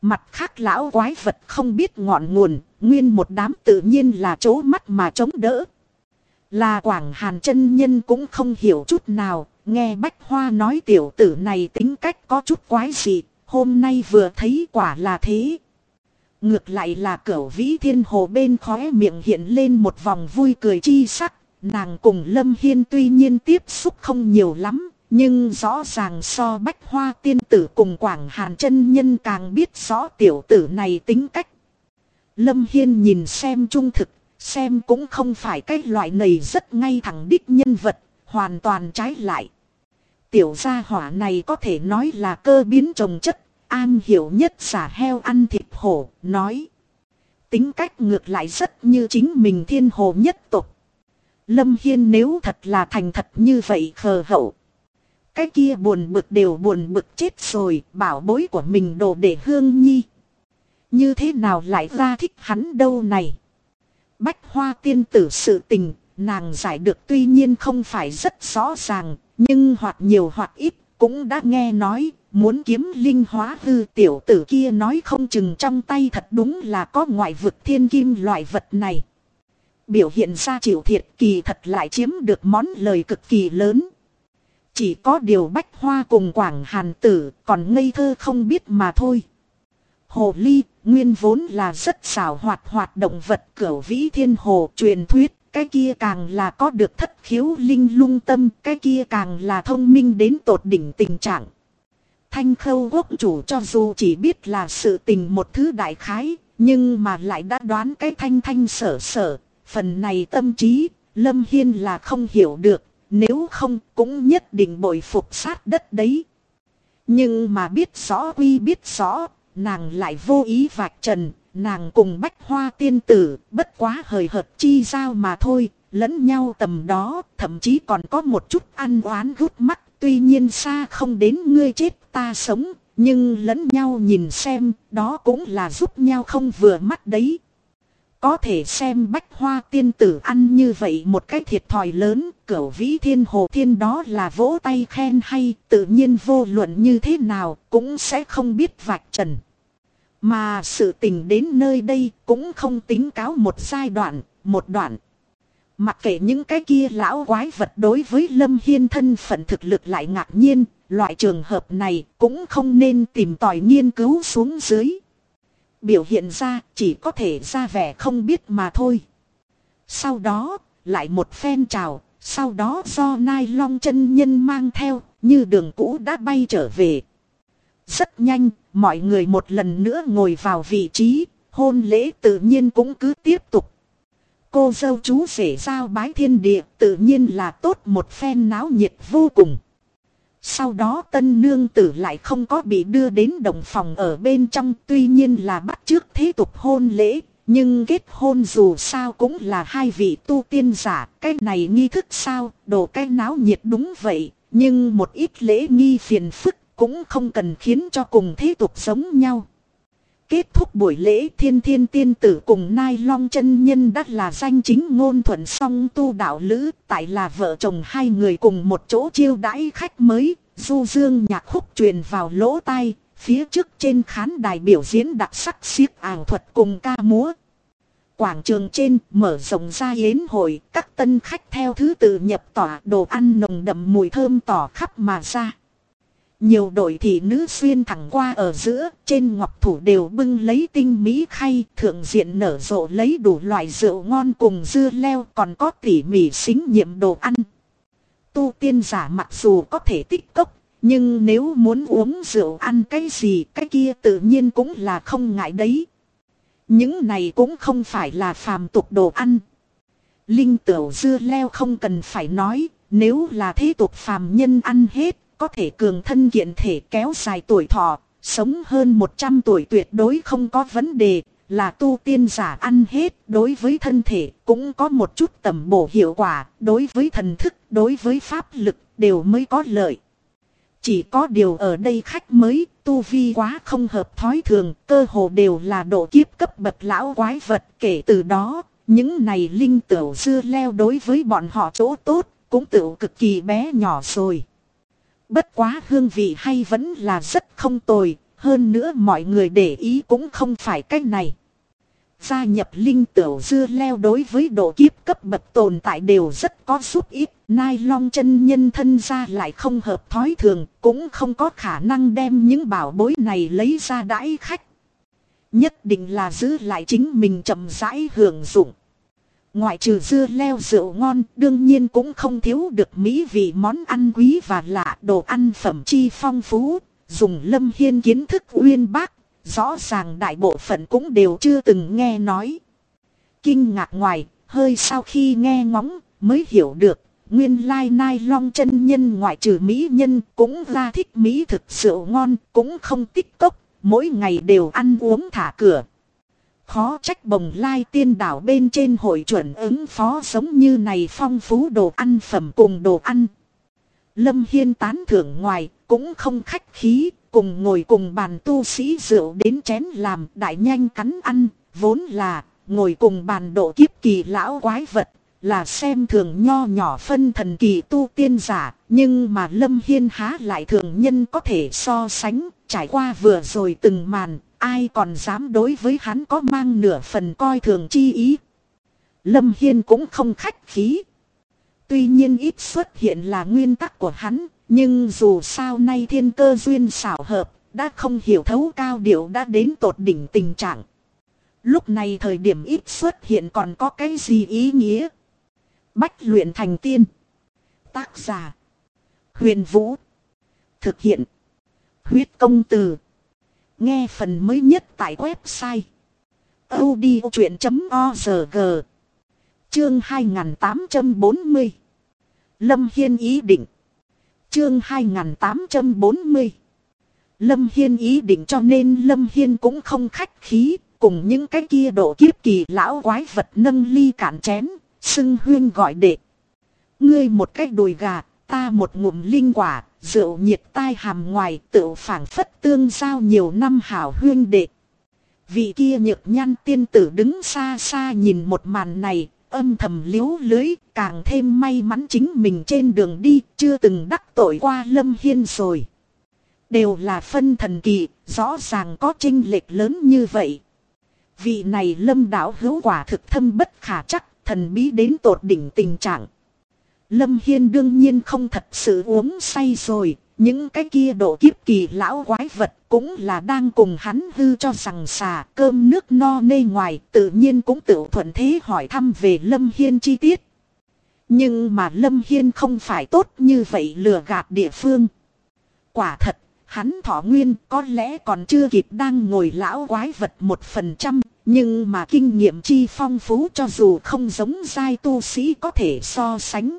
Mặt khác lão quái vật không biết ngọn nguồn, nguyên một đám tự nhiên là trố mắt mà chống đỡ. Là Quảng Hàn chân nhân cũng không hiểu chút nào, nghe Bách Hoa nói tiểu tử này tính cách có chút quái dị, hôm nay vừa thấy quả là thế. Ngược lại là Cửu Vĩ Thiên Hồ bên khóe miệng hiện lên một vòng vui cười chi sắc, nàng cùng Lâm Hiên tuy nhiên tiếp xúc không nhiều lắm, nhưng rõ ràng so Bách Hoa tiên tử cùng Quảng Hàn chân nhân càng biết rõ tiểu tử này tính cách. Lâm Hiên nhìn xem trung thực, xem cũng không phải cái loại này rất ngay thẳng đích nhân vật, hoàn toàn trái lại. Tiểu gia hỏa này có thể nói là cơ biến trồng chất, an hiểu nhất xả heo ăn thịt hổ, nói. Tính cách ngược lại rất như chính mình thiên hồ nhất tục. Lâm Hiên nếu thật là thành thật như vậy khờ hậu. Cái kia buồn bực đều buồn bực chết rồi, bảo bối của mình đồ để Hương Nhi. Như thế nào lại ra thích hắn đâu này. Bách Hoa tiên tử sự tình, nàng giải được tuy nhiên không phải rất rõ ràng, nhưng hoặc nhiều hoặc ít cũng đã nghe nói, muốn kiếm linh hóa hư tiểu tử kia nói không chừng trong tay thật đúng là có ngoại vực thiên kim loại vật này. Biểu hiện ra chịu thiệt kỳ thật lại chiếm được món lời cực kỳ lớn. Chỉ có điều Bách Hoa cùng Quảng Hàn tử còn ngây thơ không biết mà thôi. Hồ ly nguyên vốn là rất xảo hoạt động vật Cửu Vĩ Thiên Hồ truyền thuyết. Cái kia càng là có được thất khiếu linh lung tâm, cái kia càng là thông minh đến tột đỉnh tình trạng. Thanh Khâu quốc chủ cho dù chỉ biết là sự tình một thứ đại khái, nhưng mà lại đã đoán cái thanh sở. Phần này tâm trí, Lâm Hiên là không hiểu được, nếu không cũng nhất định bội phục sát đất đấy. Nhưng mà biết rõ quy biết rõ, nàng lại vô ý vạch trần. Nàng cùng Bách Hoa tiên tử bất quá hời hợt chi giao mà thôi, lẫn nhau tầm đó, thậm chí còn có một chút ăn oán gút mắt, tuy nhiên xa không đến ngươi chết ta sống, nhưng lẫn nhau nhìn xem, đó cũng là giúp nhau không vừa mắt đấy. Có thể xem Bách Hoa tiên tử ăn như vậy một cái thiệt thòi lớn, Cửu Vĩ Thiên Hồ Thiên đó là vỗ tay khen hay, tự nhiên vô luận như thế nào cũng sẽ không biết vạch trần. Mà sự tình đến nơi đây cũng không tính cáo một giai đoạn, một đoạn. Mặc kệ những cái kia lão quái vật đối với Lâm Hiên thân phận thực lực lại ngạc nhiên, loại trường hợp này cũng không nên tìm tòi nghiên cứu xuống dưới. Biểu hiện ra chỉ có thể ra vẻ không biết mà thôi. Sau đó, lại một phen chào, sau đó do Nai Long chân nhân mang theo, như đường cũ đã bay trở về. Rất nhanh, mọi người một lần nữa ngồi vào vị trí, hôn lễ tự nhiên cũng cứ tiếp tục. Cô dâu chú rể giao bái thiên địa tự nhiên là tốt một phen náo nhiệt vô cùng. Sau đó tân nương tử lại không có bị đưa đến đồng phòng ở bên trong, tuy nhiên là bắt chước thế tục hôn lễ. Nhưng kết hôn dù sao cũng là hai vị tu tiên giả, cái này nghi thức sao, đồ cái náo nhiệt đúng vậy, nhưng một ít lễ nghi phiền phức cũng không cần khiến cho cùng thế tục giống nhau. Kết thúc buổi lễ Thiên Thiên tiên tử cùng Nai Long chân nhân đắt là danh chính ngôn thuận song tu đạo lữ, tại là vợ chồng hai người cùng một chỗ chiêu đãi khách mới, du dương nhạc khúc truyền vào lỗ tai, phía trước trên khán đài biểu diễn đặc sắc xiếc ảo thuật cùng ca múa. Quảng trường trên mở rộng ra yến hội, các tân khách theo thứ tự nhập tỏa, đồ ăn nồng đậm mùi thơm tỏ khắp mà ra. Nhiều đội thị nữ xuyên thẳng qua ở giữa, trên ngọc thủ đều bưng lấy tinh mỹ khay, thượng diện nở rộ lấy đủ loại rượu ngon cùng dưa leo, còn có tỉ mỉ xính nhiệm đồ ăn. Tu tiên giả mặc dù có thể tích cốc, nhưng nếu muốn uống rượu ăn cái gì cái kia tự nhiên cũng là không ngại đấy. Những này cũng không phải là phàm tục đồ ăn. Linh tửu dưa leo không cần phải nói, nếu là thế tục phàm nhân ăn hết, có thể cường thân kiện thể kéo dài tuổi thọ, sống hơn 100 tuổi tuyệt đối không có vấn đề, là tu tiên giả ăn hết, đối với thân thể cũng có một chút tầm bổ hiệu quả, đối với thần thức, đối với pháp lực đều mới có lợi. Chỉ có điều ở đây khách mới, tu vi quá không hợp thói thường, cơ hồ đều là độ kiếp cấp bậc lão quái vật, kể từ đó, những này linh tửu dưa leo đối với bọn họ chỗ tốt, cũng tựu cực kỳ bé nhỏ rồi. Bất quá hương vị hay vẫn là rất không tồi, Hơn nữa mọi người để ý cũng không phải cách này. Gia nhập linh tửu dưa leo đối với độ kiếp cấp bậc tồn tại đều rất có giúp ích. Nai Long chân nhân thân ra lại không hợp thói thường, cũng không có khả năng đem những bảo bối này lấy ra đãi khách. Nhất định là giữ lại chính mình chậm rãi hưởng dụng. Ngoại trừ dưa leo rượu ngon, đương nhiên cũng không thiếu được mỹ vị món ăn quý và lạ, đồ ăn phẩm chi phong phú. Dùng Lâm Hiên kiến thức uyên bác, rõ ràng đại bộ phận cũng đều chưa từng nghe nói. Kinh ngạc ngoài, hơi sau khi nghe ngóng, mới hiểu được, nguyên lai Nai Long chân nhân ngoại trừ mỹ nhân cũng ra thích mỹ thực rượu ngon, cũng không tích cốc, mỗi ngày đều ăn uống thả cửa. Khó trách Bồng Lai tiên đảo bên trên hội chuẩn ứng phó giống như này phong phú đồ ăn phẩm cùng đồ ăn. Lâm Hiên tán thưởng ngoài, cũng không khách khí, cùng ngồi cùng bàn tu sĩ rượu đến chén làm đại nhanh cắn ăn, vốn là ngồi cùng bàn độ kiếp kỳ lão quái vật, là xem thường nho nhỏ phân thần kỳ tu tiên giả, nhưng mà Lâm Hiên há lại thường nhân có thể so sánh, trải qua vừa rồi từng màn, ai còn dám đối với hắn có mang nửa phần coi thường chi ý. Lâm Hiên cũng không khách khí. Tuy nhiên ít xuất hiện là nguyên tắc của hắn, nhưng dù sao nay thiên cơ duyên xảo hợp, đã không hiểu thấu cao điệu đã đến tột đỉnh tình trạng. Lúc này thời điểm ít xuất hiện còn có cái gì ý nghĩa? Bách luyện thành tiên. Tác giả: Huyền Vũ. Thực hiện: Huyết Công Từ. Nghe phần mới nhất tại website audiochuyện.org. Chương 2840. Lâm Hiên ý định. Chương 2840. Lâm Hiên ý định, cho nên Lâm Hiên cũng không khách khí, cùng những cái kia độ kiếp kỳ lão quái vật nâng ly cạn chén, xưng huyên gọi đệ. Ngươi một cái đùi gà, ta một ngụm linh quả, rượu nhiệt tai hàm ngoài, tựu phảng phất tương giao nhiều năm hảo huyên đệ. Vị kia nhược nhan tiên tử đứng xa xa nhìn một màn này, âm thầm liếu lưới, càng thêm may mắn chính mình trên đường đi, chưa từng đắc tội qua Lâm Hiên rồi. Đều là phân thần kỳ, rõ ràng có chênh lệch lớn như vậy. Vị này Lâm đạo hữu quả thực thâm bất khả chắc, thần bí đến tột đỉnh tình trạng. Lâm Hiên đương nhiên không thật sự uống say rồi, những cái kia độ kiếp kỳ lão quái vật cũng là đang cùng hắn hư cho rằng xà cơm nước no nê ngoài, tự nhiên cũng tự thuận thế hỏi thăm về Lâm Hiên chi tiết. Nhưng mà Lâm Hiên không phải tốt như vậy lừa gạt địa phương. Quả thật, hắn thọ nguyên có lẽ còn chưa kịp đang ngồi lão quái vật 1%, nhưng mà kinh nghiệm chi phong phú cho dù không giống giai tu sĩ có thể so sánh.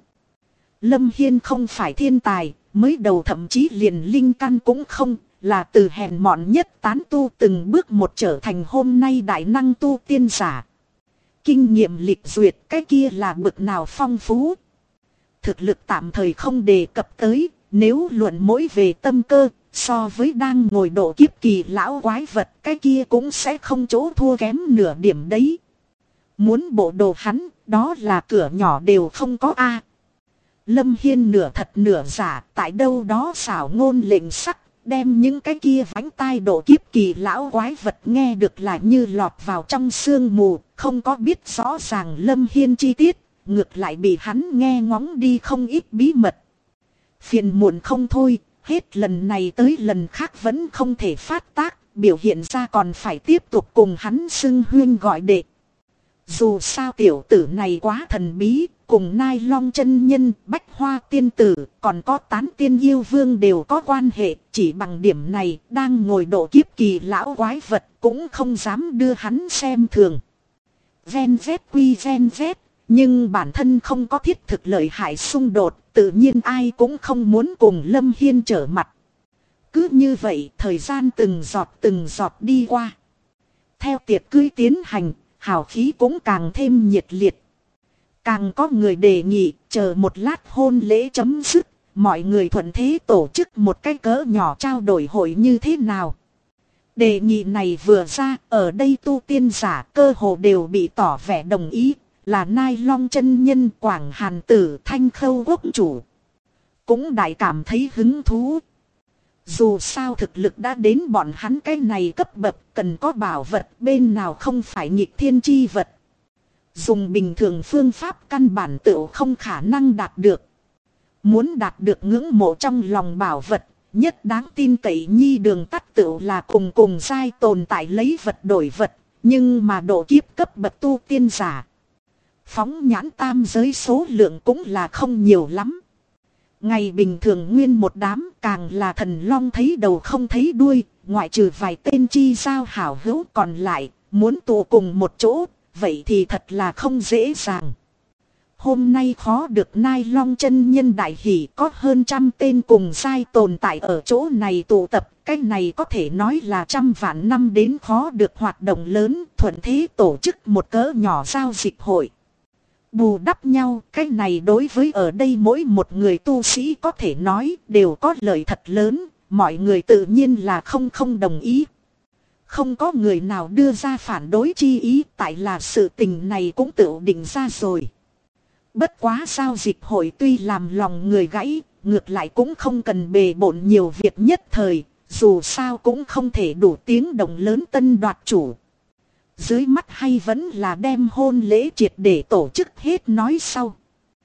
Lâm Hiên không phải thiên tài, mới đầu thậm chí liền linh căn cũng không, là từ hèn mọn nhất tán tu từng bước một trở thành hôm nay đại năng tu tiên giả. Kinh nghiệm lịch duyệt cái kia là bực nào phong phú. Thực lực tạm thời không đề cập tới, nếu luận mỗi về tâm cơ, so với đang ngồi độ kiếp kỳ lão quái vật cái kia cũng sẽ không chỗ thua kém nửa điểm đấy. Muốn bộ đồ hắn, đó là cửa nhỏ đều không có a. Lâm Hiên nửa thật nửa giả, tại đâu đó xảo ngôn lệnh sắc, đem những cái kia vánh tai độ kiếp kỳ lão quái vật nghe được là như lọt vào trong sương mù, không có biết rõ ràng Lâm Hiên chi tiết, ngược lại bị hắn nghe ngóng đi không ít bí mật. Phiền muộn không thôi, hết lần này tới lần khác vẫn không thể phát tác, biểu hiện ra còn phải tiếp tục cùng hắn xưng huyên gọi đệ. Dù sao tiểu tử này quá thần bí, cùng Nai Long chân nhân, Bách Hoa tiên tử, còn có Tán Tiên yêu vương đều có quan hệ, chỉ bằng điểm này, đang ngồi độ kiếp kỳ lão quái vật cũng không dám đưa hắn xem thường. Gen Z quy gen Z, nhưng bản thân không có thiết thực lợi hại xung đột, tự nhiên ai cũng không muốn cùng Lâm Hiên trở mặt. Cứ như vậy, thời gian từng giọt đi qua. Theo tiệc cưới tiến hành, hào khí cũng càng thêm nhiệt liệt. Càng có người đề nghị chờ một lát hôn lễ chấm dứt, mọi người thuận thế tổ chức một cái cỡ nhỏ trao đổi hội như thế nào. Đề nghị này vừa ra, ở đây tu tiên giả cơ hồ đều bị tỏ vẻ đồng ý, là Nai Long chân nhân, Quảng Hàn tử, Thanh Khâu quốc chủ. Cũng đại cảm thấy hứng thú. Dù sao thực lực đã đến bọn hắn cái này cấp bậc, cần có bảo vật bên nào không phải nghịch thiên chi vật. Dùng bình thường phương pháp căn bản tựu không khả năng đạt được. Muốn đạt được ngưỡng mộ trong lòng bảo vật, nhất đáng tin cậy nhi đường tắt tựu là cùng giai tồn tại lấy vật đổi vật, nhưng mà độ kiếp cấp bậc tu tiên giả. Phóng nhãn tam giới số lượng cũng là không nhiều lắm. Ngày bình thường nguyên một đám, càng là thần long thấy đầu không thấy đuôi, ngoại trừ vài tên chi giao hảo hữu còn lại, muốn tụ cùng một chỗ, vậy thì thật là không dễ dàng. Hôm nay khó được Nai Long chân nhân đại hỷ, có hơn 100 tên cùng giai tồn tại ở chỗ này tụ tập, cái này có thể nói là trăm vạn năm đến khó được hoạt động lớn, thuận thế tổ chức một cỡ nhỏ giao dịch hội. Bù đắp nhau, cái này đối với ở đây mỗi một người tu sĩ có thể nói đều có lợi thật lớn, mọi người tự nhiên là không đồng ý. Không có người nào đưa ra phản đối chi ý, tại là sự tình này cũng tự định ra rồi. Bất quá giao dịch hội tuy làm lòng người gãy, ngược lại cũng không cần bề bộn nhiều việc nhất thời, dù sao cũng không thể đủ tiếng động lớn tân đoạt chủ. Dưới mắt hay vẫn là đem hôn lễ triệt để tổ chức hết nói sau.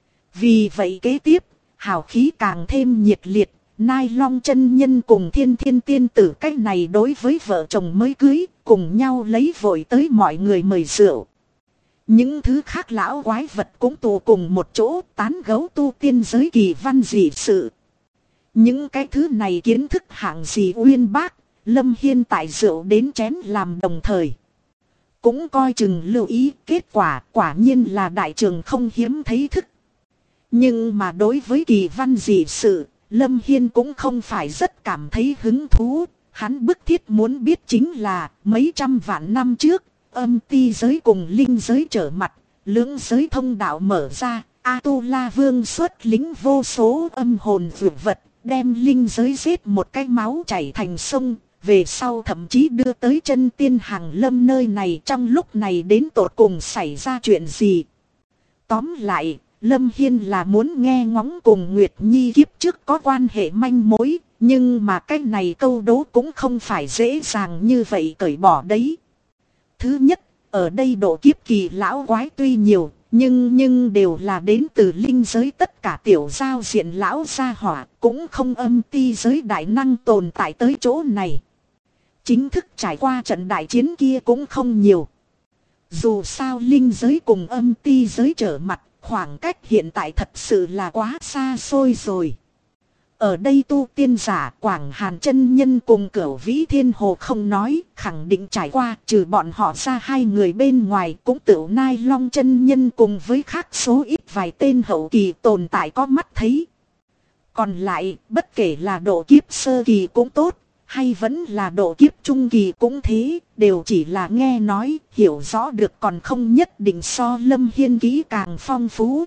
Vì vậy kế tiếp, hào khí càng thêm nhiệt liệt, Nai Long chân nhân cùng Thiên Thiên tiên tử cách này đối với vợ chồng mới cưới, cùng nhau lấy vội tới mọi người mời rượu. Những thứ khác lão quái vật cũng tụ cùng một chỗ tán gẫu tu tiên giới kỳ văn dị sự. Những cái thứ này kiến thức hạng gì uyên bác, Lâm Hiên tại rượu đến chén làm đồng thời. Cũng coi chừng lưu ý, kết quả quả nhiên là đại trường không hiếm thấy thức. Nhưng mà đối với kỳ văn dị sự, Lâm Hiên cũng không phải rất cảm thấy hứng thú. Hắn bức thiết muốn biết chính là mấy trăm vạn năm trước, âm ti giới cùng linh giới trở mặt, lưỡng giới thông đạo mở ra, A-tu-la vương xuất lính vô số âm hồn vượt vật, đem linh giới giết một cái máu chảy thành sông. Về sau thậm chí đưa tới chân tiên hàng lâm nơi này, trong lúc này đến tột cùng xảy ra chuyện gì. Tóm lại, Lâm Hiên là muốn nghe ngóng cùng Nguyệt Nhi kiếp trước có quan hệ manh mối, nhưng mà cái này câu đố cũng không phải dễ dàng như vậy cởi bỏ đấy. Thứ nhất, ở đây độ kiếp kỳ lão quái tuy nhiều, nhưng đều là đến từ linh giới, tất cả tiểu giao diện lão gia hỏa, cũng không âm ti giới đại năng tồn tại tới chỗ này. Chính thức trải qua trận đại chiến kia cũng không nhiều. Dù sao linh giới cùng âm ti giới trở mặt, khoảng cách hiện tại thật sự là quá xa xôi rồi. Ở đây tu tiên giả Quảng Hàn chân nhân cùng Cửu Vĩ Thiên Hồ không nói, khẳng định trải qua, trừ bọn họ ra hai người bên ngoài cũng Tửu Nai Long chân nhân cùng với khác số ít vài tên hậu kỳ tồn tại có mắt thấy. Còn lại, bất kể là độ kiếp sơ kỳ cũng tốt, hay vẫn là độ kiếp trung kỳ cũng thế, đều chỉ là nghe nói, hiểu rõ được còn không nhất định so Lâm Hiên kỹ càng phong phú.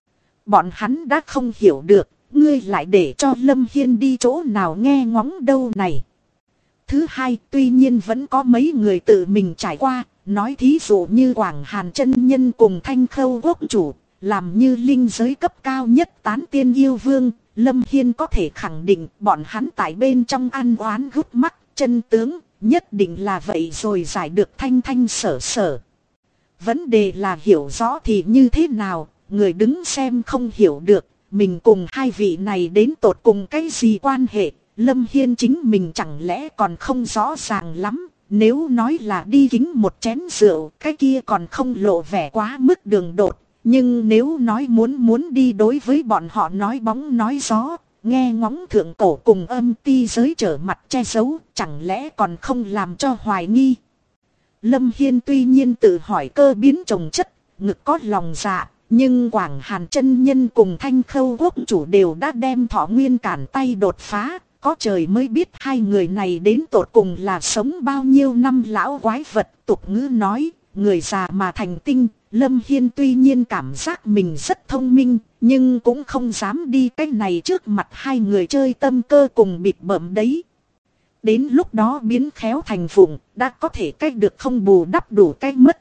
Bọn hắn đã không hiểu được, ngươi lại để cho Lâm Hiên đi chỗ nào nghe ngóng đâu này. Thứ hai, tuy nhiên vẫn có mấy người tự mình trải qua, nói thí dụ như Quảng Hàn chân nhân cùng Thanh Khâu quốc chủ, làm như linh giới cấp cao nhất tán tiên yêu vương. Lâm Hiên có thể khẳng định bọn hắn tại bên trong ăn oán gút mắt, chân tướng, nhất định là vậy rồi giải được thanh thanh sở sở. Vấn đề là hiểu rõ thì như thế nào, người đứng xem không hiểu được, mình cùng hai vị này đến tột cùng cái gì quan hệ, Lâm Hiên chính mình chẳng lẽ còn không rõ ràng lắm, nếu nói là đi kính một chén rượu, cái kia còn không lộ vẻ quá mức đường đột. Nhưng nếu nói muốn đi đối với bọn họ nói bóng nói gió, nghe ngóng thượng cổ cùng âm ti giới trở mặt che giấu, chẳng lẽ còn không làm cho hoài nghi. Lâm Hiên tuy nhiên tự hỏi cơ biến trồng chất, ngực có lòng dạ, nhưng Quảng Hàn chân nhân cùng Thanh Khâu quốc chủ đều đã đem thọ nguyên cản tay đột phá, có trời mới biết hai người này đến tột cùng là sống bao nhiêu năm lão quái vật. Tục ngữ nói, người già mà thành tinh. Lâm Hiên tuy nhiên cảm giác mình rất thông minh, nhưng cũng không dám đi cái này trước mặt hai người chơi tâm cơ cùng bịt bợm đấy. Đến lúc đó biến khéo thành vụng, đã có thể cách được không bù đắp đủ cách mất.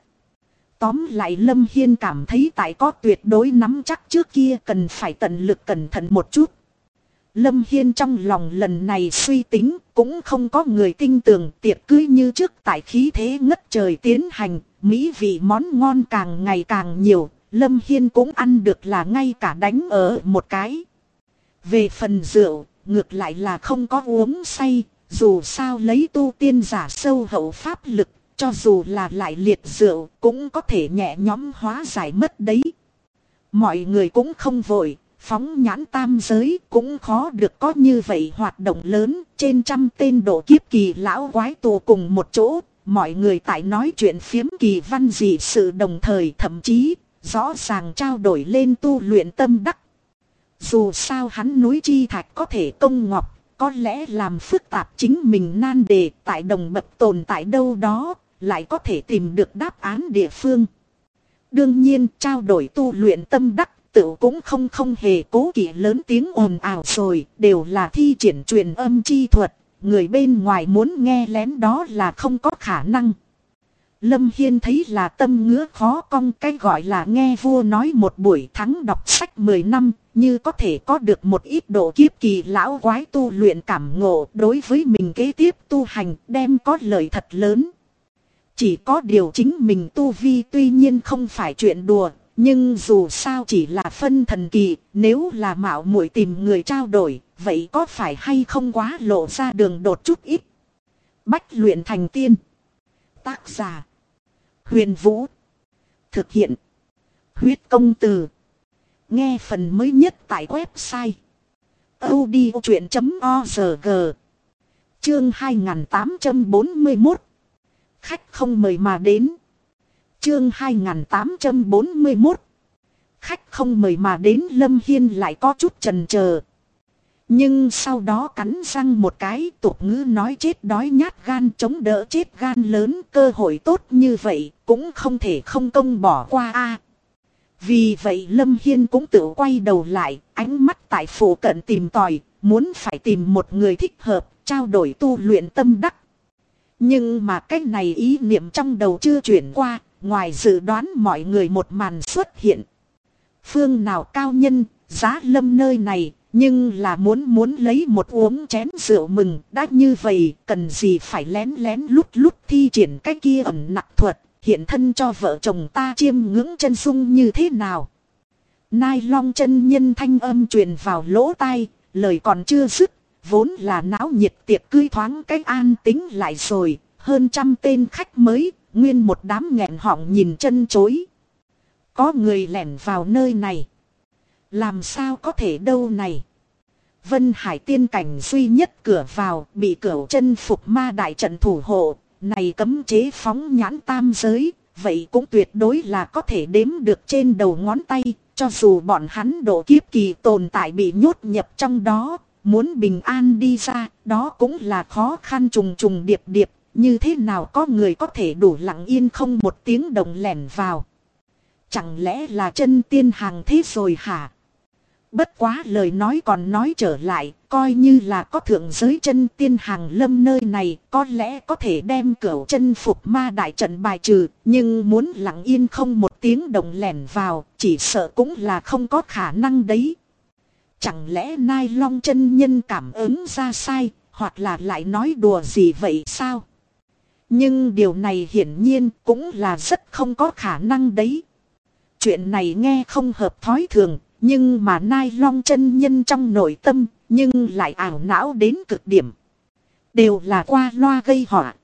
Tóm lại Lâm Hiên cảm thấy tại có tuyệt đối nắm chắc trước kia cần phải tận lực cẩn thận một chút. Lâm Hiên trong lòng lần này suy tính, cũng không có người tin tưởng tiệc cưới như trước tại khí thế ngất trời tiến hành, mỹ vị món ngon càng ngày càng nhiều, Lâm Hiên cũng ăn được là ngay cả đánh ở một cái. Về phần rượu, ngược lại là không có uống say, dù sao lấy tu tiên giả sâu hậu pháp lực, cho dù là lại liệt rượu cũng có thể nhẹ nhõm hóa giải mất đấy. Mọi người cũng không vội. Phóng nhãn tam giới cũng khó được có như vậy hoạt động lớn, trên trăm tên độ kiếp kỳ lão quái tù cùng một chỗ, mọi người tại nói chuyện phiếm kỳ văn dị sự đồng thời thậm chí rõ ràng trao đổi lên tu luyện tâm đắc. Dù sao hắn núi chi thạch có thể công ngọc, có lẽ làm phức tạp chính mình nan đề tại đồng bậc tồn tại đâu đó, lại có thể tìm được đáp án địa phương. Đương nhiên trao đổi tu luyện tâm đắc tự cũng không hề cố kỵ lớn tiếng ồn ào rồi, đều là thi triển truyền âm chi thuật, người bên ngoài muốn nghe lén đó là không có khả năng. Lâm Hiên thấy là tâm ngứa khó cong, cái gọi là nghe vua nói một buổi thắng đọc sách 10 năm, như có thể có được một ít độ kiếp kỳ lão quái tu luyện cảm ngộ đối với mình kế tiếp tu hành đem có lợi thật lớn. Chỉ có điều chính mình tu vi tuy nhiên không phải chuyện đùa. Nhưng dù sao chỉ là phân thần kỳ, nếu là mạo muội tìm người trao đổi, vậy có phải hay không quá lộ ra đường đột chút ít. Bách luyện thành tiên. Tác giả: Huyền Vũ. Thực hiện: Huyết Công Từ. Nghe phần mới nhất tại website audiochuyện.org. Chương 2841. Khách không mời mà đến. Chương 2841. Khách không mời mà đến, Lâm Hiên lại có chút chần chờ. Nhưng sau đó cắn răng một cái, tục ngữ nói chết đói nhát gan chống đỡ chết gan lớn, cơ hội tốt như vậy cũng không thể không công bỏ qua a. Vì vậy Lâm Hiên cũng tự quay đầu lại, ánh mắt tại phủ cận tìm tòi, muốn phải tìm một người thích hợp, trao đổi tu luyện tâm đắc. Nhưng mà cái này ý niệm trong đầu chưa chuyển qua. Ngoài dự đoán mọi người một màn xuất hiện. Phương nào cao nhân, giá Lâm nơi này, nhưng là muốn lấy một uống chén rượu mừng. Đã như vậy, cần gì phải lén lén lút thi triển cái kia ẩn nặc thuật, hiện thân cho vợ chồng ta chiêm ngưỡng chân dung như thế nào. Nai Long chân nhân thanh âm truyền vào lỗ tai, lời còn chưa dứt, vốn là náo nhiệt tiệc cưới thoáng cái an tính lại rồi, hơn trăm tên khách mới. Nguyên một đám nghẹn họng nhìn chân chối. Có người lẻn vào nơi này. Làm sao có thể đâu này. Vân Hải tiên cảnh duy nhất cửa vào bị Cửu Chân Phục Ma đại trận thủ hộ. Này cấm chế phóng nhãn tam giới. Vậy cũng tuyệt đối là có thể đếm được trên đầu ngón tay. Cho dù bọn hắn độ kiếp kỳ tồn tại bị nhốt nhập trong đó. Muốn bình an đi ra, đó cũng là khó khăn trùng trùng điệp điệp. Như thế nào có người có thể đủ lặng yên không một tiếng động lẻn vào. Chẳng lẽ là chân tiên hàng thế rồi hả? Bất quá lời nói còn nói trở lại, coi như là có thượng giới chân tiên hàng Lâm nơi này, có lẽ có thể đem Cửu Chân Phục Ma đại trận bài trừ, nhưng muốn lặng yên không một tiếng động lẻn vào, chỉ sợ cũng là không có khả năng đấy. Chẳng lẽ Nai Long chân nhân cảm ứng ra sai, hoặc là lại nói đùa gì vậy sao? Nhưng điều này hiển nhiên cũng là rất không có khả năng đấy. Chuyện này nghe không hợp thói thường, nhưng mà Nai Long chân nhân trong nội tâm, nhưng lại ảo não đến cực điểm. Đều là qua loa gây họa.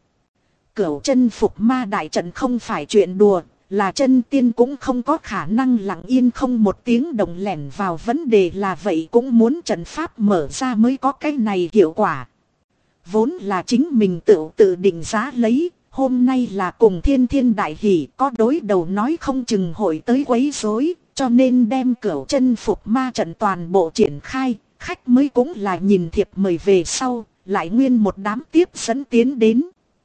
Cửu Chân Phục Ma đại trận không phải chuyện đùa, là chân tiên cũng không có khả năng lặng yên không một tiếng động lẻn vào, vấn đề là vậy cũng muốn trận pháp mở ra mới có cái này hiệu quả. Vốn là chính mình tự định giá lấy, hôm nay là cùng thiên thiên đại hỷ, có đối đầu nói không chừng hội tới quấy rối, cho nên đem Cửu Chân Phục Ma trận toàn bộ triển khai, khách mới cũng là nhìn thiệp mời về sau, lại nguyên một đám tiếp dẫn tiến đến.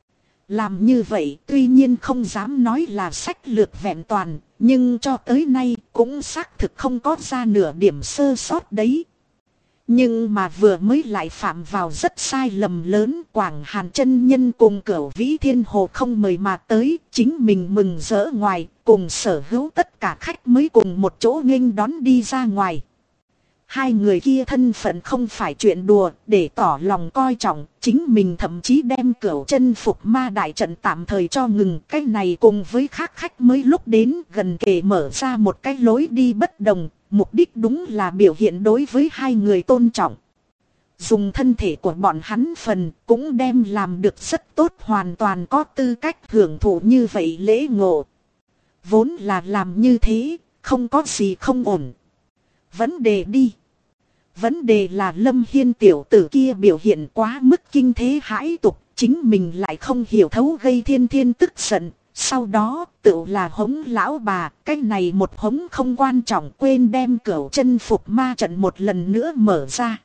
Làm như vậy tuy nhiên không dám nói là sách lược vẹn toàn, nhưng cho tới nay cũng xác thực không có ra nửa điểm sơ sót đấy. Nhưng mà vừa mới lại phạm vào rất sai lầm lớn, Quảng Hàn chân nhân cùng Cửu Vĩ Thiên Hồ không mời mà tới, chính mình mừng rỡ ngoài, cùng sở hữu tất cả khách mới cùng một chỗ nghênh đón đi ra ngoài. Hai người kia thân phận không phải chuyện đùa, để tỏ lòng coi trọng, chính mình thậm chí đem Cửu Chân Phục Ma đại trận tạm thời cho ngừng. Cái này cùng với khác khách mới lúc đến gần kề mở ra một cái lối đi bất đồng, mục đích đúng là biểu hiện đối với hai người tôn trọng. Dùng thân thể của bọn hắn phần cũng đem làm được rất tốt, hoàn toàn có tư cách hưởng thụ như vậy lễ ngộ. Vốn là làm như thế, không có gì không ổn. Vấn đề đi. Vấn đề là Lâm Hiên tiểu tử kia biểu hiện quá mức kinh thế hãi tục, chính mình lại không hiểu thấu gây thiên thiên tức giận. Sau đó tự là hống lão bà, cái này một hống không quan trọng, quên đem Cửu Chân Phục Ma trận một lần nữa mở ra.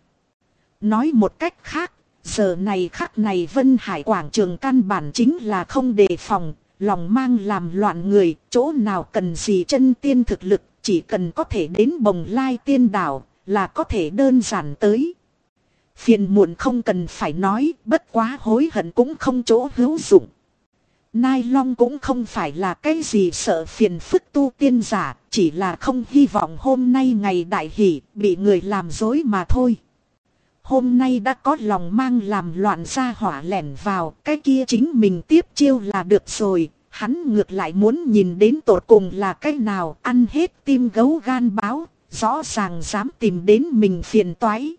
Nói một cách khác, giờ này khắc này Vân Hải quảng trường căn bản chính là không đề phòng, lòng mang làm loạn người, chỗ nào cần gì chân tiên thực lực, chỉ cần có thể đến Bồng Lai Tiên Đảo là có thể đơn giản tới. Phiền muộn không cần phải nói, bất quá hối hận cũng không chỗ hữu dụng. Nai Long cũng không phải là cái gì sợ phiền phức tu tiên giả, chỉ là không hy vọng hôm nay ngày đại hỷ bị người làm dối mà thôi. Hôm nay đã có lòng mang làm loạn ra hỏa lẻn vào, cái kia chính mình tiếp chiêu là được rồi. Hắn ngược lại muốn nhìn đến tột cùng là cái nào ăn hết tim gấu gan báo, rõ ràng dám tìm đến mình phiền toái.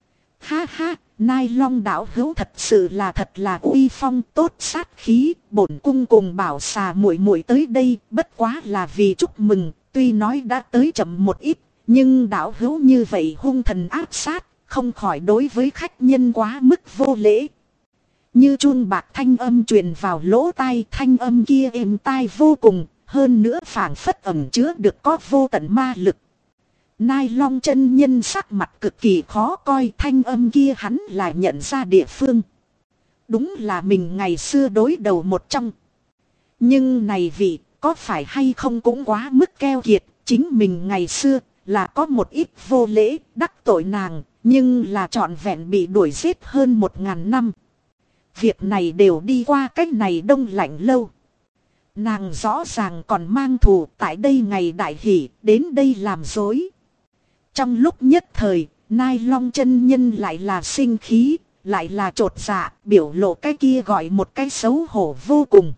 Ha ha, Nai Long đạo hữu thật sự là uy phong tốt sát khí, bổn cung cùng bảo xà muội muội tới đây, bất quá là vì chúc mừng, tuy nói đã tới chậm một ít, nhưng đạo hữu như vậy hung thần ác sát, không khỏi đối với khách nhân quá mức vô lễ. Như chuông bạc thanh âm truyền vào lỗ tai, thanh âm kia êm tai vô cùng, hơn nữa phảng phất ẩn chứa được có vô tận ma lực. Nai Long chân nhân sắc mặt cực kỳ khó coi, thanh âm kia hắn lại nhận ra địa phương. Đúng là mình ngày xưa đối đầu một trong. Nhưng này vị, có phải hay không cũng quá mức keo kiệt, chính mình ngày xưa là có một ít vô lễ, đắc tội nàng, nhưng là trọn vẹn bị đuổi giết hơn 1000 năm. Việc này đều đi qua cách này đông lạnh lâu. Nàng rõ ràng còn mang thù, tại đây ngày đại hỷ, đến đây làm dối. Trong lúc nhất thời, Nai Long chân nhân lại là sinh khí, lại là trột dạ, biểu lộ cái kia gọi một cái xấu hổ vô cùng.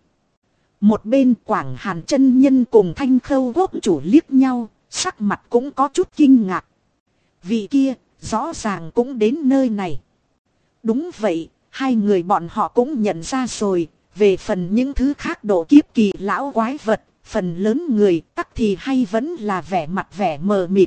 Một bên Quảng Hàn chân nhân cùng Thanh Khâu Quốc chủ liếc nhau, sắc mặt cũng có chút kinh ngạc. Vị kia, rõ ràng cũng đến nơi này. Đúng vậy, hai người bọn họ cũng nhận ra rồi, về phần những thứ khác độ kiếp kỳ lão quái vật, phần lớn người tắc thì hay vẫn là vẻ mặt vẻ mờ mịt.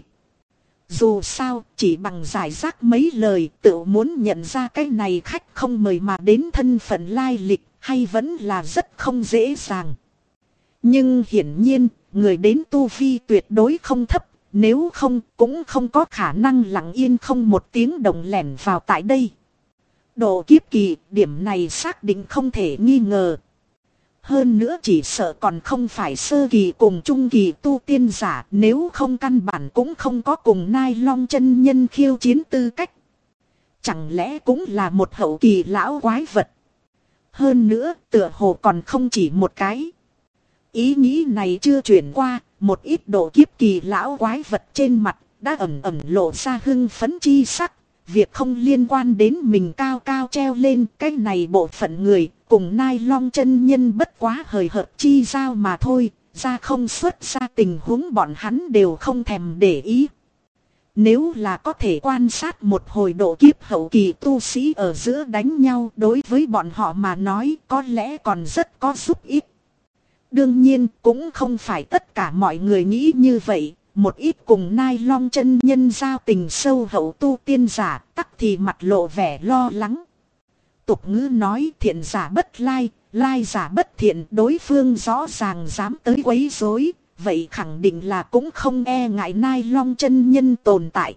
Dù sao, chỉ bằng giải rác mấy lời tự muốn nhận ra cái này khách không mời mà đến thân phận lai lịch, hay vẫn là rất không dễ dàng. Nhưng hiển nhiên, người đến tu vi tuyệt đối không thấp, nếu không cũng không có khả năng lặng yên không một tiếng động lẻn vào tại đây. Độ kiếp kỳ, điểm này xác định không thể nghi ngờ. Hơn nữa chỉ sợ còn không phải sơ kỳ cùng trung kỳ tu tiên giả, nếu không căn bản cũng không có cùng Nai Long chân nhân khiêu chiến tư cách. Chẳng lẽ cũng là một hậu kỳ lão quái vật? Hơn nữa tựa hồ còn không chỉ một cái. Ý nghĩ này chưa chuyển qua, một ít độ kiếp kỳ lão quái vật trên mặt đã ẩn ẩn lộ ra hưng phấn chi sắc. Việc không liên quan đến mình cao cao treo lên cái này bộ phận người, cùng Nai Long chân nhân bất quá hời hợt chi giao mà thôi, ra không xuất ra tình huống bọn hắn đều không thèm để ý. Nếu là có thể quan sát một hồi độ kiếp hậu kỳ tu sĩ ở giữa đánh nhau, đối với bọn họ mà nói có lẽ còn rất có giúp ích. Đương nhiên cũng không phải tất cả mọi người nghĩ như vậy. Một ít cùng Nai Long chân nhân giao tình sâu hậu tu tiên giả tắc thì mặt lộ vẻ lo lắng. Tục ngữ nói thiện giả bất lai, lai giả bất thiện, đối phương rõ ràng dám tới quấy rối, vậy khẳng định là cũng không e ngại Nai Long chân nhân tồn tại.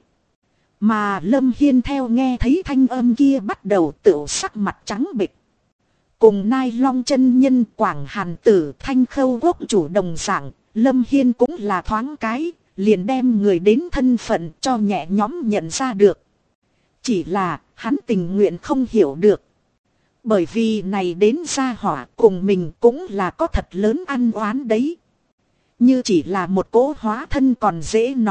Mà Lâm Hiên theo nghe thấy thanh âm kia bắt đầu tựu sắc mặt trắng bệch. Cùng Nai Long chân nhân Quảng Hàn tử Thanh Khâu Quốc chủ đồng dạng, Lâm Hiên cũng là thoáng cái, liền đem người đến thân phận cho nhẹ nhóm nhận ra được. Chỉ là hắn tình nguyện không hiểu được. Bởi vì này đến gia hỏa cùng mình cũng là có thật lớn ăn oán đấy. Như chỉ là một cỗ hóa thân còn dễ nói,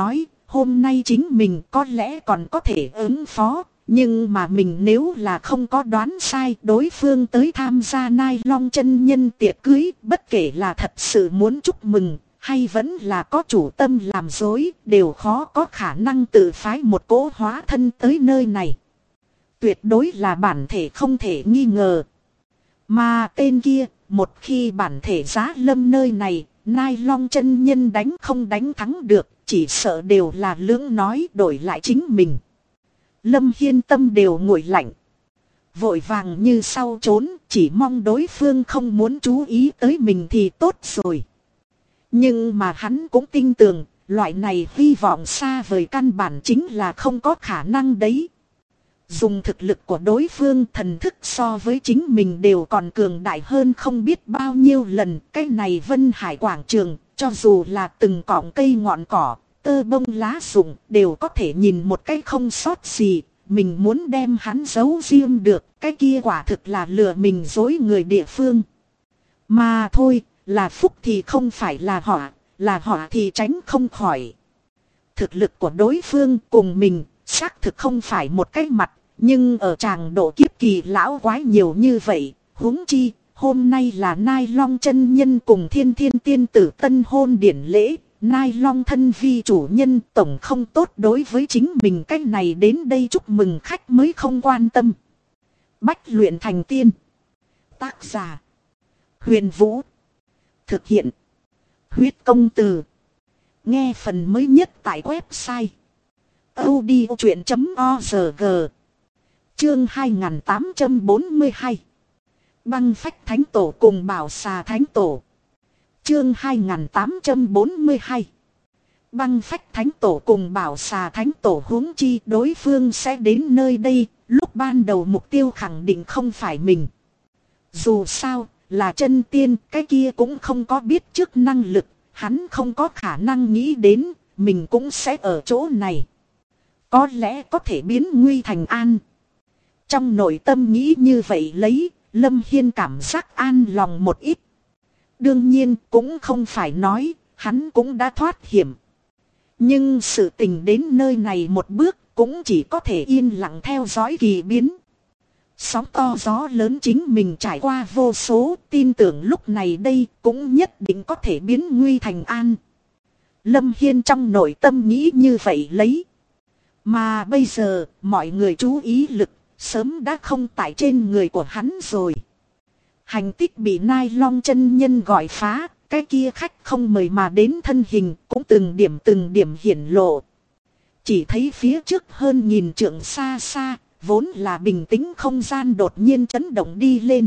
hôm nay chính mình có lẽ còn có thể ứng phó. Nhưng mà mình nếu là không có đoán sai, đối phương tới tham gia Nai Long chân nhân tiệc cưới, bất kể là thật sự muốn chúc mừng, hay vẫn là có chủ tâm làm dối, đều khó có khả năng tự phái một cỗ hóa thân tới nơi này. Tuyệt đối là bản thể không thể nghi ngờ. Mà tên kia, một khi bản thể giá lâm nơi này, Nai Long chân nhân đánh không đánh thắng được, chỉ sợ đều là lưỡng nói đổi lại chính mình. Lâm Hiên tâm đều nguội lạnh. Vội vàng như sau trốn, chỉ mong đối phương không muốn chú ý tới mình thì tốt rồi. Nhưng mà hắn cũng tin tưởng, loại này hy vọng xa vời căn bản chính là không có khả năng đấy. Dùng thực lực của đối phương, thần thức so với chính mình đều còn cường đại hơn không biết bao nhiêu lần. Cái này Vân Hải quảng trường, cho dù là từng cọng cây ngọn cỏ, tơ bông lá rụng đều có thể nhìn một cái không sót gì. Mình muốn đem hắn giấu riêng được, cái kia quả thực là lừa mình dối người địa phương. Mà thôi, là phúc thì không phải là họa thì tránh không khỏi. Thực lực của đối phương cùng mình xác thực không phải một cái mặt, nhưng ở tràng độ kiếp kỳ lão quái nhiều như vậy, huống chi hôm nay là Nai Long chân nhân cùng Thiên Thiên tiên tử tân hôn điển lễ. Nai Long thân vi chủ nhân tổng không tốt đối với chính mình, cách này đến đây chúc mừng khách mới không quan tâm. Bách luyện thành tiên. Tác giả Huyền Vũ. Thực hiện Huyết Công Từ. Nghe phần mới nhất tại website audiochuyện.org. Chương 2842. Băng phách thánh tổ cùng bảo xà thánh tổ. Chương 2842. Băng phách thánh tổ cùng bảo xà thánh tổ, huống chi đối phương sẽ đến nơi đây, lúc ban đầu mục tiêu khẳng định không phải mình. Dù sao, là chân tiên, cái kia cũng không có biết trước năng lực, hắn không có khả năng nghĩ đến, mình cũng sẽ ở chỗ này. Có lẽ có thể biến nguy thành an. Trong nội tâm nghĩ như vậy lấy, Lâm Hiên cảm giác an lòng một ít. Đương nhiên cũng không phải nói, hắn cũng đã thoát hiểm. Nhưng sự tình đến nơi này một bước, cũng chỉ có thể yên lặng theo dõi kỳ biến. Sóng to gió lớn chính mình trải qua vô số, tin tưởng lúc này đây cũng nhất định có thể biến nguy thành an. Lâm Hiên trong nội tâm nghĩ như vậy lấy. Mà bây giờ, mọi người chú ý lực, sớm đã không tại trên người của hắn rồi. Hành tích bị Nai Long chân nhân gọi phá, cái kia khách không mời mà đến thân hình cũng từng điểm hiển lộ. Chỉ thấy phía trước hơn nghìn trượng xa xa, vốn là bình tĩnh không gian đột nhiên chấn động đi lên.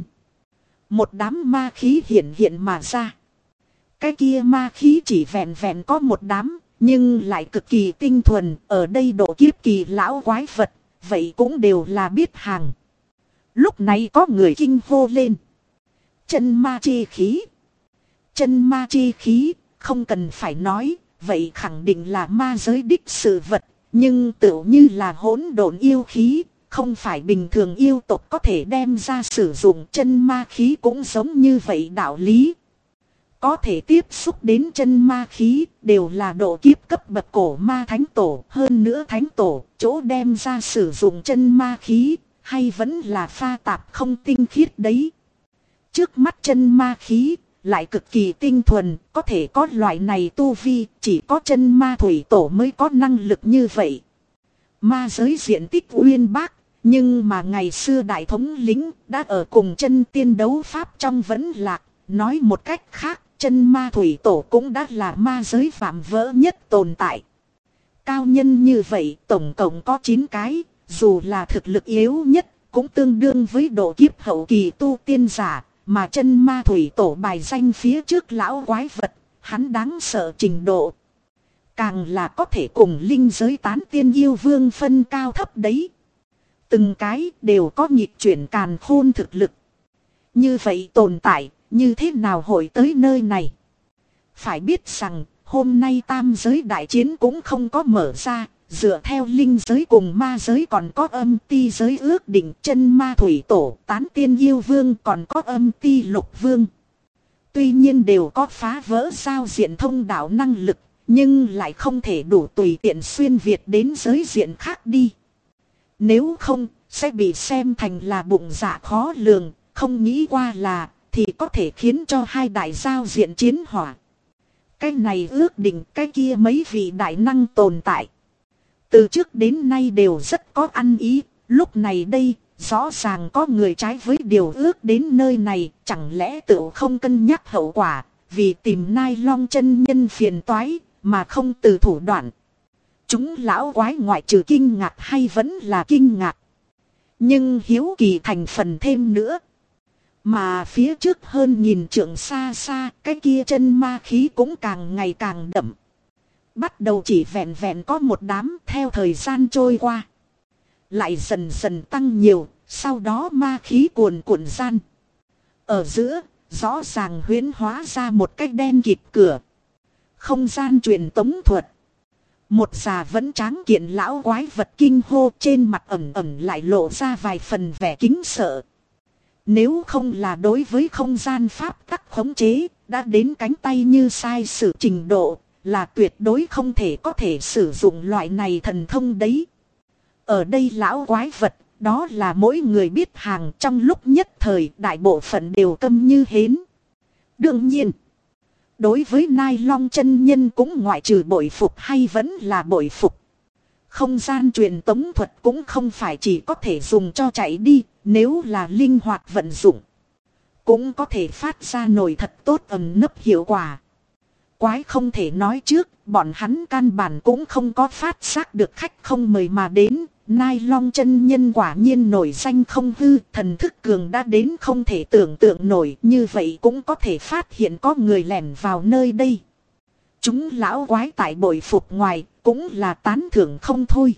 Một đám ma khí hiện mà ra. Cái kia ma khí chỉ vẹn có một đám, nhưng lại cực kỳ tinh thuần, ở đây độ kiếp kỳ lão quái vật, vậy cũng đều là biết hàng. Lúc này có người kinh hô lên. Chân ma chi khí. Chân ma chi khí, không cần phải nói, vậy khẳng định là ma giới đích sự vật, nhưng tựu như là hỗn độn yêu khí, không phải bình thường yêu tộc có thể đem ra sử dụng. Chân ma khí cũng giống như vậy đạo lý. Có thể tiếp xúc đến chân ma khí, đều là độ kiếp cấp bậc cổ ma thánh tổ. Hơn nữa thánh tổ, chỗ đem ra sử dụng chân ma khí, hay vẫn là pha tạp không tinh khiết đấy. Trước mắt chân ma khí, lại cực kỳ tinh thuần, có thể có loại này tu vi, chỉ có chân ma thủy tổ mới có năng lực như vậy. Ma giới diện tích uyên bác, nhưng mà ngày xưa đại thống lĩnh đã ở cùng chân tiên đấu pháp trong vẫn lạc. Nói một cách khác, chân ma thủy tổ cũng đã là ma giới phạm vỡ nhất tồn tại. Cao nhân như vậy tổng cộng có 9 cái, dù là thực lực yếu nhất, cũng tương đương với độ kiếp hậu kỳ tu tiên giả. Mà chân ma thủy tổ bài danh phía trước lão quái vật, hắn đáng sợ trình độ. Càng là có thể cùng linh giới tán tiên yêu vương phân cao thấp đấy. Từng cái đều có nhịp chuyển càn khôn thực lực. Như vậy tồn tại, như thế nào hội tới nơi này? Phải biết rằng, hôm nay tam giới đại chiến cũng không có mở ra. Dựa theo linh giới cùng ma giới còn có âm ti giới ước định, chân ma thủy tổ, tán tiên yêu vương còn có âm ti lục vương. Tuy nhiên đều có phá vỡ giao diện thông đạo năng lực, nhưng lại không thể đủ tùy tiện xuyên Việt đến giới diện khác đi. Nếu không, sẽ bị xem thành là bụng dạ khó lường, không nghĩ qua là, thì có thể khiến cho hai đại giao diện chiến hỏa. Cái này ước định, cái kia mấy vị đại năng tồn tại. Từ trước đến nay đều rất có ăn ý, lúc này đây, rõ ràng có người trái với điều ước đến nơi này, chẳng lẽ tự không cân nhắc hậu quả, vì tìm Nai Long chân nhân phiền toái, mà không từ thủ đoạn. Chúng lão quái ngoại trừ kinh ngạc hay vẫn là kinh ngạc. Nhưng hiếu kỳ thành phần thêm nữa. Mà phía trước hơn nghìn trượng xa xa, cái kia chân ma khí cũng càng ngày càng đậm. Bắt đầu chỉ vẹn vẹn có một đám, theo thời gian trôi qua lại dần dần tăng nhiều, sau đó ma khí cuồn cuộn gian. Ở giữa, rõ ràng huyễn hóa ra một cái đen kịt cửa. Không gian truyền tống thuật. Một già vẫn tráng kiện lão quái vật kinh hô, trên mặt ẩn ẩn lại lộ ra vài phần vẻ kính sợ. Nếu không là đối với không gian pháp tắc khống chế, đã đến cánh tay như sai sử trình độ, là tuyệt đối không thể có thể sử dụng loại này thần thông đấy. Ở đây lão quái vật, đó là mỗi người biết hàng, trong lúc nhất thời đại bộ phận đều câm như hến. Đương nhiên, đối với Nai Long chân nhân cũng ngoại trừ bội phục hay vẫn là bội phục. Không gian truyền tống thuật cũng không phải chỉ có thể dùng cho chạy đi, nếu là linh hoạt vận dụng, cũng có thể phát ra nổi thật tốt ẩn nấp hiệu quả. Quái không thể nói trước, bọn hắn căn bản cũng không có phát giác được khách không mời mà đến. Nai Long chân nhân quả nhiên nổi danh không hư, thần thức cường đã đến không thể tưởng tượng nổi, như vậy cũng có thể phát hiện có người lẻn vào nơi đây. Chúng lão quái tại bội phục ngoài, cũng là tán thưởng không thôi.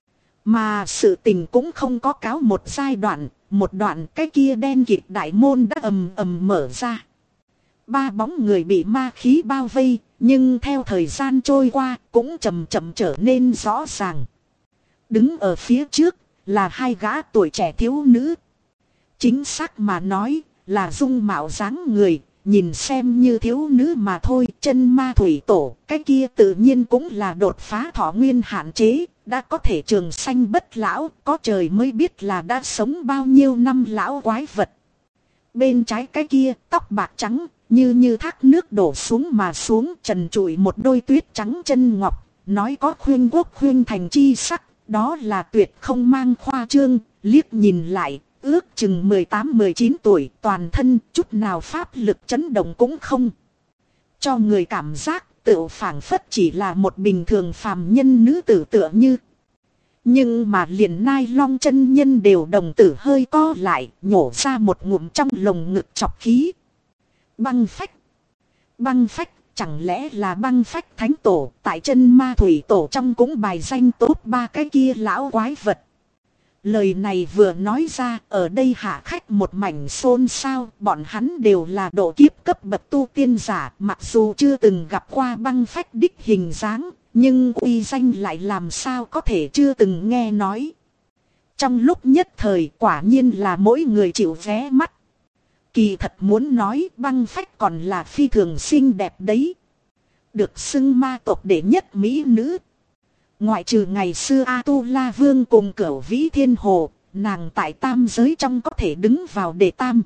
Mà sự tình cũng không có cáo một giai đoạn, một đoạn cái kia đen kịt đại môn đã ầm ầm mở ra. Ba bóng người bị ma khí bao vây, nhưng theo thời gian trôi qua cũng chậm chậm trở nên rõ ràng. Đứng ở phía trước là hai gã tuổi trẻ thiếu nữ. Chính xác mà nói là dung mạo dáng người, nhìn xem như thiếu nữ mà thôi. Chân ma thủy tổ, cái kia tự nhiên cũng là đột phá thọ nguyên hạn chế, đã có thể trường sanh bất lão, có trời mới biết là đã sống bao nhiêu năm lão quái vật. Bên trái cái kia tóc bạc trắng, như thác nước đổ xuống mà xuống, trần trụi một đôi tuyết trắng chân ngọc, nói có khuyên quốc khuyên thành chi sắc. Đó là tuyệt không mang khoa trương, liếc nhìn lại, ước chừng 18-19 tuổi, toàn thân chút nào pháp lực chấn động cũng không. Cho người cảm giác tự phảng phất chỉ là một bình thường phàm nhân nữ tử tựa như. Nhưng mà liền Nai Long chân nhân đều đồng tử hơi co lại, nhổ ra một ngụm trong lồng ngực chọc khí. Băng phách. Băng phách. Chẳng lẽ là băng phách thánh tổ, tại chân ma thủy tổ trong cũng bài danh tốt ba cái kia lão quái vật. Lời này vừa nói ra, ở đây hạ khách một mảnh xôn xao, bọn hắn đều là độ kiếp cấp bậc tu tiên giả, mặc dù chưa từng gặp qua băng phách đích hình dáng, nhưng uy danh lại làm sao có thể chưa từng nghe nói. Trong lúc nhất thời quả nhiên là mỗi người chịu vé mắt. Kỳ thật muốn nói băng phách còn là phi thường xinh đẹp đấy. Được xưng ma tộc đệ nhất mỹ nữ. Ngoại trừ ngày xưa A-tu-la vương cùng Cửu Vĩ Thiên Hồ, nàng tại tam giới trong có thể đứng vào đệ tam.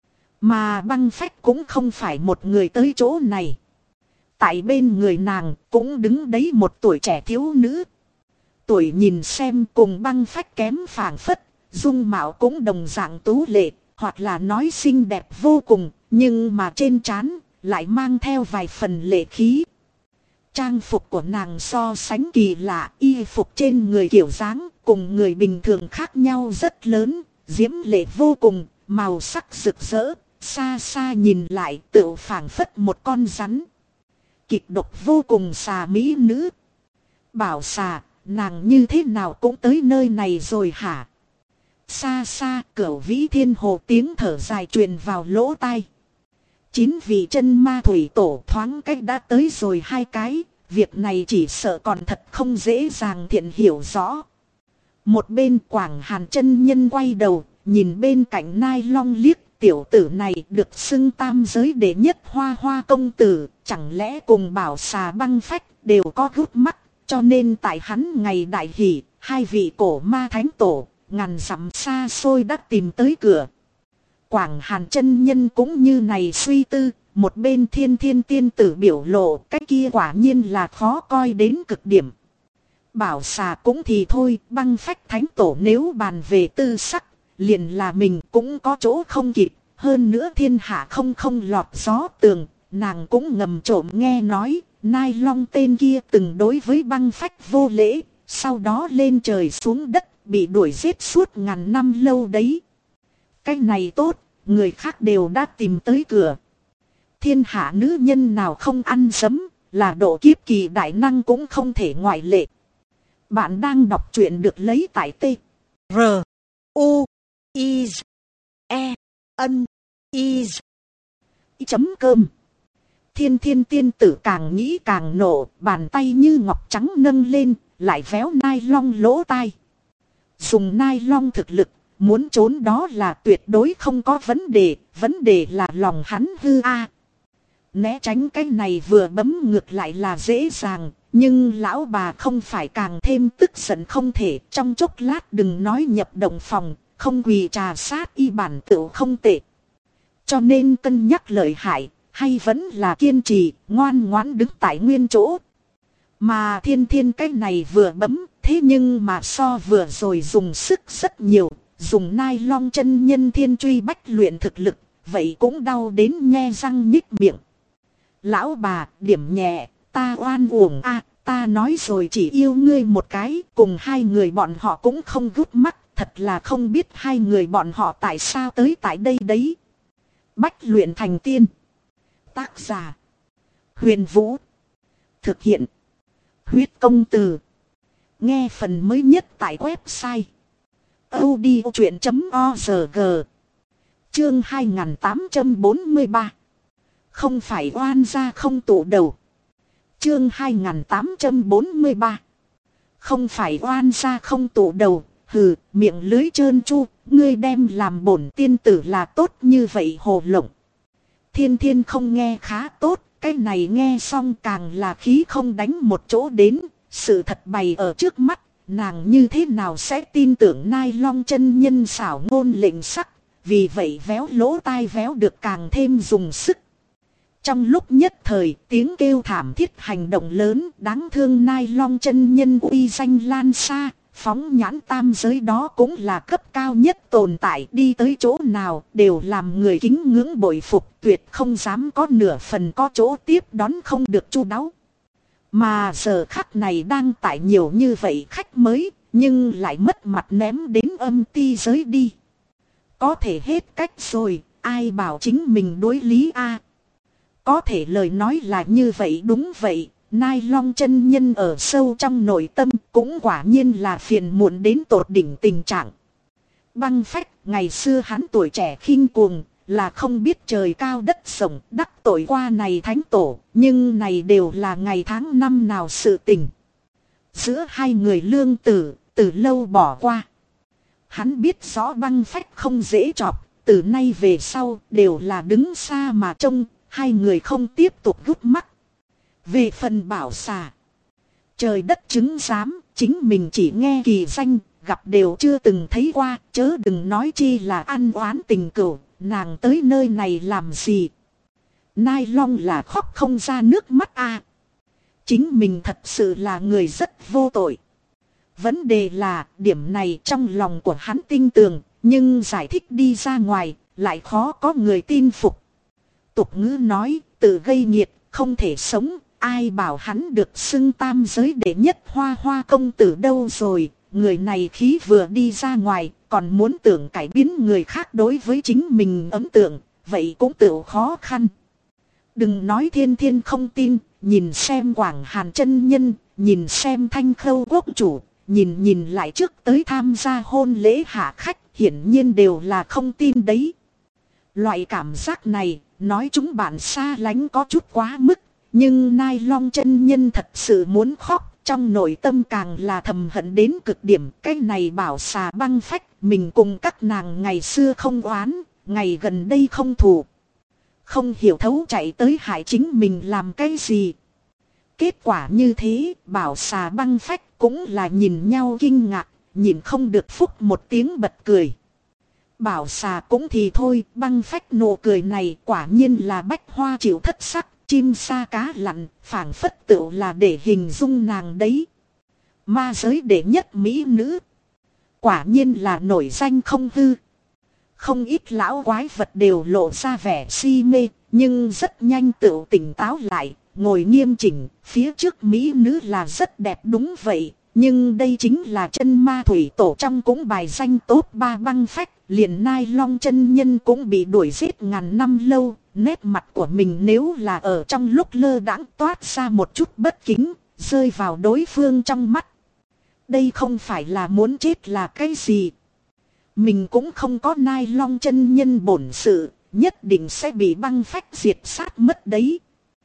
Mà băng phách cũng không phải một người tới chỗ này. Tại bên người nàng cũng đứng đấy một tuổi trẻ thiếu nữ. Tuổi nhìn xem cùng băng phách kém phảng phất, dung mạo cũng đồng dạng tú lệ. Hoặc là nói xinh đẹp vô cùng, nhưng mà trên trán lại mang theo vài phần lệ khí. Trang phục của nàng so sánh kỳ lạ, y phục trên người kiểu dáng cùng người bình thường khác nhau rất lớn, diễm lệ vô cùng, màu sắc rực rỡ, xa xa nhìn lại tựa phảng phất một con rắn. Kịch độc vô cùng xà mỹ nữ. Bảo xà, nàng như thế nào cũng tới nơi này rồi hả? Xa xa Cửu Vĩ Thiên Hồ tiếng thở dài truyền vào lỗ tai. 9 vị chân ma thủy tổ thoáng cách đã tới rồi 2 cái. Việc này chỉ sợ còn thật không dễ dàng thiện hiểu rõ. Một bên Quảng Hàn chân nhân quay đầu, nhìn bên cạnh Nai Long liếc. Tiểu tử này được xưng tam giới đệ nhất hoa hoa công tử, chẳng lẽ cùng bảo xà băng phách đều có gút mắt, cho nên tại hắn ngày đại hỷ, hai vị cổ ma thánh tổ, ngàn dặm xa xôi đã tìm tới cửa. Quảng Hàn chân nhân cũng như này suy tư, một bên Thiên Thiên tiên tử biểu lộ, cái kia quả nhiên là khó coi đến cực điểm. Bảo xà cũng thì thôi, Băng Phách thánh tổ nếu bàn về tư sắc, liền là mình cũng có chỗ không kịp, hơn nữa thiên hạ không lọt gió tường, nàng cũng ngầm trộm nghe nói, Nai Long tên kia từng đối với Băng Phách vô lễ, sau đó lên trời xuống đất, bị đuổi giết suốt ngàn năm lâu đấy. Cái này tốt, người khác đều đã tìm tới cửa. Thiên hạ nữ nhân nào không ăn dấm, là độ kiếp kỳ đại năng cũng không thể ngoại lệ. Bạn đang đọc truyện được lấy tại T. R. U. I. E. N. I. Chấm cơm. Thiên Thiên tiên tử càng nghĩ càng nộ, bàn tay như ngọc trắng nâng lên, lại véo Nai Long lỗ tai. Dùng Nai Long thực lực, muốn trốn đó là tuyệt đối không có vấn đề là lòng hắn hư a. Né tránh cái này vừa bấm ngược lại là dễ dàng, nhưng lão bà không phải càng thêm tức giận không thể, trong chốc lát đừng nói nhập động phòng, không quỳ trà sát y bản tựu không tệ. Cho nên cân nhắc lợi hại, hay vẫn là kiên trì, ngoan ngoãn đứng tại nguyên chỗ. Mà Thiên Thiên cái này vừa bấm, thế nhưng mà so vừa rồi dùng sức rất nhiều, dùng Nai Long chân nhân thiên truy bách luyện thực lực, vậy cũng đau đến nhe răng nhích miệng. Lão bà, điểm nhẹ, ta oan uổng a, ta nói rồi chỉ yêu ngươi một cái, cùng hai người bọn họ cũng không gút mắt, thật là không biết hai người bọn họ tại sao tới tại đây đấy. Bách luyện thành tiên. Tác giả: Huyền Vũ. Thực hiện: Huyết Công Từ. Nghe phần mới nhất tại website audiochuyện.org. Chương 2843. Không phải oan gia không tụ đầu. Chương 2843. Không phải oan gia không tụ đầu. Hừ, miệng lưới trơn chu, ngươi đem làm bổn tiên tử là tốt như vậy hồ lộng. Thiên Thiên không nghe khá tốt, cái này nghe xong càng là khí không đánh một chỗ đến. Sự thật bày ở trước mắt, nàng như thế nào sẽ tin tưởng Nai Long chân nhân xảo ngôn lệnh sắc, vì vậy véo lỗ tai véo được càng thêm dùng sức. Trong lúc nhất thời, tiếng kêu thảm thiết hành động lớn, đáng thương Nai Long chân nhân uy danh lan xa, phóng nhãn tam giới đó cũng là cấp cao nhất tồn tại, đi tới chỗ nào đều làm người kính ngưỡng bội phục, tuyệt không dám có nửa phần có chỗ tiếp đón không được chu đáo. Mà giờ khắc này đang tại nhiều như vậy khách mới, nhưng lại mất mặt ném đến âm ti giới đi. Có thể hết cách rồi, ai bảo chính mình đối lý a? Có thể lời nói là như vậy, đúng vậy, Nai Long chân nhân ở sâu trong nội tâm cũng quả nhiên là phiền muộn đến tột đỉnh tình trạng. Băng Phách, ngày xưa hắn tuổi trẻ khinh cuồng, là không biết trời cao đất rộng, đắc tội qua này thánh tổ, nhưng này đều là ngày tháng năm nào sự tình. Giữa hai người lương tử, từ lâu bỏ qua. Hắn biết rõ Băng Phách không dễ chọc, từ nay về sau đều là đứng xa mà trông, hai người không tiếp tục gút mắt. Về phần Bảo xà, trời đất chứng giám, chính mình chỉ nghe kỳ danh, gặp đều chưa từng thấy qua, chớ đừng nói chi là ăn oán tình cửu, nàng tới nơi này làm gì. Nai Long là khóc không ra nước mắt a. Chính mình thật sự là người rất vô tội. Vấn đề là điểm này trong lòng của hắn tin tưởng, nhưng giải thích đi ra ngoài lại khó có người tin phục. Tục ngữ nói tự gây nghiệt không thể sống, ai bảo hắn được xưng tam giới đệ nhất hoa hoa công tử đâu rồi. Người này khí vừa đi ra ngoài còn muốn tưởng cải biến người khác đối với chính mình ấn tượng, vậy cũng tự khó khăn. Đừng nói Thiên Thiên không tin, nhìn xem Quảng Hàn chân nhân, nhìn xem Thanh Khâu quốc chủ, nhìn lại trước tới tham gia hôn lễ hạ khách, hiển nhiên đều là không tin đấy. Loại cảm giác này, nói chúng bạn xa lánh có chút quá mức, nhưng Nai Long chân nhân thật sự muốn khóc, trong nội tâm càng là thầm hận đến cực điểm. Cái này Bảo xà Băng Phách, mình cùng các nàng ngày xưa không oán, ngày gần đây không thù. Không hiểu thấu chạy tới hại chính mình làm cái gì. Kết quả như thế, Bảo Xà Băng Phách cũng là nhìn nhau kinh ngạc, nhìn không được phúc một tiếng bật cười. Bảo Xà cũng thì thôi, Băng Phách nụ cười này quả nhiên là bách hoa chịu thất sắc, chim sa cá lặn, phảng phất tựu là để hình dung nàng đấy. Ma giới đệ nhất mỹ nữ. Quả nhiên là nổi danh không hư. Không ít lão quái vật đều lộ ra vẻ si mê, nhưng rất nhanh tự tỉnh táo lại, ngồi nghiêm chỉnh, phía trước mỹ nữ là rất đẹp đúng vậy. Nhưng đây chính là chân ma thủy tổ trong cũng bài danh top 3 Băng Phách, liền Nai Long chân nhân cũng bị đuổi giết ngàn năm lâu, nét mặt của mình nếu là ở trong lúc lơ đãng toát ra một chút bất kính, rơi vào đối phương trong mắt. Đây không phải là muốn chết là cái gì. Mình cũng không có Nai Long chân nhân bổn sự, nhất định sẽ bị Băng Phách diệt sát mất đấy.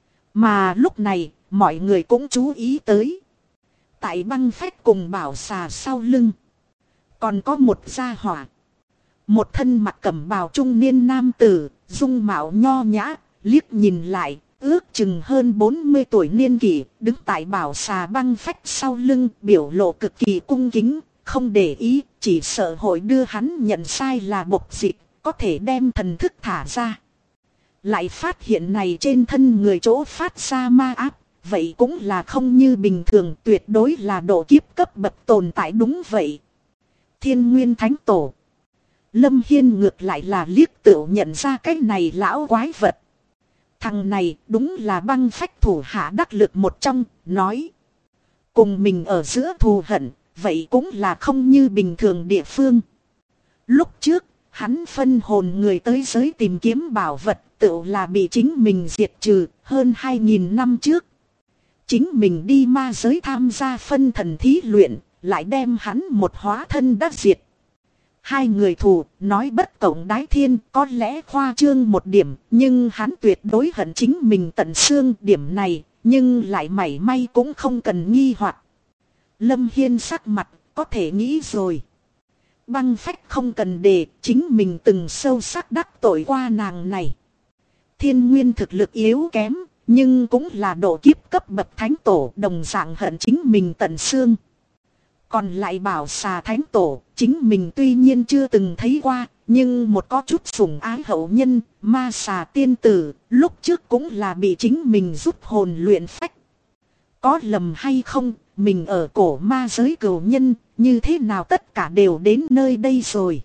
Mà lúc này, mọi người cũng chú ý tới. Tại Băng Phách cùng Bảo Xà sau lưng, còn có một gia hỏa. Một thân mặc cẩm bào trung niên nam tử, dung mạo nho nhã, liếc nhìn lại, ước chừng hơn 40 tuổi niên kỷ, đứng tại Bảo Xà Băng Phách sau lưng, biểu lộ cực kỳ cung kính, không để ý, chỉ sợ hội đưa hắn nhận sai là bộc dịch, có thể đem thần thức thả ra. Lại phát hiện này trên thân người chỗ phát ra ma áp, vậy cũng là không như bình thường, tuyệt đối là độ kiếp cấp bậc tồn tại đúng vậy. Thiên Nguyên Thánh Tổ. Lâm Hiên ngược lại là liếc tựu nhận ra cái này lão quái vật. Thằng này đúng là Băng Phách thủ hạ đắc lực một trong, nói. Cùng mình ở giữa thù hận, vậy cũng là không như bình thường địa phương. Lúc trước, hắn phân hồn người tới giới tìm kiếm bảo vật, tựu là bị chính mình diệt trừ hơn 2000 năm trước. Chính mình đi ma giới tham gia phân thần thí luyện, lại đem hắn một hóa thân đã diệt. Hai người thù, nói bất cộng đái thiên, có lẽ khoa trương một điểm, nhưng hắn tuyệt đối hận chính mình tận xương điểm này, nhưng lại mảy may cũng không cần nghi hoặc. Lâm Hiên sắc mặt, có thể nghĩ rồi. Băng Phách không cần đề, chính mình từng sâu sắc đắc tội qua nàng này. Thiên Nguyên thực lực yếu kém, nhưng cũng là độ kiếp cấp bậc thánh tổ, đồng dạng hận chính mình tận xương. Còn lại Bảo Xà Thánh Tổ, chính mình tuy nhiên chưa từng thấy qua, nhưng một có chút sủng ái hậu nhân, Ma Xà Tiên Tử, lúc trước cũng là bị chính mình giúp hồn luyện phách. Có lầm hay không, mình ở cổ ma giới cửu nhân, như thế nào tất cả đều đến nơi đây rồi.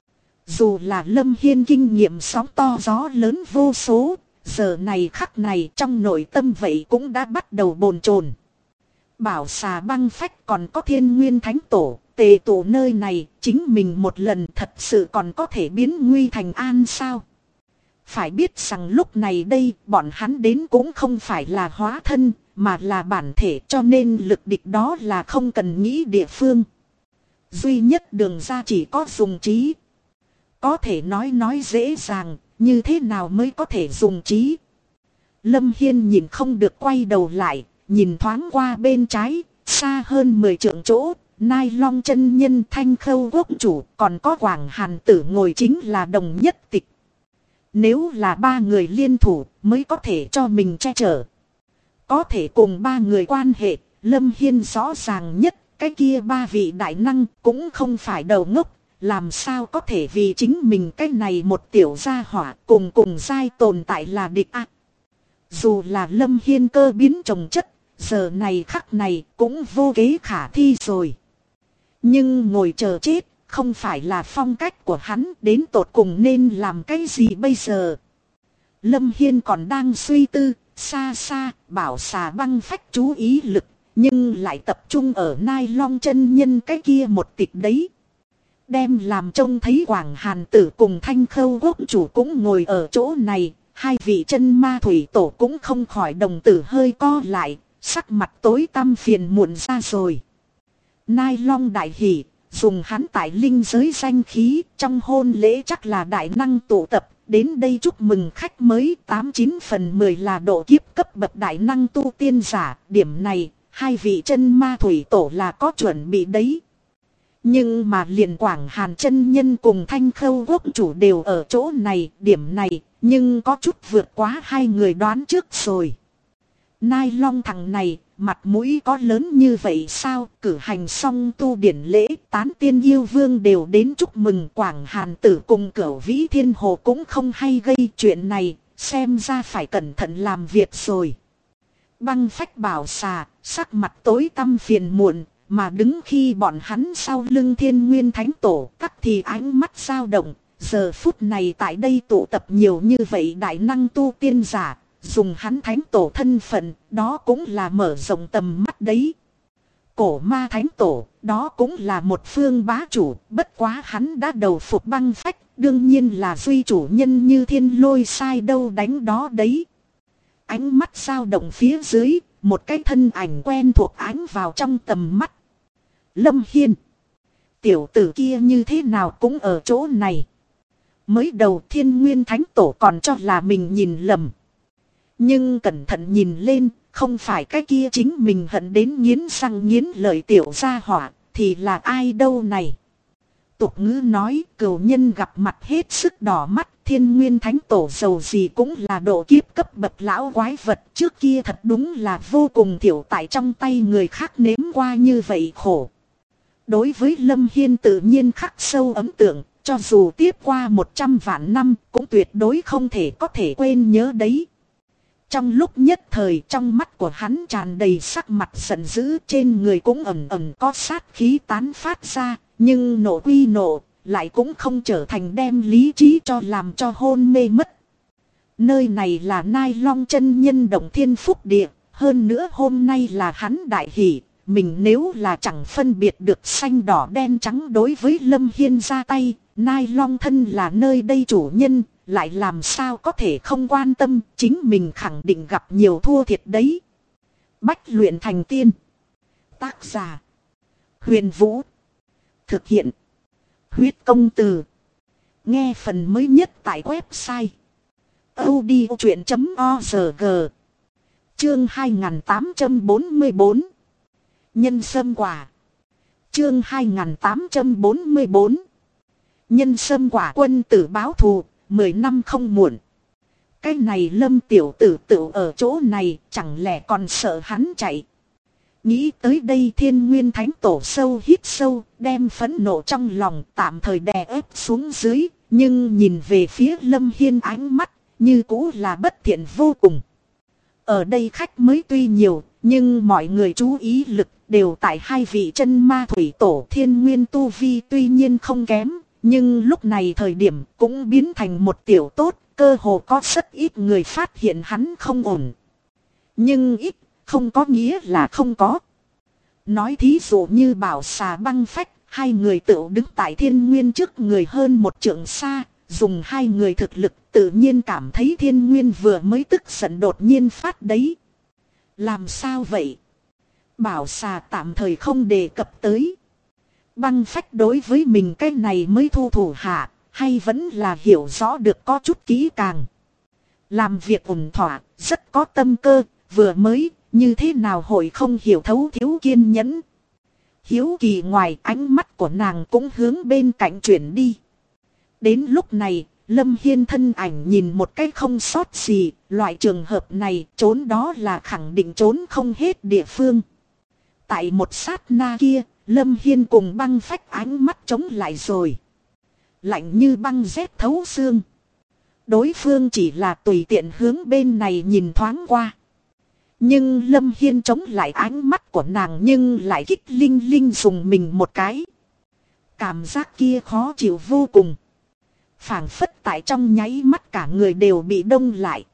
Dù là Lâm Hiên kinh nghiệm sóng to gió lớn vô số, giờ này khắc này trong nội tâm vậy cũng đã bắt đầu bồn chồn. Bảo Xà Băng Phách còn có Thiên Nguyên Thánh Tổ, tề tụ nơi này, chính mình một lần thật sự còn có thể biến nguy thành an sao? Phải biết rằng lúc này đây, bọn hắn đến cũng không phải là hóa thân, mà là bản thể, cho nên lực địch đó là không cần nghĩ địa phương. Duy nhất đường ra chỉ có dùng trí. Có thể nói dễ dàng, như thế nào mới có thể dùng trí? Lâm Hiên nhìn không được quay đầu lại. Nhìn thoáng qua bên trái, xa hơn 10 trượng chỗ, Nai Long chân nhân Thanh Khâu quốc chủ, còn có Quảng Hàn Tử ngồi chính là đồng nhất tịch. Nếu là ba người liên thủ, mới có thể cho mình che chở. Có thể cùng ba người quan hệ, Lâm Hiên rõ ràng nhất, cái kia ba vị đại năng cũng không phải đầu ngốc, làm sao có thể vì chính mình cái này một tiểu gia hỏa cùng giai tồn tại là địch ác. Dù là Lâm Hiên cơ biến trồng chất, giờ này khắc này cũng vô kế khả thi rồi. Nhưng ngồi chờ chết, không phải là phong cách của hắn, đến tột cùng nên làm cái gì bây giờ. Lâm Hiên còn đang suy tư, xa xa, Bảo Xà Băng Phách chú ý lực, nhưng lại tập trung ở Nai Long chân nhân cái kia một tịch đấy. Đem làm trông thấy Quảng Hàn Tử cùng Thanh Khâu quốc chủ cũng ngồi ở chỗ này, hai vị chân ma thủy tổ cũng không khỏi đồng tử hơi co lại, sắc mặt tối tăm phiền muộn ra rồi. Nai Long đại hỉ, dùng hắn tại linh giới danh khí, trong hôn lễ chắc là đại năng tụ tập, đến đây chúc mừng khách mới 89 phần 10 là độ kiếp cấp bậc đại năng tu tiên giả, điểm này, hai vị chân ma thủy tổ là có chuẩn bị đấy. Nhưng mà liền Quảng Hàn chân nhân cùng Thanh Khâu quốc chủ đều ở chỗ này, điểm này, nhưng có chút vượt quá hai người đoán trước rồi. Nai Long thằng này, mặt mũi có lớn như vậy sao? Cử hành xong tu điển lễ, tán tiên yêu vương đều đến chúc mừng. Quảng Hàn Tử cùng Cửu Vĩ Thiên Hồ cũng không hay gây chuyện này, xem ra phải cẩn thận làm việc rồi. Băng Phách bảo xà, sắc mặt tối tăm phiền muộn, mà đứng khi bọn hắn sau lưng Thiên Nguyên Thánh Tổ, các thì ánh mắt dao động. Giờ phút này tại đây tụ tập nhiều như vậy đại năng tu tiên giả, dùng hắn Thánh Tổ thân phận, đó cũng là mở rộng tầm mắt đấy. Cổ Ma Thánh Tổ, đó cũng là một phương bá chủ, bất quá hắn đã đầu phục Băng Phách, đương nhiên là duy chủ nhân như thiên lôi sai đâu đánh đó đấy. Ánh mắt dao động phía dưới, một cái thân ảnh quen thuộc ánh vào trong tầm mắt. Lâm Hiên. Tiểu tử kia như thế nào cũng ở chỗ này. Mới đầu Thiên Nguyên Thánh Tổ còn cho là mình nhìn lầm. Nhưng cẩn thận nhìn lên, không phải cái kia chính mình hận đến nghiến răng nghiến lợi tiểu gia hỏa, thì là ai đâu này. Tục ngữ nói cửu nhân gặp mặt hết sức đỏ mắt. Thiên Nguyên Thánh Tổ giàu gì cũng là độ kiếp cấp bậc lão quái vật. Trước kia thật đúng là vô cùng thiểu tại trong tay người khác nếm qua như vậy khổ. Đối với Lâm Hiên tự nhiên khắc sâu ấn tượng. Cho dù tiếp qua 100 vạn năm cũng tuyệt đối không thể có thể quên nhớ đấy. Trong lúc nhất thời trong mắt của hắn tràn đầy sắc mặt giận dữ, trên người cũng ẩn ẩn có sát khí tán phát ra. Nhưng nộ quy nộ, lại cũng không trở thành đem lý trí cho làm cho hôn mê mất. Nơi này là Nai Long chân nhân động thiên phúc địa, hơn nữa hôm nay là hắn đại hỷ. Mình nếu là chẳng phân biệt được xanh đỏ đen trắng đối với Lâm Hiên ra tay, Nai Long thân là nơi đây chủ nhân, lại làm sao có thể không quan tâm, chính mình khẳng định gặp nhiều thua thiệt đấy. Bách luyện thành tiên. Tác giả Huyền Vũ. Thực hiện Huyết Công Từ. Nghe phần mới nhất tại website audiochuyện.org. Chương 2844 Nhân sâm quả. Chương 2844 Nhân sâm quả. Quân tử báo thù, 10 năm không muộn. Cái này Lâm tiểu tử tự ở chỗ này, chẳng lẽ còn sợ hắn chạy. Nghĩ tới đây Thiên Nguyên Thánh Tổ sâu hít sâu, đem phẫn nộ trong lòng tạm thời đè ép xuống dưới, nhưng nhìn về phía Lâm Hiên ánh mắt, như cũ là bất thiện vô cùng. Ở đây khách mới tuy nhiều, nhưng mọi người chú ý lực đều tại hai vị chân ma thủy tổ. Thiên Nguyên tu vi tuy nhiên không kém, nhưng lúc này thời điểm cũng biến thành một tiểu tốt, cơ hồ có rất ít người phát hiện hắn không ổn. Nhưng ít không có nghĩa là không có. Nói thí dụ như Bảo Xà Băng Phách, hai người tự đứng tại Thiên Nguyên trước người hơn một trượng xa, dùng hai người thực lực tự nhiên cảm thấy Thiên Nguyên vừa mới tức giận đột nhiên phát đấy. Làm sao vậy? Bảo Xà tạm thời không đề cập tới. Băng Phách đối với mình cái này mới thu thủ hạ, hay vẫn là hiểu rõ được có chút kỹ càng. Làm việc ổn thỏa, rất có tâm cơ, vừa mới, như thế nào hội không hiểu thấu thiếu kiên nhẫn. Hiếu kỳ ngoài ánh mắt của nàng cũng hướng bên cạnh chuyển đi. Đến lúc này, Lâm Hiên thân ảnh nhìn một cái không sót gì, loại trường hợp này trốn đó là khẳng định trốn không hết địa phương. Tại một sát na kia, Lâm Hiên cùng Băng Phách ánh mắt chống lại rồi. Lạnh như băng rét thấu xương. Đối phương chỉ là tùy tiện hướng bên này nhìn thoáng qua. Nhưng Lâm Hiên chống lại ánh mắt của nàng nhưng lại kích linh linh dùng mình một cái. Cảm giác kia khó chịu vô cùng. Phảng phất tại trong nháy mắt cả người đều bị đông lại.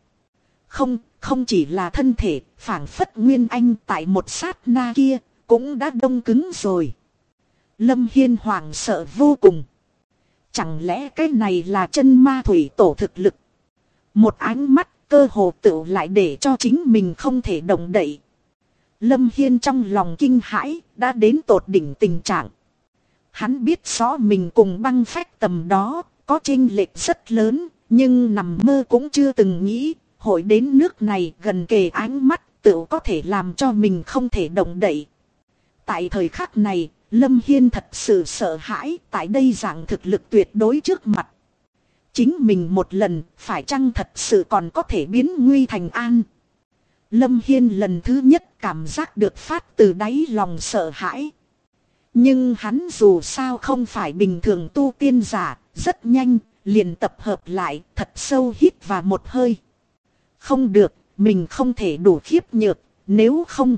Không chỉ là thân thể, phảng phất Nguyên Anh tại một sát na kia cũng đã đông cứng rồi. Lâm Hiên hoảng sợ vô cùng. Chẳng lẽ cái này là chân ma thủy tổ thực lực? Một ánh mắt cơ hồ tự lại để cho chính mình không thể động đậy. Lâm Hiên trong lòng kinh hãi đã đến tột đỉnh tình trạng. Hắn biết rõ mình cùng Băng Phách tầm đó có chênh lệch rất lớn, nhưng nằm mơ cũng chưa từng nghĩ hội đến nước này gần kề ánh mắt tự có thể làm cho mình không thể động đậy. Tại thời khắc này, Lâm Hiên thật sự sợ hãi tại đây dạng thực lực tuyệt đối trước mặt. Chính mình một lần phải chăng thật sự còn có thể biến nguy thành an. Lâm Hiên lần thứ nhất cảm giác được phát từ đáy lòng sợ hãi. Nhưng hắn dù sao không phải bình thường tu tiên giả, rất nhanh, liền tập hợp lại, thật sâu hít vào một hơi. Không được, mình không thể đủ khiếp nhược, nếu không.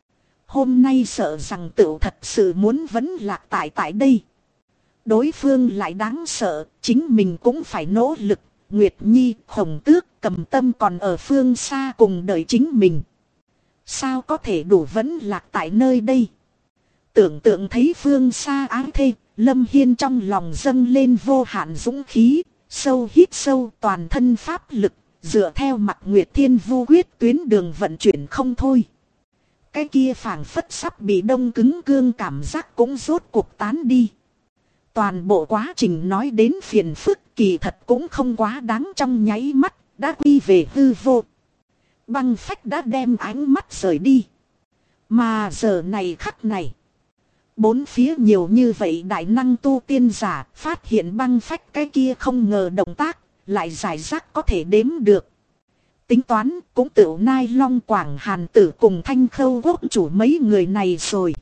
Hôm nay sợ rằng tựu thật sự muốn vấn lạc tại đây. Đối phương lại đáng sợ, chính mình cũng phải nỗ lực. Nguyệt Nhi, Hồng Tước, Cầm Tâm còn ở phương xa cùng đợi chính mình. Sao có thể đủ vấn lạc tại nơi đây? Tưởng tượng thấy phương xa ái thê, Lâm Hiên trong lòng dâng lên vô hạn dũng khí, sâu hít sâu toàn thân pháp lực, dựa theo mặt Nguyệt Thiên Vu quyết tuyến đường vận chuyển không thôi. Cái kia phảng phất sắp bị đông cứng cương cảm giác cũng rốt cuộc tán đi. Toàn bộ quá trình nói đến phiền phức kỳ thật cũng không quá đáng, trong nháy mắt, đã quy về hư vô. Băng phách đã đem ánh mắt rời đi. Mà giờ này khắc này, bốn phía nhiều như vậy đại năng tu tiên giả phát hiện băng phách cái kia không ngờ động tác, lại giải rác có thể đếm được. Tính toán cũng tựu Nai Long Quảng Hàn Tử cùng Thanh Khâu Quốc chủ mấy người này rồi.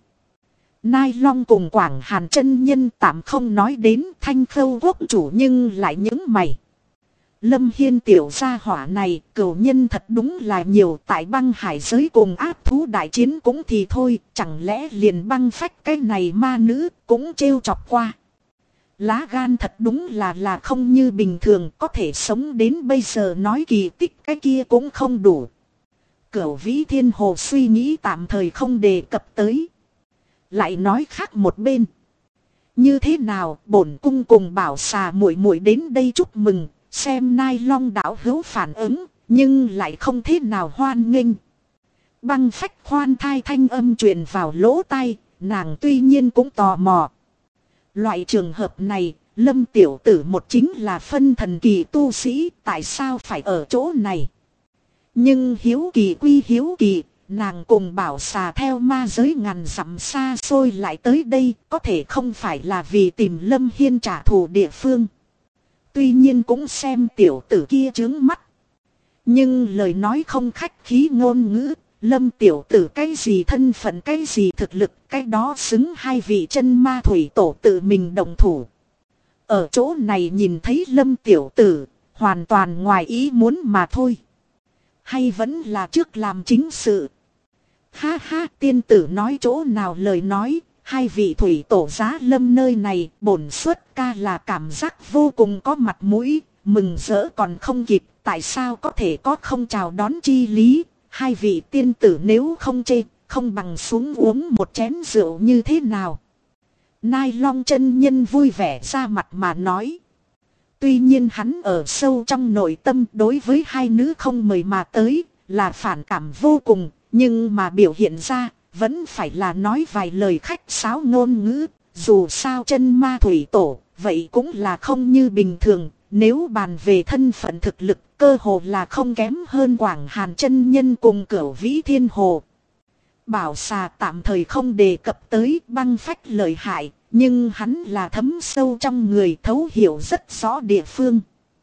Nai Long cùng Quảng Hàn chân nhân tạm không nói đến, Thanh Khâu Quốc chủ nhưng lại những mày. Lâm Hiên tiểu gia hỏa này, cửu nhân thật đúng là nhiều, tại băng hải giới cùng ác thú đại chiến cũng thì thôi, chẳng lẽ liền băng phách cái này ma nữ cũng trêu chọc qua. Lá gan thật đúng là không như bình thường, có thể sống đến bây giờ nói kỳ tích cái kia cũng không đủ. Cửu Vĩ Thiên Hồ suy nghĩ tạm thời không đề cập tới. Lại nói khác một bên. Như thế nào, bổn cung cùng Bảo Xà muội muội đến đây chúc mừng, xem Nai Long đảo hữu phản ứng, nhưng lại không thế nào hoan nghênh. Băng phách khoan thai thanh âm truyền vào lỗ tai, nàng tuy nhiên cũng tò mò. Loại trường hợp này, Lâm tiểu tử một chính là phân thần kỳ tu sĩ, tại sao phải ở chỗ này? Nhưng hiếu kỳ quy hiếu kỳ, nàng cùng Bảo Xà theo ma giới ngàn dặm xa xôi lại tới đây, có thể không phải là vì tìm Lâm Hiên trả thù địa phương. Tuy nhiên cũng xem tiểu tử kia trướng mắt. Nhưng lời nói không khách khí ngôn ngữ, Lâm tiểu tử cái gì thân phận cái gì thực lực, cái đó xứng hai vị chân ma thủy tổ tự mình đồng thủ. Ở chỗ này nhìn thấy Lâm tiểu tử, hoàn toàn ngoài ý muốn mà thôi. Hay vẫn là trước làm chính sự. Ha ha, tiên tử nói chỗ nào lời nói, hai vị thủy tổ giá Lâm nơi này, bổn xuất ca là cảm giác vô cùng có mặt mũi, mừng rỡ còn không kịp, tại sao có thể có không chào đón chi lý. Hai vị tiên tử nếu không chê, không bằng xuống uống một chén rượu như thế nào. Nai Long chân nhân vui vẻ ra mặt mà nói. Tuy nhiên hắn ở sâu trong nội tâm đối với hai nữ không mời mà tới, là phản cảm vô cùng, nhưng mà biểu hiện ra, vẫn phải là nói vài lời khách sáo ngôn ngữ, dù sao chân ma thủy tổ, vậy cũng là không như bình thường, nếu bàn về thân phận thực lực, cơ hồ là không kém hơn Quảng Hàn chân nhân cùng Cửu Vĩ Thiên Hồ. Bảo Xà tạm thời không đề cập tới băng phách lợi hại, nhưng hắn là thấm sâu trong người, thấu hiểu rất rõ địa phương.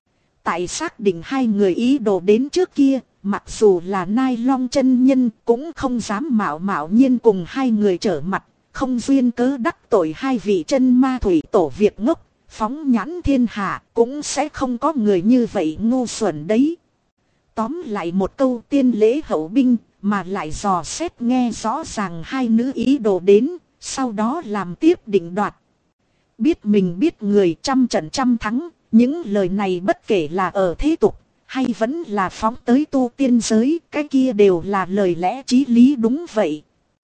Tại xác định hai người ý đồ đến trước kia, mặc dù là Nai Long chân nhân cũng không dám mạo mạo nhiên cùng hai người trở mặt, không duyên cớ đắc tội hai vị chân ma thủy tổ việc ngốc, phóng nhãn thiên hạ cũng sẽ không có người như vậy ngu xuẩn đấy. Tóm lại một câu tiên lễ hậu binh, mà lại dò xét nghe rõ ràng hai nữ ý đồ đến, sau đó làm tiếp định đoạt. Biết mình biết người trăm trận trăm thắng, những lời này bất kể là ở thế tục, hay vẫn là phóng tới tu tiên giới, cái kia đều là lời lẽ chí lý đúng vậy.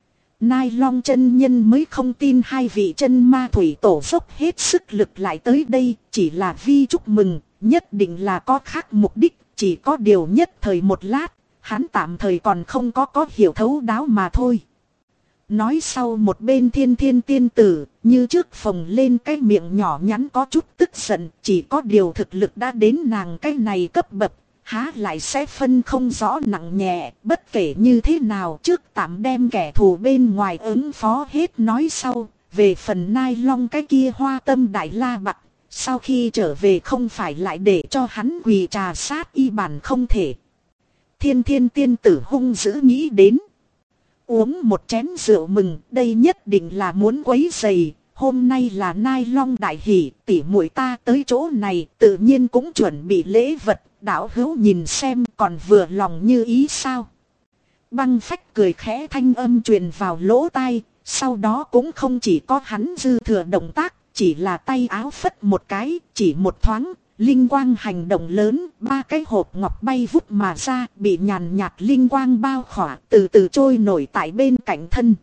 Nai Long chân nhân mới không tin hai vị chân ma thủy tổ dốc hết sức lực lại tới đây, chỉ là vi chúc mừng, nhất định là có khác mục đích, chỉ có điều nhất thời một lát, hắn tạm thời còn không có hiểu thấu đáo mà thôi. Nói sau một bên Thiên Thiên tiên tử, như trước phồng lên cái miệng nhỏ nhắn có chút tức giận, chỉ có điều thực lực đã đến nàng cái này cấp bậc, há lại sẽ phân không rõ nặng nhẹ, bất kể như thế nào trước tạm đem kẻ thù bên ngoài ứng phó hết nói sau, về phần Nai Long cái kia hoa tâm đại la bạc, sau khi trở về không phải lại để cho hắn quỳ trà sát y bản không thể. Thiên Thiên tiên tử hung dữ nghĩ đến. Uống một chén rượu mừng, đây nhất định là muốn quấy rầy. Hôm nay là Nai Long đại hỷ, tỷ muội ta tới chỗ này tự nhiên cũng chuẩn bị lễ vật. Đạo hữu nhìn xem còn vừa lòng như ý sao. Băng Phách cười khẽ, thanh âm truyền vào lỗ tai. Sau đó cũng không chỉ có hắn dư thừa động tác, chỉ là tay áo phất một cái, chỉ một thoáng. Linh quang hành động lớn, 3 cái hộp ngọc bay vút mà ra, bị nhàn nhạt linh quang bao khỏa, từ từ trôi nổi tại bên cạnh thân.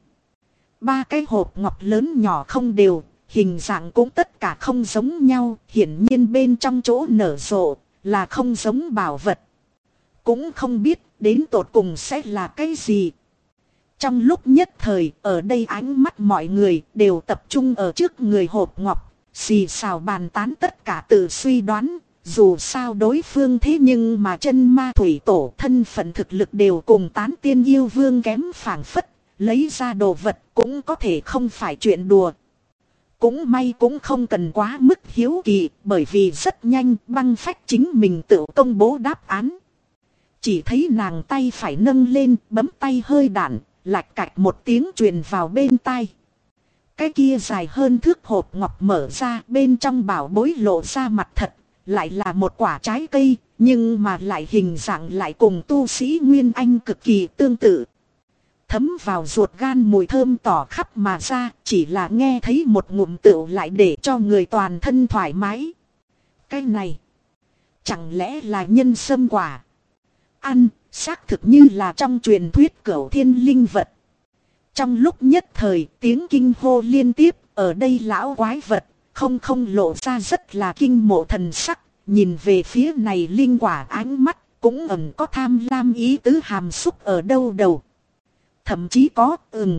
3 cái hộp ngọc lớn nhỏ không đều, hình dạng cũng tất cả không giống nhau, hiển nhiên bên trong chỗ nở rộ, là không giống bảo vật. Cũng không biết đến tột cùng sẽ là cái gì. Trong lúc nhất thời, ở đây ánh mắt mọi người đều tập trung ở trước người hộp ngọc. Xì xào bàn tán tất cả tự suy đoán, dù sao đối phương thế nhưng mà chân ma thủy tổ thân phận thực lực đều cùng tán tiên yêu vương kém phảng phất, lấy ra đồ vật cũng có thể không phải chuyện đùa. Cũng may cũng không cần quá mức hiếu kỳ, bởi vì rất nhanh Băng Phách chính mình tự công bố đáp án. Chỉ thấy nàng tay phải nâng lên, bấm tay hơi đạn, lạch cạch một tiếng truyền vào bên tai. Cái kia dài hơn thước hộp ngọc mở ra, bên trong bảo bối lộ ra mặt thật, lại là một quả trái cây, nhưng mà lại hình dạng lại cùng tu sĩ Nguyên Anh cực kỳ tương tự. Thấm vào ruột gan mùi thơm tỏ khắp mà ra, chỉ là nghe thấy một ngụm tựu lại để cho người toàn thân thoải mái. Cái này, chẳng lẽ là nhân sâm quả? Ăn, xác thực như là trong truyền thuyết Cửu Thiên linh vật. Trong lúc nhất thời tiếng kinh hô liên tiếp, ở đây lão quái vật, không lộ ra rất là kinh mộ thần sắc, nhìn về phía này linh quả ánh mắt, cũng ẩn có tham lam ý tứ hàm xúc ở đâu đầu. Thậm chí có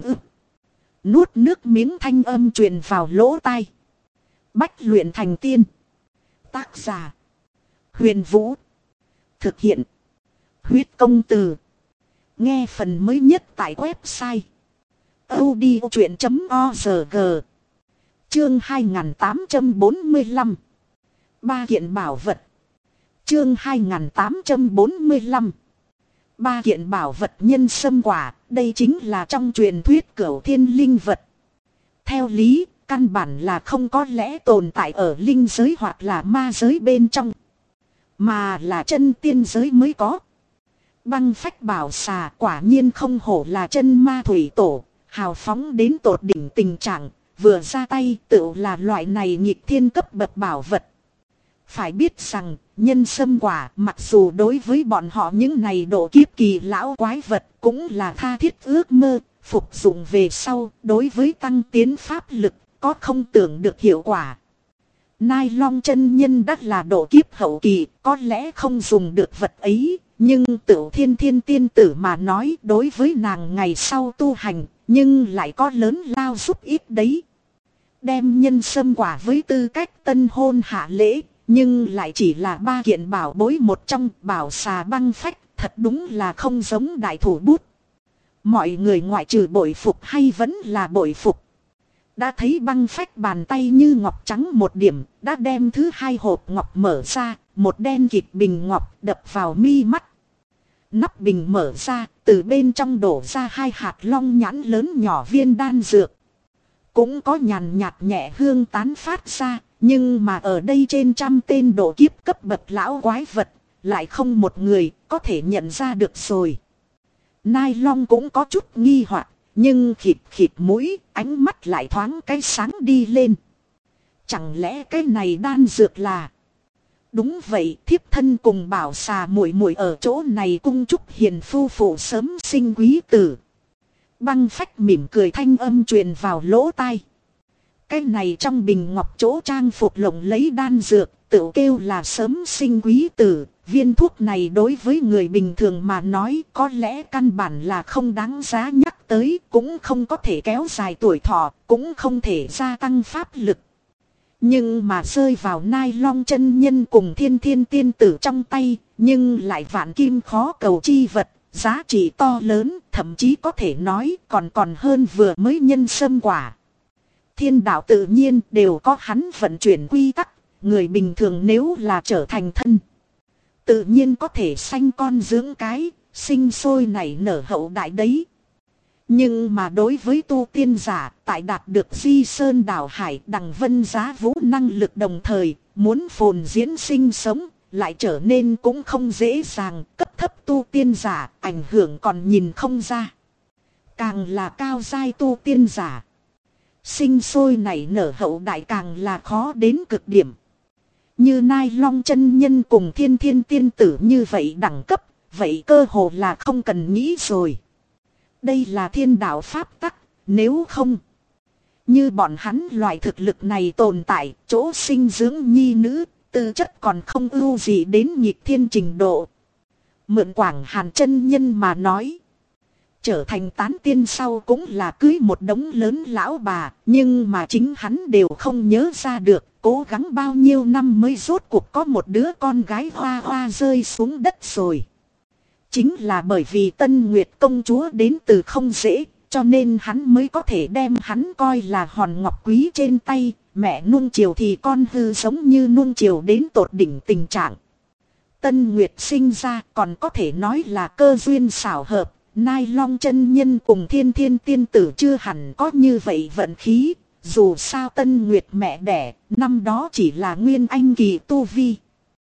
nuốt nước miếng thanh âm truyền vào lỗ tai. Bách luyện thành tiên. Tác giả Huyền Vũ. Thực hiện Huyết Công Từ. Nghe phần mới nhất tại website audiochuyện.org. Chương 2845. 3 kiện bảo vật. Chương 2845. 3 kiện bảo vật nhân sâm quả, đây chính là trong truyền thuyết Cửu Thiên linh vật. Theo lý, căn bản là không có lẽ tồn tại ở linh giới hoặc là ma giới bên trong, mà là chân tiên giới mới có. Băng Phách bảo xà quả nhiên không hổ là chân ma thủy tổ, hào phóng đến tột đỉnh tình trạng, vừa ra tay tựu là loại này nghịch thiên cấp bậc bảo vật. Phải biết rằng, nhân sâm quả mặc dù đối với bọn họ những này độ kiếp kỳ lão quái vật cũng là tha thiết ước mơ, phục dụng về sau, đối với tăng tiến pháp lực, có không tưởng được hiệu quả. Nai Long chân nhân đắt là độ kiếp hậu kỳ, có lẽ không dùng được vật ấy, nhưng Tửu Thiên Thiên tiên tử mà nói đối với nàng ngày sau tu hành, nhưng lại có lớn lao giúp ít đấy. Đem nhân sâm quả với tư cách tân hôn hạ lễ, nhưng lại chỉ là 3 kiện bảo bối một trong. Bảo xà Băng Phách thật đúng là không giống đại thủ bút. Mọi người ngoại trừ bội phục hay vẫn là bội phục. Đã thấy Băng Phách bàn tay như ngọc trắng một điểm, đã đem thứ 2 hộp ngọc mở ra, một đen kịt bình ngọc đập vào mi mắt. Nắp bình mở ra, từ bên trong đổ ra 2 hạt long nhãn lớn nhỏ viên đan dược. Cũng có nhàn nhạt nhẹ hương tán phát ra, nhưng mà ở đây trên trăm tên độ kiếp cấp bậc lão quái vật, lại không một người có thể nhận ra được rồi. Nai Long cũng có chút nghi hoặc, nhưng khịt khịt mũi, ánh mắt lại thoáng cái sáng đi lên. Chẳng lẽ cái này đan dược là... Đúng vậy, thiếp thân cùng bảo xà muội muội ở chỗ này cung chúc hiền phu phụ sớm sinh quý tử. Băng Phách mỉm cười thanh âm truyền vào lỗ tai. Cái này trong bình ngọc chỗ trang phục lộng lấy đan dược, tự kêu là sớm sinh quý tử. Viên thuốc này đối với người bình thường mà nói có lẽ căn bản là không đáng giá nhắc tới, cũng không có thể kéo dài tuổi thọ, cũng không thể gia tăng pháp lực. Nhưng mà rơi vào Nai Long chân nhân cùng Thiên Thiên tiên tử trong tay, nhưng lại vạn kim khó cầu chi vật, giá trị to lớn, thậm chí có thể nói còn hơn vừa mới nhân sâm quả. Thiên đạo tự nhiên đều có hắn vận chuyển quy tắc, người bình thường nếu là trở thành thân, tự nhiên có thể sanh con dưỡng cái, sinh sôi nảy nở hậu đại đấy. Nhưng mà đối với tu tiên giả, tại đạt được Di Sơn Đảo Hải Đằng Vân Giá Vũ năng lực đồng thời, muốn phồn diễn sinh sống, lại trở nên cũng không dễ dàng. Cấp thấp tu tiên giả, ảnh hưởng còn nhìn không ra. Càng là cao giai tu tiên giả, sinh sôi nảy nở hậu đại càng là khó đến cực điểm. Như Nai Long chân nhân cùng Thiên Thiên tiên tử như vậy đẳng cấp, vậy cơ hồ là không cần nghĩ rồi. Đây là thiên đạo pháp tắc, nếu không, như bọn hắn loại thực lực này tồn tại, chỗ sinh dưỡng nhi nữ, tư chất còn không ưu gì đến nhịp thiên trình độ. Mượn Quảng Hàn chân nhân mà nói, trở thành tán tiên sau cũng là cưới một đống lớn lão bà, nhưng mà chính hắn đều không nhớ ra được, cố gắng bao nhiêu năm mới rốt cuộc có một đứa con gái hoa hoa rơi xuống đất rồi. Chính là bởi vì Tân Nguyệt công chúa đến từ không dễ, cho nên hắn mới có thể đem hắn coi là hòn ngọc quý trên tay, mẹ nuông chiều thì con hư giống như nuông chiều đến tột đỉnh tình trạng. Tân Nguyệt sinh ra còn có thể nói là cơ duyên xảo hợp, Nai Long chân nhân cùng Thiên Thiên tiên tử chưa hẳn có như vậy vận khí, dù sao Tân Nguyệt mẹ đẻ, năm đó chỉ là nguyên anh kỳ tu vi.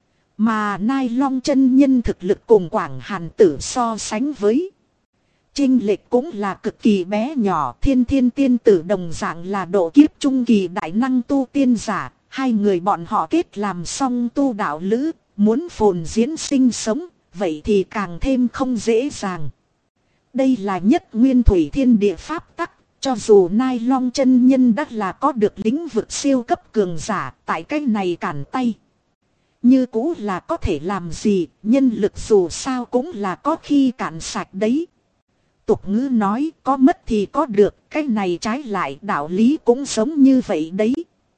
Mà Nai Long chân nhân thực lực cùng Quảng Hàn tử so sánh với chênh lệch cũng là cực kỳ bé nhỏ. Thiên Thiên tiên tử đồng dạng là độ kiếp trung kỳ đại năng tu tiên giả. Hai người bọn họ kết làm song tu đạo lữ, muốn phồn diễn sinh sống, vậy thì càng thêm không dễ dàng. Đây là nhất nguyên thủy thiên địa pháp tắc. Cho dù Nai Long chân nhân đã là có được lĩnh vực siêu cấp cường giả, tại cái này cản tay như cũ là có thể làm gì, nhân lực dù sao cũng là có khi cạn sạch đấy. Tục ngữ nói có mất thì có được, cái này trái lại đạo lý cũng giống như vậy đấy.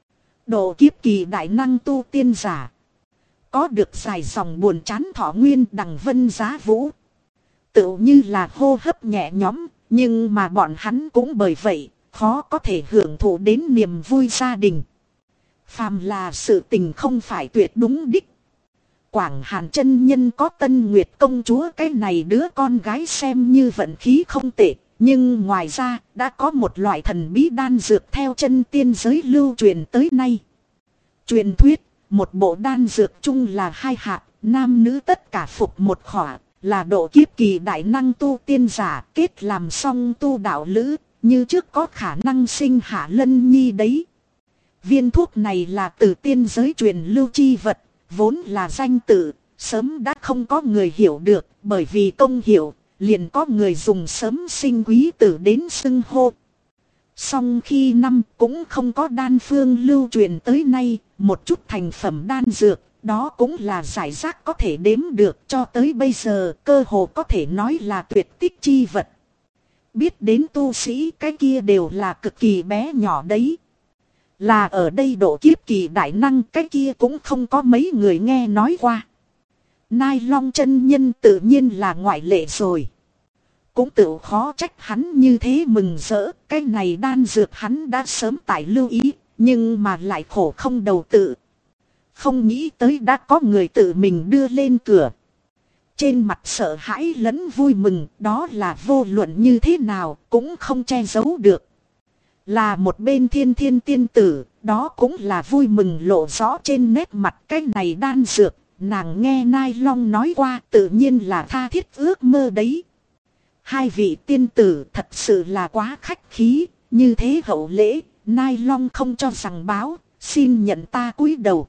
Độ kiếp kỳ đại năng tu tiên giả, có được dài dòng buồn chán thọ nguyên đằng vân giá vũ. Tựu như là hô hấp nhẹ nhõm, nhưng mà bọn hắn cũng bởi vậy, khó có thể hưởng thụ đến niềm vui gia đình. Phàm là sự tình không phải tuyệt đúng đích. Quảng Hàn chân nhân có Tân Nguyệt công chúa cái này đứa con gái xem như vận khí không tệ. Nhưng ngoài ra đã có một loại thần bí đan dược theo chân tiên giới lưu truyền tới nay. Truyền thuyết, một bộ đan dược chung là 2 hạt, nam nữ tất cả phục một khỏa, là độ kiếp kỳ đại năng tu tiên giả kết làm song tu đạo lữ, như trước có khả năng sinh hạ lân nhi đấy. Viên thuốc này là từ tiên giới truyền lưu chi vật, vốn là danh tự, sớm đã không có người hiểu được, bởi vì công hiệu, liền có người dùng sớm sinh quý tử đến xưng hô. Song khi năm cũng không có đan phương lưu truyền tới nay, một chút thành phẩm đan dược, đó cũng là giải rác có thể đếm được cho tới bây giờ, cơ hồ có thể nói là tuyệt tích chi vật. Biết đến tu sĩ cái kia đều là cực kỳ bé nhỏ đấy. Là ở đây độ kiếp kỳ đại năng cái kia cũng không có mấy người nghe nói qua. Nai Long chân nhân tự nhiên là ngoại lệ rồi. Cũng tự khó trách hắn như thế mừng rỡ. Cái này đan dược hắn đã sớm tại lưu ý, nhưng mà lại khổ không đầu tự. Không nghĩ tới đã có người tự mình đưa lên cửa. Trên mặt sợ hãi lẫn vui mừng, đó là vô luận như thế nào cũng không che giấu được. Là một bên Thiên Thiên tiên tử, đó cũng là vui mừng lộ rõ trên nét mặt. Cái này đan dược, nàng nghe Nai Long nói qua tự nhiên là tha thiết ước mơ đấy. Hai vị tiên tử thật sự là quá khách khí, như thế hậu lễ, Nai Long không cho rằng báo, xin nhận ta cúi đầu.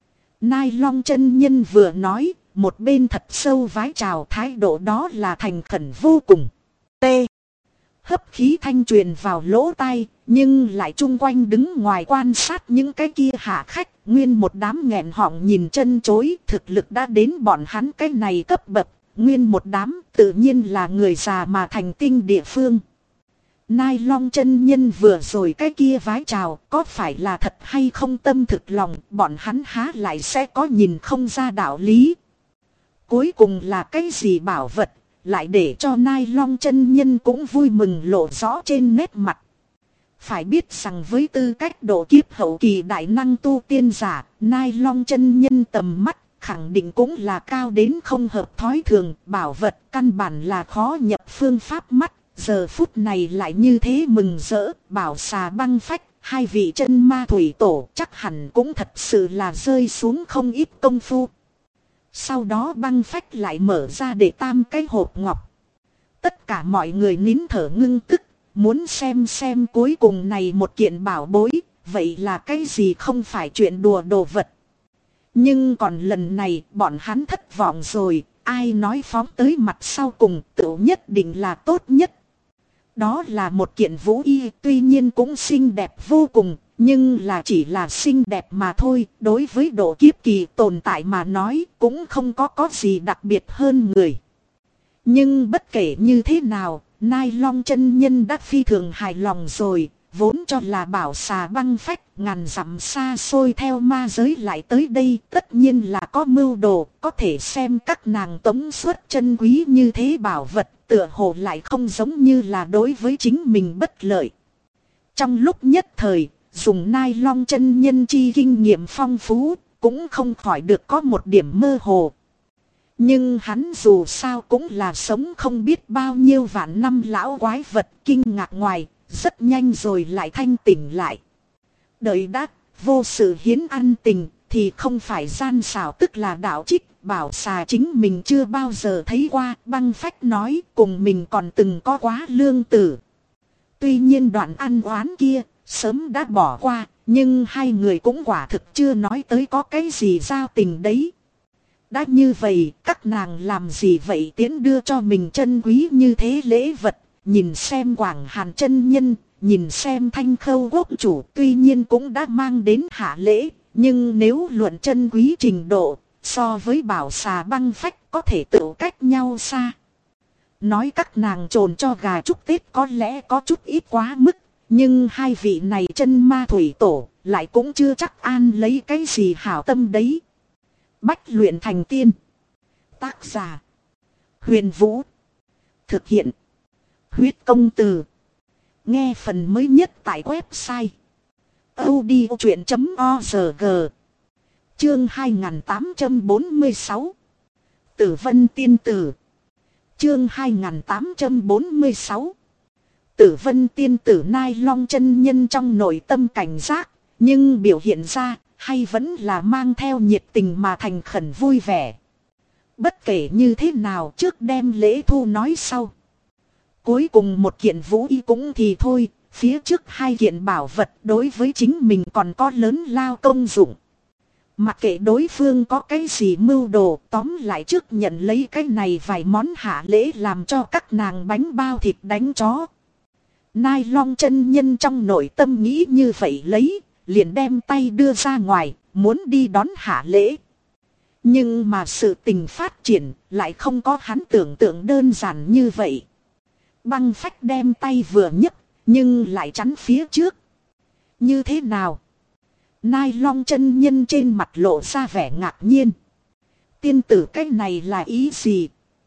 Nai Long chân nhân vừa nói, một bên thật sâu vái chào, thái độ đó là thành khẩn vô cùng. T. Hấp khí thanh truyền vào lỗ tai, nhưng lại chung quanh đứng ngoài quan sát những cái kia hạ khách, nguyên một đám nghẹn họng nhìn chân chối, thực lực đã đến bọn hắn cái này cấp bậc, nguyên một đám tự nhiên là người già mà thành tinh địa phương. Nai Long chân nhân vừa rồi cái kia vái chào, có phải là thật hay không tâm thực lòng, bọn hắn há lại sẽ có nhìn không ra đạo lý. Cuối cùng là cái gì bảo vật, lại để cho Nai Long chân nhân cũng vui mừng lộ rõ trên nét mặt. Phải biết rằng với tư cách độ kiếp hậu kỳ đại năng tu tiên giả, Nai Long chân nhân tầm mắt khẳng định cũng là cao đến không hợp thói thường, bảo vật căn bản là khó nhập phương pháp mắt, giờ phút này lại như thế mừng rỡ, bảo xà băng phách, hai vị chân ma thủy tổ chắc hẳn cũng thật sự là rơi xuống không ít công phu. Sau đó băng phách lại mở ra để tam cái hộp ngọc. Tất cả mọi người nín thở ngưng tức, muốn xem cuối cùng này một kiện bảo bối, vậy là cái gì không phải chuyện đùa đồ vật. Nhưng còn lần này bọn hắn thất vọng rồi, ai nói phóng tới mặt sau cùng tự nhất định là tốt nhất. Đó là một kiện vũ y, tuy nhiên cũng xinh đẹp vô cùng, nhưng là chỉ là xinh đẹp mà thôi. Đối với độ kiếp kỳ tồn tại mà nói cũng không có gì đặc biệt hơn người. Nhưng bất kể như thế nào, Nai Long chân nhân đã phi thường hài lòng rồi. Vốn cho là bảo xà băng phách ngàn dặm xa xôi theo ma giới lại tới đây, tất nhiên là có mưu đồ, có thể xem các nàng tống xuất chân quý như thế bảo vật, tựa hồ lại không giống như là đối với chính mình bất lợi. Trong lúc nhất thời, dùng Nai Long chân nhân chi kinh nghiệm phong phú, cũng không khỏi được có một điểm mơ hồ. Nhưng hắn dù sao cũng là sống không biết bao nhiêu vạn năm lão quái vật, kinh ngạc ngoài, rất nhanh rồi lại thanh tỉnh lại. Đợi đã, vô sự hiến ăn tình, thì không phải gian xảo tức là đạo trích, bảo xà chính mình chưa bao giờ thấy qua, băng phách nói cùng mình còn từng có quá lương tử. Tuy nhiên đoạn ăn oán kia, sớm đã bỏ qua, nhưng hai người cũng quả thực chưa nói tới có cái gì giao tình đấy. Đã như vậy, các nàng làm gì vậy tiễn đưa cho mình chân quý như thế lễ vật, nhìn xem Quảng Hàn chân nhân, nhìn xem Thanh Khâu quốc chủ tuy nhiên cũng đã mang đến hạ lễ, nhưng nếu luận chân quý trình độ, so với bảo xà băng phách có thể tự cách nhau xa. Nói các nàng trồn cho gà chúc Tết có lẽ có chút ít quá mức, nhưng hai vị này chân ma thủy tổ lại cũng chưa chắc an lấy cái gì hảo tâm đấy. Bách luyện thành tiên. Tác giả Huyền Vũ. Thực hiện Huyết Công Từ. Nghe phần mới nhất tại website audiochuyện.org. Chương 2846 Tử Vân Tiên Tử. Chương 2846 Tử Vân Tiên Tử. Nai Long chân nhân trong nội tâm cảnh giác, nhưng biểu hiện ra hay vẫn là mang theo nhiệt tình mà thành khẩn vui vẻ. Bất kể như thế nào trước đem lễ thu nói sau. Cuối cùng một kiện vũ y cũng thì thôi, phía trước hai kiện bảo vật đối với chính mình còn có lớn lao công dụng. Mặc kệ đối phương có cái gì mưu đồ, tóm lại trước nhận lấy cái này vài món hạ lễ làm cho các nàng bánh bao thịt đánh chó. Nai Long chân nhân trong nội tâm nghĩ như vậy lấy, liền đem tay đưa ra ngoài, muốn đi đón hạ lễ. Nhưng mà sự tình phát triển lại không có hắn tưởng tượng đơn giản như vậy. Băng phách đem tay vừa nhấc, nhưng lại chắn phía trước. Như thế nào? Nai Long chân nhân trên mặt lộ ra vẻ ngạc nhiên. Tiên tử cái này là ý gì?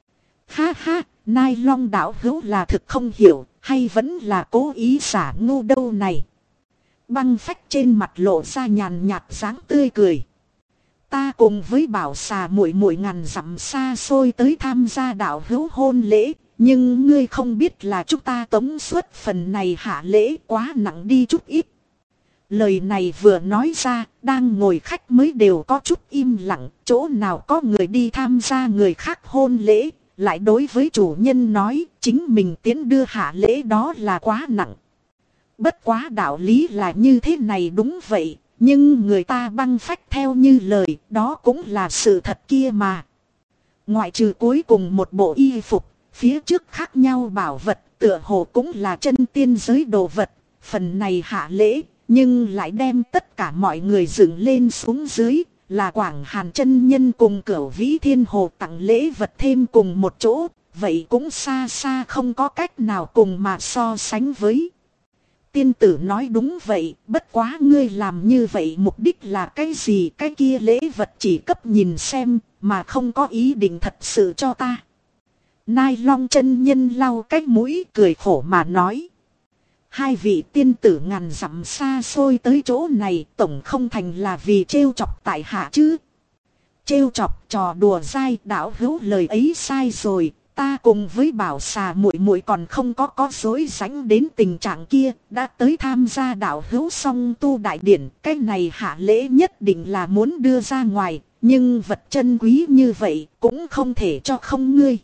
Ha ha, Nai Long đạo hữu là thực không hiểu, hay vẫn là cố ý giả ngu đâu này? Băng phách trên mặt lộ ra nhàn nhạt dáng tươi cười. Ta cùng với bảo xà muội muội ngàn dặm xa xôi tới tham gia đạo hữu hôn lễ, nhưng ngươi không biết là chúng ta tống suất phần này hạ lễ quá nặng đi chút ít. Lời này vừa nói ra, đang ngồi khách mới đều có chút im lặng, chỗ nào có người đi tham gia người khác hôn lễ, lại đối với chủ nhân nói chính mình tiến đưa hạ lễ đó là quá nặng. Bất quá đạo lý là như thế này đúng vậy, nhưng người ta băng phách theo như lời, đó cũng là sự thật kia mà. Ngoại trừ cuối cùng một bộ y phục, phía trước khác nhau bảo vật, tựa hồ cũng là chân tiên giới đồ vật, phần này hạ lễ, nhưng lại đem tất cả mọi người dựng lên xuống dưới, là Quảng Hàn chân nhân cùng Cửu Vĩ Thiên Hồ tặng lễ vật thêm cùng một chỗ, vậy cũng xa xa không có cách nào cùng mà so sánh với. Tiên tử nói đúng vậy, bất quá ngươi làm như vậy mục đích là cái gì? Cái kia lễ vật chỉ cấp nhìn xem, mà không có ý định thật sự cho ta. Nai Long chân nhân lau cái mũi cười khổ mà nói. Hai vị tiên tử ngàn dặm xa xôi tới chỗ này, tổng không thành là vì trêu chọc tại hạ chứ. Trêu chọc trò đùa dai, đạo hữu lời ấy sai rồi. Ta cùng với Bảo Xà muội muội còn không có dối rãnh đến tình trạng kia, đã tới tham gia đạo hữu song tu đại điển, cái này hạ lễ nhất định là muốn đưa ra ngoài, nhưng vật chân quý như vậy cũng không thể cho không ngươi.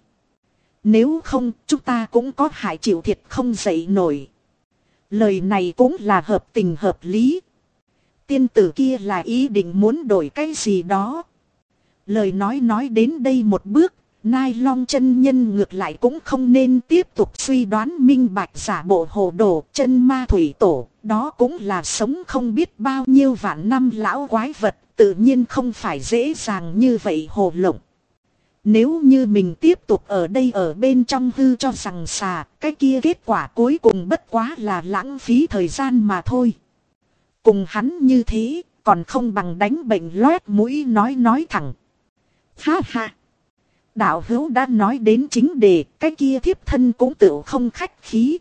Nếu không, chúng ta cũng có hại chịu thiệt không dậy nổi. Lời này cũng là hợp tình hợp lý. Tiên tử kia là ý định muốn đổi cái gì đó. Lời nói đến đây một bước, Nai Long chân nhân ngược lại cũng không nên tiếp tục suy đoán minh bạch giả bộ hồ đồ. Chân ma thủy tổ, đó cũng là sống không biết bao nhiêu vạn năm lão quái vật, tự nhiên không phải dễ dàng như vậy hồ lộng. Nếu như mình tiếp tục ở đây ở bên trong hư cho rằng xà, cái kia kết quả cuối cùng bất quá là lãng phí thời gian mà thôi. Cùng hắn như thế, còn không bằng đánh bệnh loét mũi nói thẳng. Ha ha! Đạo hữu đã nói đến chính đề, cái kia thiếp thân cũng tự không khách khí.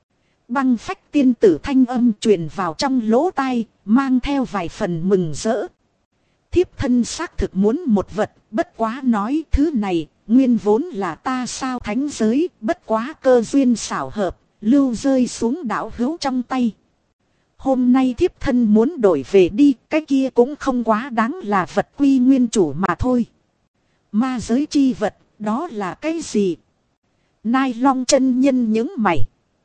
Băng phách tiên tử thanh âm truyền vào trong lỗ tai, mang theo vài phần mừng rỡ. Thiếp thân xác thực muốn một vật, bất quá nói thứ này, nguyên vốn là ta sao thánh giới, bất quá cơ duyên xảo hợp, lưu rơi xuống đạo hữu trong tay. Hôm nay thiếp thân muốn đổi về đi, cái kia cũng không quá đáng là vật quy nguyên chủ mà thôi. Ma giới chi vật, đó là cái gì? Nai Long chân nhân những mày.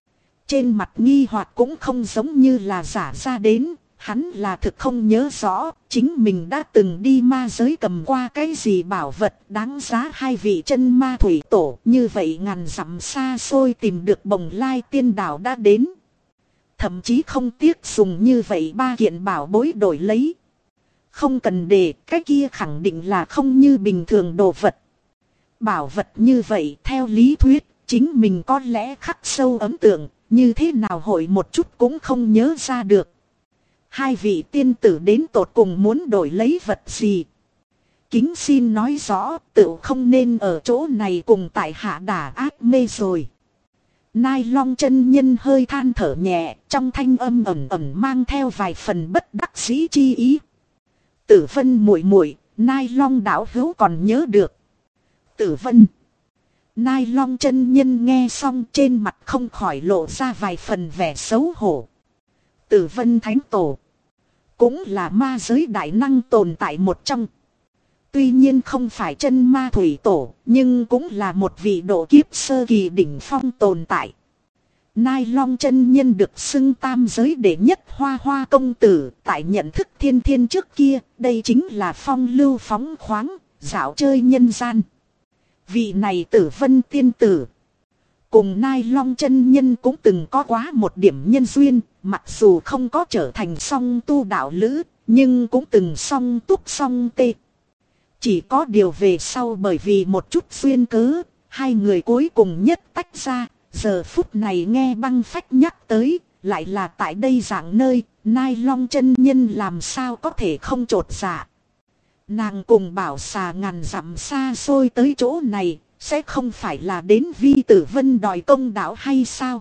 Trên mặt nghi hoặc cũng không giống như là giả ra đến. Hắn là thực không nhớ rõ, chính mình đã từng đi ma giới cầm qua cái gì bảo vật đáng giá hai vị chân ma thủy tổ. Như vậy ngàn dặm xa xôi tìm được Bồng Lai tiên đảo đã đến. Thậm chí không tiếc dùng như vậy ba kiện bảo bối đổi lấy. Không cần để, cái kia khẳng định là không như bình thường đồ vật. Bảo vật như vậy theo lý thuyết, chính mình có lẽ khắc sâu ấn tượng, như thế nào hội một chút cũng không nhớ ra được. Hai vị tiên tử đến tột cùng muốn đổi lấy vật gì? Kính xin nói rõ, tự không nên ở chỗ này cùng tại hạ đả ác mê rồi. Nai Long chân nhân hơi than thở nhẹ, trong thanh âm ẩn mang theo vài phần bất đắc dĩ chi ý. Tử Vân muội muội, Nai Long đạo hữu còn nhớ được. Tử Vân. Nai Long chân nhân nghe xong trên mặt không khỏi lộ ra vài phần vẻ xấu hổ. Tử Vân thánh tổ cũng là ma giới đại năng tồn tại một trong. Tuy nhiên không phải chân ma thủy tổ, nhưng cũng là một vị độ kiếp sơ kỳ đỉnh phong tồn tại. Nai Long chân nhân được xưng tam giới đệ nhất hoa công tử, tại nhận thức thiên trước kia, đây chính là phong lưu phóng khoáng, dạo chơi nhân gian. Vị này Tử Vân tiên tử cùng Nai Long chân nhân cũng từng có quá một điểm nhân duyên, mặc dù không có trở thành song tu đạo lữ, nhưng cũng từng song túc song tê. Chỉ có điều về sau bởi vì một chút duyên cớ, hai người cuối cùng nhất tách ra. Giờ phút này nghe băng phách nhắc tới, lại là tại đây dạng nơi, Nai Long chân nhân làm sao có thể không chột dạ. Nàng cùng Bảo Xà ngàn dặm xa xôi tới chỗ này, sẽ không phải là đến Vi Tử Vân đòi công đạo hay sao?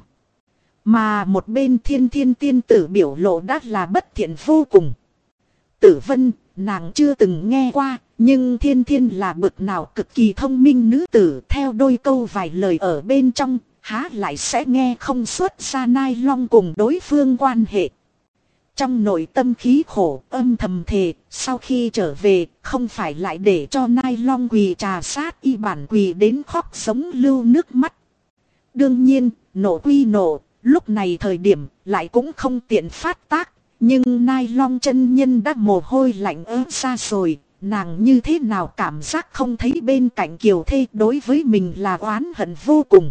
Mà một bên thiên tiên tử biểu lộ đắt là bất thiện vô cùng. Tử Vân, nàng chưa từng nghe qua, nhưng thiên là bực nào cực kỳ thông minh nữ tử, theo đôi câu vài lời ở bên trong, há lại sẽ nghe không xuất ra Nai Long cùng đối phương quan hệ. Trong nội tâm khí khổ âm thầm thề, sau khi trở về không phải lại để cho Nai Long quỳ trà sát y bản quỳ đến khóc sống lưu nước mắt. Đương nhiên, nộ quy nộ, lúc này thời điểm lại cũng không tiện phát tác, nhưng Nai Long chân nhân đã mồ hôi lạnh ra rồi, nàng như thế nào cảm giác không thấy bên cạnh kiều thê đối với mình là oán hận vô cùng.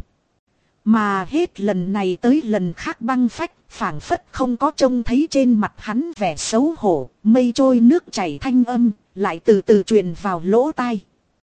Mà hết lần này tới lần khác băng phách, phảng phất không có trông thấy trên mặt hắn vẻ xấu hổ, mây trôi nước chảy thanh âm, lại từ từ truyền vào lỗ tai.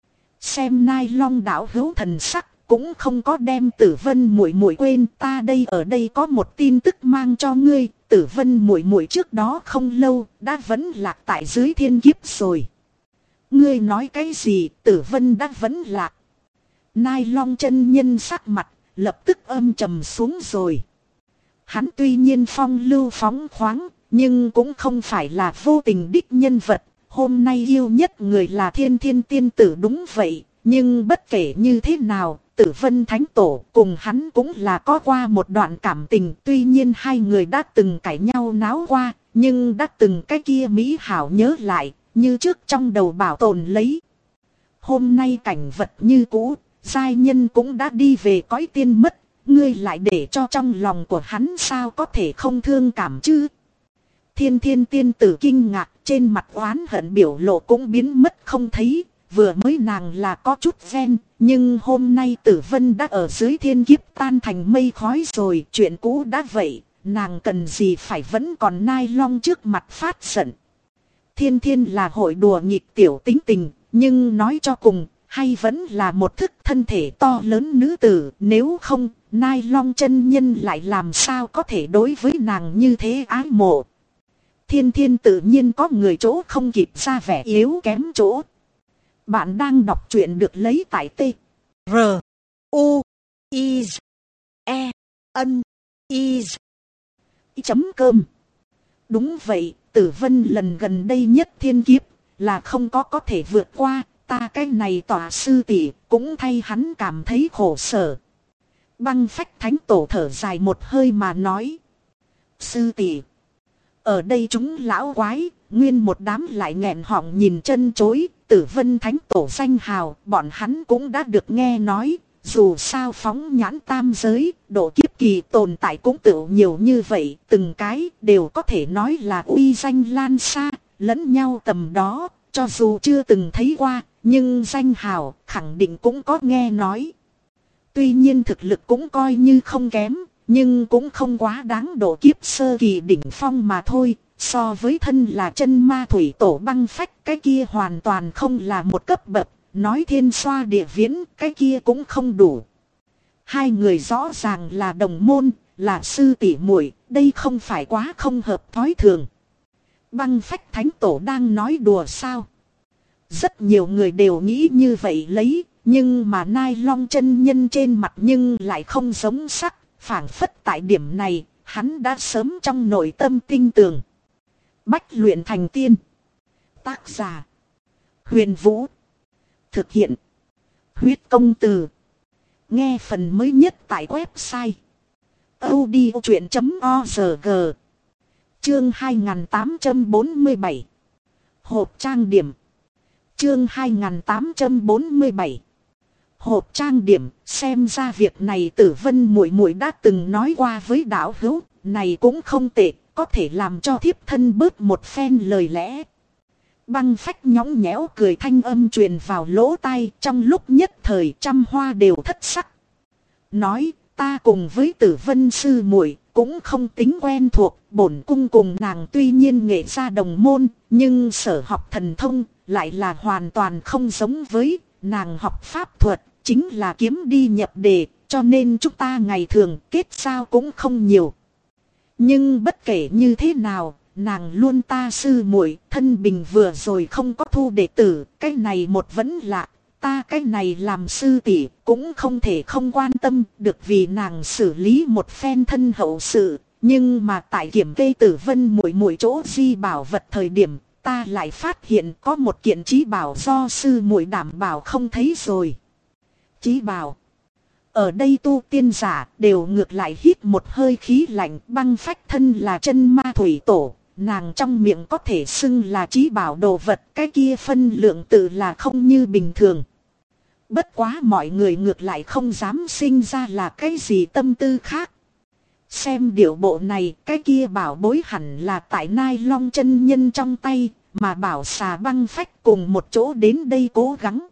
Xem Nai Long đạo hữu thần sắc, cũng không có đem Tử Vân muội muội quên, ta đây ở đây có một tin tức mang cho ngươi, Tử Vân muội muội trước đó không lâu, đã vẫn lạc tại dưới thiên kiếp rồi. Ngươi nói cái gì, Tử Vân đã vẫn lạc. Nai Long chân nhân sắc mặt lập tức âm trầm xuống rồi. Hắn tuy nhiên phong lưu phóng khoáng, nhưng cũng không phải là vô tình đích nhân vật, Hôm nay yêu nhất người là Thiên Thiên tiên tử đúng vậy, nhưng bất kể như thế nào, Tử Vân Thánh Tổ cùng hắn cũng là có qua một đoạn cảm tình. Tuy nhiên hai người đã từng cãi nhau náo qua, nhưng đã từng cái kia mỹ hảo nhớ lại, như trước trong đầu bảo tồn lấy. Hôm nay cảnh vật như cũ, giai nhân cũng đã đi về cõi tiên mất, ngươi lại để cho trong lòng của hắn sao có thể không thương cảm chứ? Thiên Thiên tiên tử kinh ngạc, trên mặt oán hận biểu lộ cũng biến mất không thấy. Vừa mới nàng là có chút ghen, nhưng hôm nay Tử Vân đã ở dưới thiên kiếp tan thành mây khói rồi. Chuyện cũ đã vậy, nàng cần gì phải vẫn còn nai long trước mặt phát giận. Thiên Thiên là hội đùa nghịch tiểu tính tình, nhưng nói cho cùng, hay vẫn là một thức thân thể to lớn nữ tử. Nếu không, nai long chân nhân lại làm sao có thể đối với nàng như thế ái mộ. Thiên Thiên tự nhiên có người chỗ không kịp ra vẻ yếu kém chỗ. Bạn đang đọc truyện được lấy tại T. R. U. I. E. N. I. Chấm cơm. Đúng vậy, Tử Vân lần gần đây nhất thiên kiếp là không có thể vượt qua. Ta cái này tòa sư tỷ cũng thay hắn cảm thấy khổ sở. Băng Phách Thánh Tổ thở dài một hơi mà nói. Sư tỷ, ở đây chúng lão quái, nguyên một đám lại nghẹn họng nhìn chân chối. Tử Vân Thánh Tổ danh hào, bọn hắn cũng đã được nghe nói. Dù sao phóng nhãn tam giới, độ kiếp kỳ tồn tại cũng tự nhiều như vậy. Từng cái đều có thể nói là uy danh lan xa, lẫn nhau tầm đó. Cho dù chưa từng thấy qua, nhưng danh hào khẳng định cũng có nghe nói. Tuy nhiên thực lực cũng coi như không kém, nhưng cũng không quá đáng độ kiếp sơ kỳ đỉnh phong mà thôi. So với thân là chân ma thủy tổ Băng Phách, cái kia hoàn toàn không là một cấp bậc. Nói thiên xoa địa viễn, cái kia cũng không đủ. Hai người rõ ràng là đồng môn, là sư tỷ muội, đây không phải quá không hợp thói thường. Băng Phách Thánh Tổ đang nói đùa sao? Rất nhiều người đều nghĩ như vậy lấy, nhưng mà Nai Long chân nhân trên mặt nhưng lại không giống sắc, phảng phất tại điểm này, hắn đã sớm trong nội tâm tin tưởng. Bách luyện thành tiên. Tác giả: Huyền Vũ. Thực hiện: Huyết Công Từ. Nghe phần mới nhất tại website audiochuyện.org. Chương 2847. Hộp trang điểm. Chương 2847. Hộp trang điểm. Xem ra việc này Tử Vân muội muội đã từng nói qua với đạo hữu, này cũng không tệ, có thể làm cho thiếp thân bớt một phen lời lẽ. Băng Phách nhõng nhẽo cười thanh âm truyền vào lỗ tai, trong lúc nhất thời trăm hoa đều thất sắc. Nói, ta cùng với Tử Vân sư muội cũng không tính quen thuộc, bổn cung cùng nàng tuy nhiên nghệ gia đồng môn, nhưng sở học thần thông lại là hoàn toàn không giống với. Nàng học pháp thuật, chính là kiếm đi nhập đề, cho nên chúng ta ngày thường kết giao cũng không nhiều. Nhưng bất kể như thế nào, nàng luôn ta sư muội, thân bình vừa rồi không có thu đệ tử, cái này một vẫn lạ. Ta cái này làm sư tỷ cũng không thể không quan tâm được vì nàng xử lý một phen thân hậu sự. Nhưng mà tại kiểm kê Tử Vân muội muội chỗ di bảo vật thời điểm, ta lại phát hiện có một kiện chí bảo do sư muội đảm bảo không thấy rồi. Chí bảo. Ở đây tu tiên giả đều ngược lại hít một hơi khí lạnh. Băng Phách thân là chân ma thủy tổ, nàng trong miệng có thể xưng là chí bảo đồ vật, cái kia phân lượng tự là không như bình thường. Bất quá mọi người ngược lại không dám sinh ra là cái gì tâm tư khác. Xem điệu bộ này, cái kia bảo bối hẳn là tại Nai Long chân nhân trong tay, mà bảo xà Băng Phách cùng một chỗ đến đây cố gắng.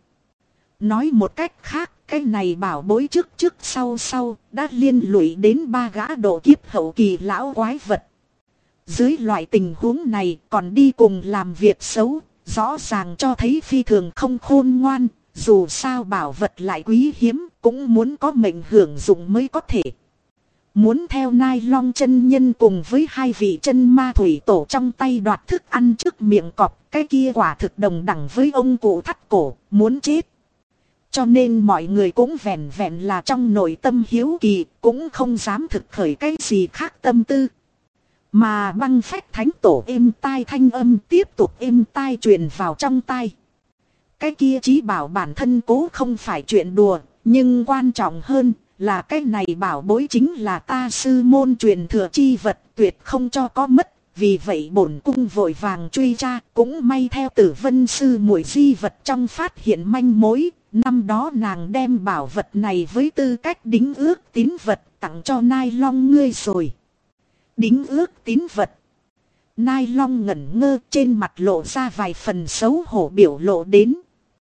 Nói một cách khác, cái này bảo bối trước sau đã liên lụy đến 3 gã độ kiếp hậu kỳ lão quái vật. Dưới loại tình huống này còn đi cùng làm việc xấu, rõ ràng cho thấy phi thường không khôn ngoan. Dù sao bảo vật lại quý hiếm, cũng muốn có mệnh hưởng dụng mới có thể. Muốn theo Nai Long chân nhân cùng với 2 vị chân ma thủy tổ trong tay đoạt thức ăn trước miệng cọp, cái kia quả thực đồng đẳng với ông cụ thắt cổ, muốn chết. Cho nên mọi người cũng vẹn vẹn là trong nội tâm hiếu kỳ, cũng không dám thực khởi cái gì khác tâm tư. Mà băng phách thánh tổ êm tai thanh âm tiếp tục êm tai truyền vào trong tai. Cái kia chí bảo bản thân cố không phải chuyện đùa, nhưng quan trọng hơn là cái này bảo bối chính là ta sư môn truyền thừa chi vật, tuyệt không cho có mất. Vì vậy bổn cung vội vàng truy tra, cũng may theo Tử Vân sư muội di vật trong phát hiện manh mối. Năm đó nàng đem bảo vật này với tư cách đính ước tín vật tặng cho Nai Long ngươi rồi. Đính ước tín vật. Nai Long ngẩn ngơ, trên mặt lộ ra vài phần xấu hổ biểu lộ đến.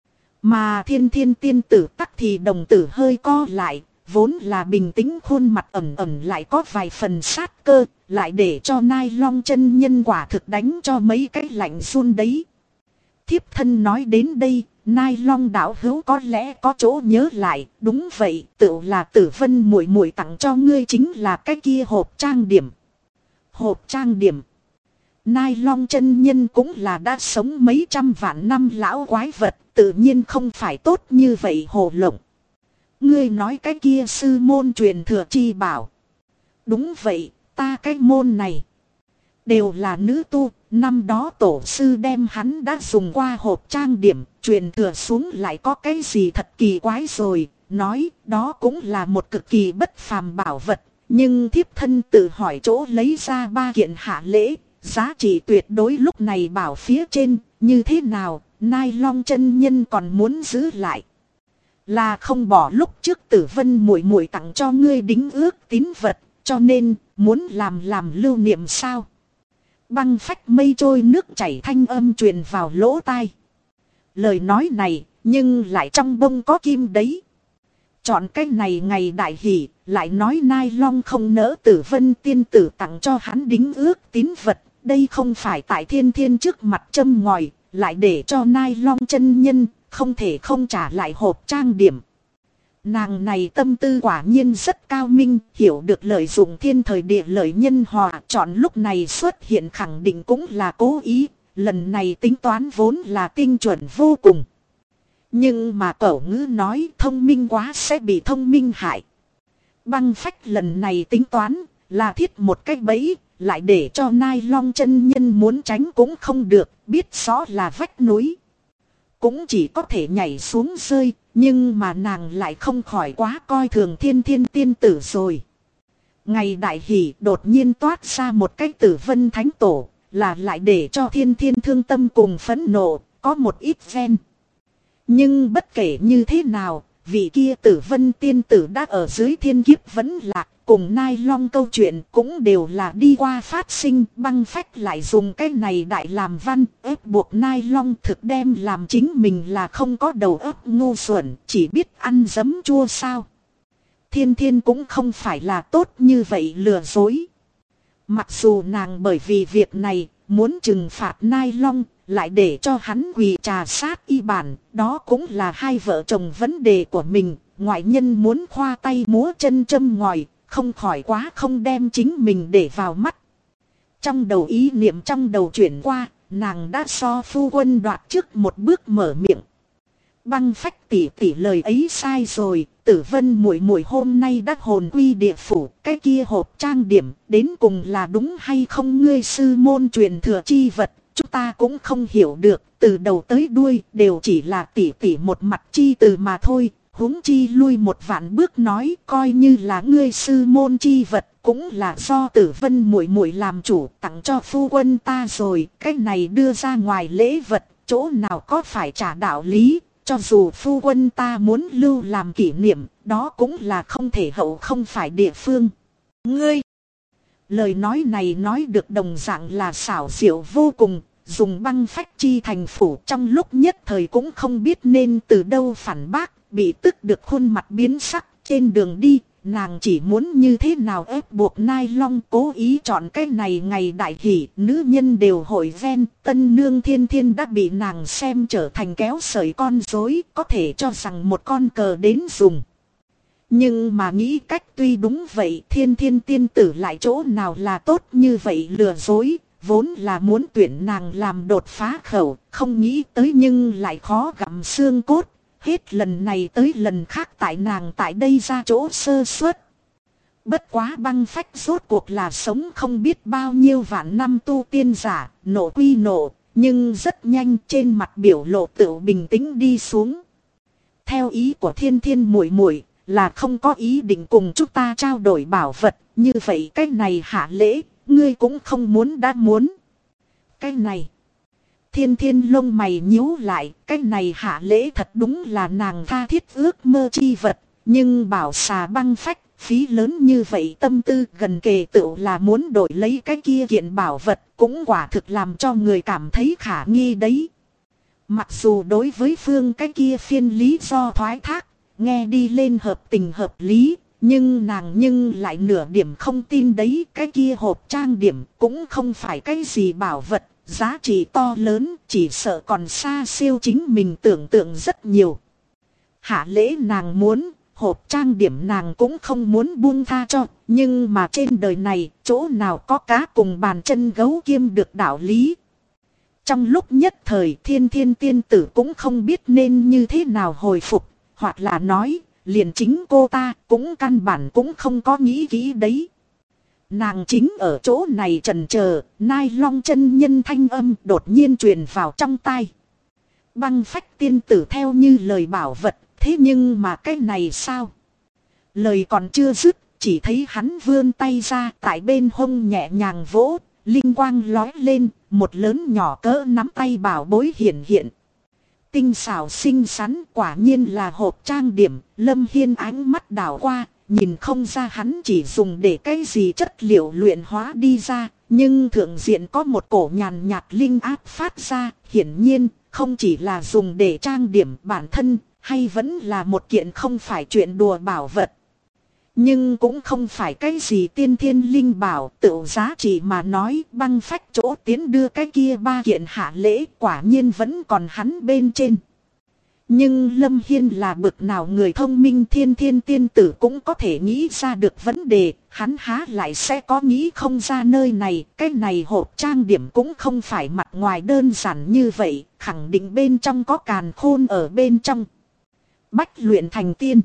Mà Thiên Thiên tiên tử tắc thì đồng tử hơi co lại, vốn là bình tĩnh khuôn mặt ẩn ẩn lại có vài phần sát cơ, lại để cho Nai Long chân nhân quả thực đánh cho mấy cái lạnh run đấy. Thiếp thân nói đến đây, Nai Long đạo hữu có lẽ có chỗ nhớ lại, đúng vậy, tựu là Tử Vân muội muội tặng cho ngươi chính là cái kia hộp trang điểm. Hộp trang điểm. Nai Long chân nhân cũng là đã sống mấy trăm vạn năm lão quái vật, tự nhiên không phải tốt như vậy hồ lộng. Ngươi nói cái kia sư môn truyền thừa chi bảo. Đúng vậy, ta cái môn này đều là nữ tu, năm đó tổ sư đem hắn đã dùng qua hộp trang điểm, truyền thừa xuống lại có cái gì thật kỳ quái rồi, nói đó cũng là một cực kỳ bất phàm bảo vật, nhưng thiếp thân tự hỏi chỗ lấy ra 3 kiện hạ lễ, giá trị tuyệt đối lúc này bảo phía trên, như thế nào, Nai Long chân nhân còn muốn giữ lại. Là không bỏ lúc trước Tử Vân muội muội tặng cho ngươi đính ước tín vật, cho nên muốn làm lưu niệm sao? Băng phách mây trôi nước chảy thanh âm truyền vào lỗ tai. Lời nói này, nhưng lại trong bông có kim đấy. Chọn cái này ngày đại hỷ, lại nói Nai Long không nỡ Tử Vân tiên tử tặng cho hắn đính ước tín vật. Đây không phải tại Thiên Thiên trước mặt châm ngòi, lại để cho Nai Long chân nhân không thể không trả lại hộp trang điểm. Nàng này tâm tư quả nhiên rất cao minh, hiểu được lợi dụng thiên thời địa lợi nhân hòa, chọn lúc này xuất hiện khẳng định cũng là cố ý, lần này tính toán vốn là tinh chuẩn vô cùng. Nhưng mà cẩu ngữ nói thông minh quá sẽ bị thông minh hại. Băng phách lần này tính toán là thiết một cái bẫy, lại để cho Nai Long chân nhân muốn tránh cũng không được, biết rõ là vách núi. Cũng chỉ có thể nhảy xuống rơi, nhưng mà nàng lại không khỏi quá coi thường Thiên Thiên tiên tử rồi. Ngày đại hỷ đột nhiên toát ra một cái Tử Vân thánh tổ, là lại để cho Thiên Thiên thương tâm cùng phẫn nộ, có một ít ven. Nhưng bất kể như thế nào, vị kia Tử Vân tiên tử đã ở dưới thiên kiếp vẫn lạc, cùng Nai Long câu chuyện cũng đều là đi qua phát sinh. Băng phách lại dùng cái này đại làm văn ép buộc Nai Long thực đem làm chính mình là không có đầu óc ngu xuẩn, chỉ biết ăn giấm chua sao. Thiên Thiên cũng không phải là tốt như vậy lừa dối. Mặc dù nàng bởi vì việc này muốn trừng phạt Nai Long, lại để cho hắn quỳ trà sát y bản, đó cũng là hai vợ chồng vấn đề của mình. Ngoại nhân muốn khoa tay múa chân châm ngòi, không khỏi quá không đem chính mình để vào mắt. Trong đầu ý niệm trong đầu chuyển qua, nàng đã so phu quân đoạt trước một bước mở miệng. Băng phách tỷ tỷ lời ấy sai rồi, Tử Vân muội muội hôm nay đã hồn quy địa phủ, cái kia hộp trang điểm đến cùng là đúng hay không, ngươi sư môn truyền thừa chi vật, chúng ta cũng không hiểu được, từ đầu tới đuôi đều chỉ là tỷ tỷ một mặt chi từ mà thôi. Huống chi lui một vạn bước nói, coi như là ngươi sư môn chi vật cũng là do Tử Vân muội muội làm chủ tặng cho phu quân ta rồi, cái này đưa ra ngoài lễ vật, chỗ nào có phải trả đạo lý, cho dù phu quân ta muốn lưu làm kỷ niệm, đó cũng là không thể hậu không phải địa phương. Ngươi, lời nói này nói được đồng dạng là xảo diệu vô cùng, dùng băng phách chi thành phủ, trong lúc nhất thời cũng không biết nên từ đâu phản bác. Bị tức được khuôn mặt biến sắc, trên đường đi, nàng chỉ muốn như thế nào ép buộc Nai Long cố ý chọn cái này ngày đại hỷ, nữ nhân đều hội ven, tân nương Thiên Thiên đã bị nàng xem trở thành kéo sợi con rối, có thể cho rằng một con cờ đến dùng. Nhưng mà nghĩ cách tuy đúng vậy, Thiên Thiên tiên tử lại chỗ nào là tốt như vậy lừa dối, vốn là muốn tuyển nàng làm đột phá khẩu, không nghĩ tới nhưng lại khó gặm xương cốt. Hết lần này tới lần khác tại nàng tại đây ra chỗ sơ suất. Bất quá băng phách rốt cuộc là sống không biết bao nhiêu vạn năm tu tiên giả, nộ quy nộ, nhưng rất nhanh trên mặt biểu lộ tự bình tĩnh đi xuống. Theo ý của thiên thiên muội muội là không có ý định cùng chúng ta trao đổi bảo vật, như vậy cái này hạ lễ, ngươi cũng không muốn đã muốn. Cái này, thiên thiên lông mày nhíu lại, cái này hạ lễ thật đúng là nàng tha thiết ước mơ chi vật, nhưng bảo xà băng phách, phí lớn như vậy tâm tư gần kề tựu là muốn đổi lấy cái kia kiện bảo vật, cũng quả thực làm cho người cảm thấy khả nghi đấy. Mặc dù đối với phương cái kia phiên lý do thoái thác, nghe đi lên hợp tình hợp lý, nhưng nàng nhưng lại nửa điểm không tin đấy, cái kia hộp trang điểm cũng không phải cái gì bảo vật, giá trị to lớn, chỉ sợ còn xa siêu chính mình tưởng tượng rất nhiều. Hạ lễ nàng muốn, hộp trang điểm nàng cũng không muốn buông tha cho, nhưng mà trên đời này, chỗ nào có cá cùng bàn chân gấu kiêm được đạo lý. Trong lúc nhất thời thiên thiên tiên tử cũng không biết nên như thế nào hồi phục, hoặc là nói, liền chính cô ta cũng căn bản cũng không có nghĩ kỹ đấy. Nàng chính ở chỗ này trần chờ, Nai Long chân nhân thanh âm đột nhiên truyền vào trong tai. Băng phách tiên tử theo như lời bảo vật, thế nhưng mà cái này sao? Lời còn chưa dứt, chỉ thấy hắn vươn tay ra tại bên hông nhẹ nhàng vỗ, linh quang lói lên, một lớn nhỏ cỡ nắm tay bảo bối hiện hiện. Tinh xảo xinh xắn, quả nhiên là hộp trang điểm. Lâm Hiên ánh mắt đảo qua, nhìn không ra hắn chỉ dùng để cái gì chất liệu luyện hóa đi ra, nhưng thượng diện có một cổ nhàn nhạt linh áp phát ra, hiển nhiên không chỉ là dùng để trang điểm bản thân, hay vẫn là một kiện không phải chuyện đùa bảo vật. Nhưng cũng không phải cái gì tiên thiên linh bảo, tự giá trị mà nói, băng phách chỗ tiến đưa cái kia ba kiện hạ lễ quả nhiên vẫn còn hắn bên trên. Nhưng Lâm Hiên là bực nào người thông minh, thiên thiên tiên tử cũng có thể nghĩ ra được vấn đề, hắn há lại sẽ có nghĩ không ra nơi này, cái này hộp trang điểm cũng không phải mặt ngoài đơn giản như vậy, khẳng định bên trong có càn khôn ở bên trong. Bách luyện thành tiên.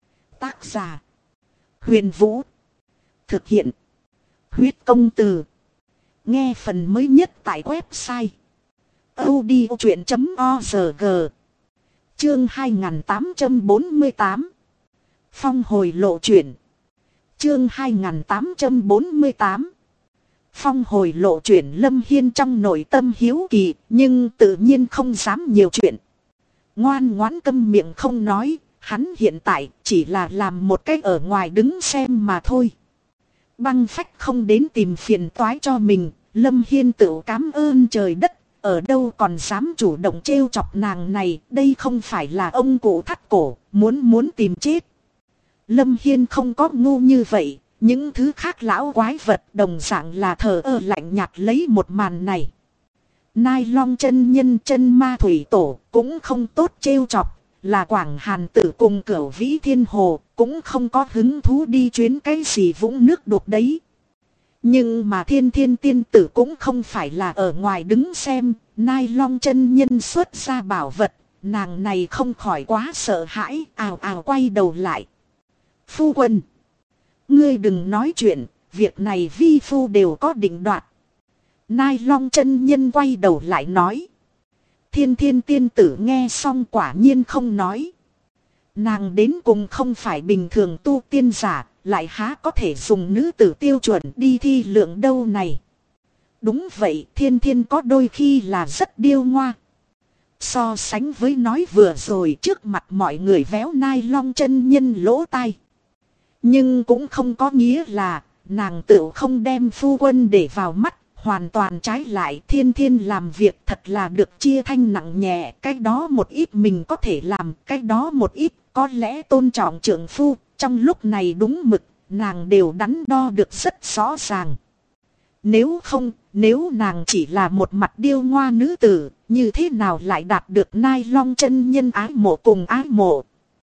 Tác giả Huyền Vũ. Thực hiện Huyết Công Từ. Nghe phần mới nhất tại website audiochuyện.org. Chương 2848. Phong hồi lộ chuyển. Chương 2848. Phong hồi lộ chuyển. Lâm Hiên trong nội tâm hiếu kỳ, nhưng tự nhiên không dám nhiều chuyện. Ngoan ngoãn câm miệng không nói, hắn hiện tại chỉ là làm một cái ở ngoài đứng xem mà thôi. Băng phách không đến tìm phiền toái cho mình, Lâm Hiên tự cảm ơn trời đất, ở đâu còn dám chủ động trêu chọc nàng này, đây không phải là ông cụ thắt cổ, muốn tìm chết. Lâm Hiên không có ngu như vậy, những thứ khác lão quái vật đồng dạng là thờ ơ lạnh nhạt lấy một màn này. Nai Long chân nhân chân ma thủy tổ cũng không tốt trêu chọc, là Quảng Hàn Tử cùng Cửu Vĩ Thiên Hồ cũng không có hứng thú đi chuyến cái gì vũng nước đục đấy. Nhưng mà thiên thiên tiên tử cũng không phải là ở ngoài đứng xem, Nai Long chân nhân xuất ra bảo vật, nàng này không khỏi quá sợ hãi, ào ào quay đầu lại. Phu quân, ngươi đừng nói chuyện, việc này vi phu đều có định đoạt. Nai Long chân nhân quay đầu lại nói. Thiên thiên tiên tử nghe xong quả nhiên không nói. Nàng đến cùng không phải bình thường tu tiên giả, lại há có thể dùng nữ tử tiêu chuẩn đi thi lượng đâu này. Đúng vậy, thiên thiên có đôi khi là rất điêu ngoa. So sánh với nói vừa rồi trước mặt mọi người véo Nai Long chân nhân lỗ tai. Nhưng cũng không có nghĩa là nàng tự không đem phu quân để vào mắt. Hoàn toàn trái lại, thiên thiên làm việc thật là được chia thanh nặng nhẹ, cái đó một ít mình có thể làm, cái đó một ít có lẽ tôn trọng trượng phu, trong lúc này đúng mực, nàng đều đắn đo được rất rõ ràng. Nếu không, nếu nàng chỉ là một mặt điêu ngoa nữ tử, như thế nào lại đạt được Nai Long chân nhân ái mộ cùng ái mộ.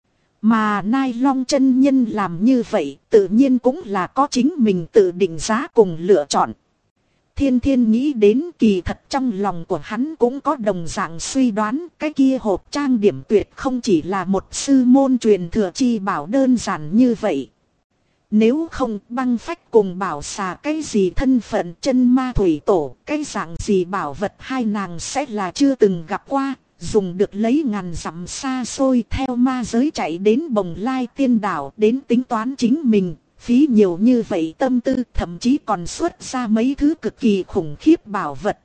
Mà Nai Long chân nhân làm như vậy, tự nhiên cũng là có chính mình tự định giá cùng lựa chọn. Thiên thiên nghĩ đến kỳ thật trong lòng của hắn cũng có đồng dạng suy đoán, cái kia hộp trang điểm tuyệt không chỉ là một sư môn truyền thừa chi bảo đơn giản như vậy. Nếu không băng phách cùng bảo xà cái gì thân phận chân ma thủy tổ, cái dạng gì bảo vật hai nàng sẽ là chưa từng gặp qua, dùng được lấy ngàn dặm xa xôi theo ma giới chạy đến Bồng Lai Tiên Đảo đến tính toán chính mình, phí nhiều như vậy tâm tư, thậm chí còn xuất ra mấy thứ cực kỳ khủng khiếp bảo vật.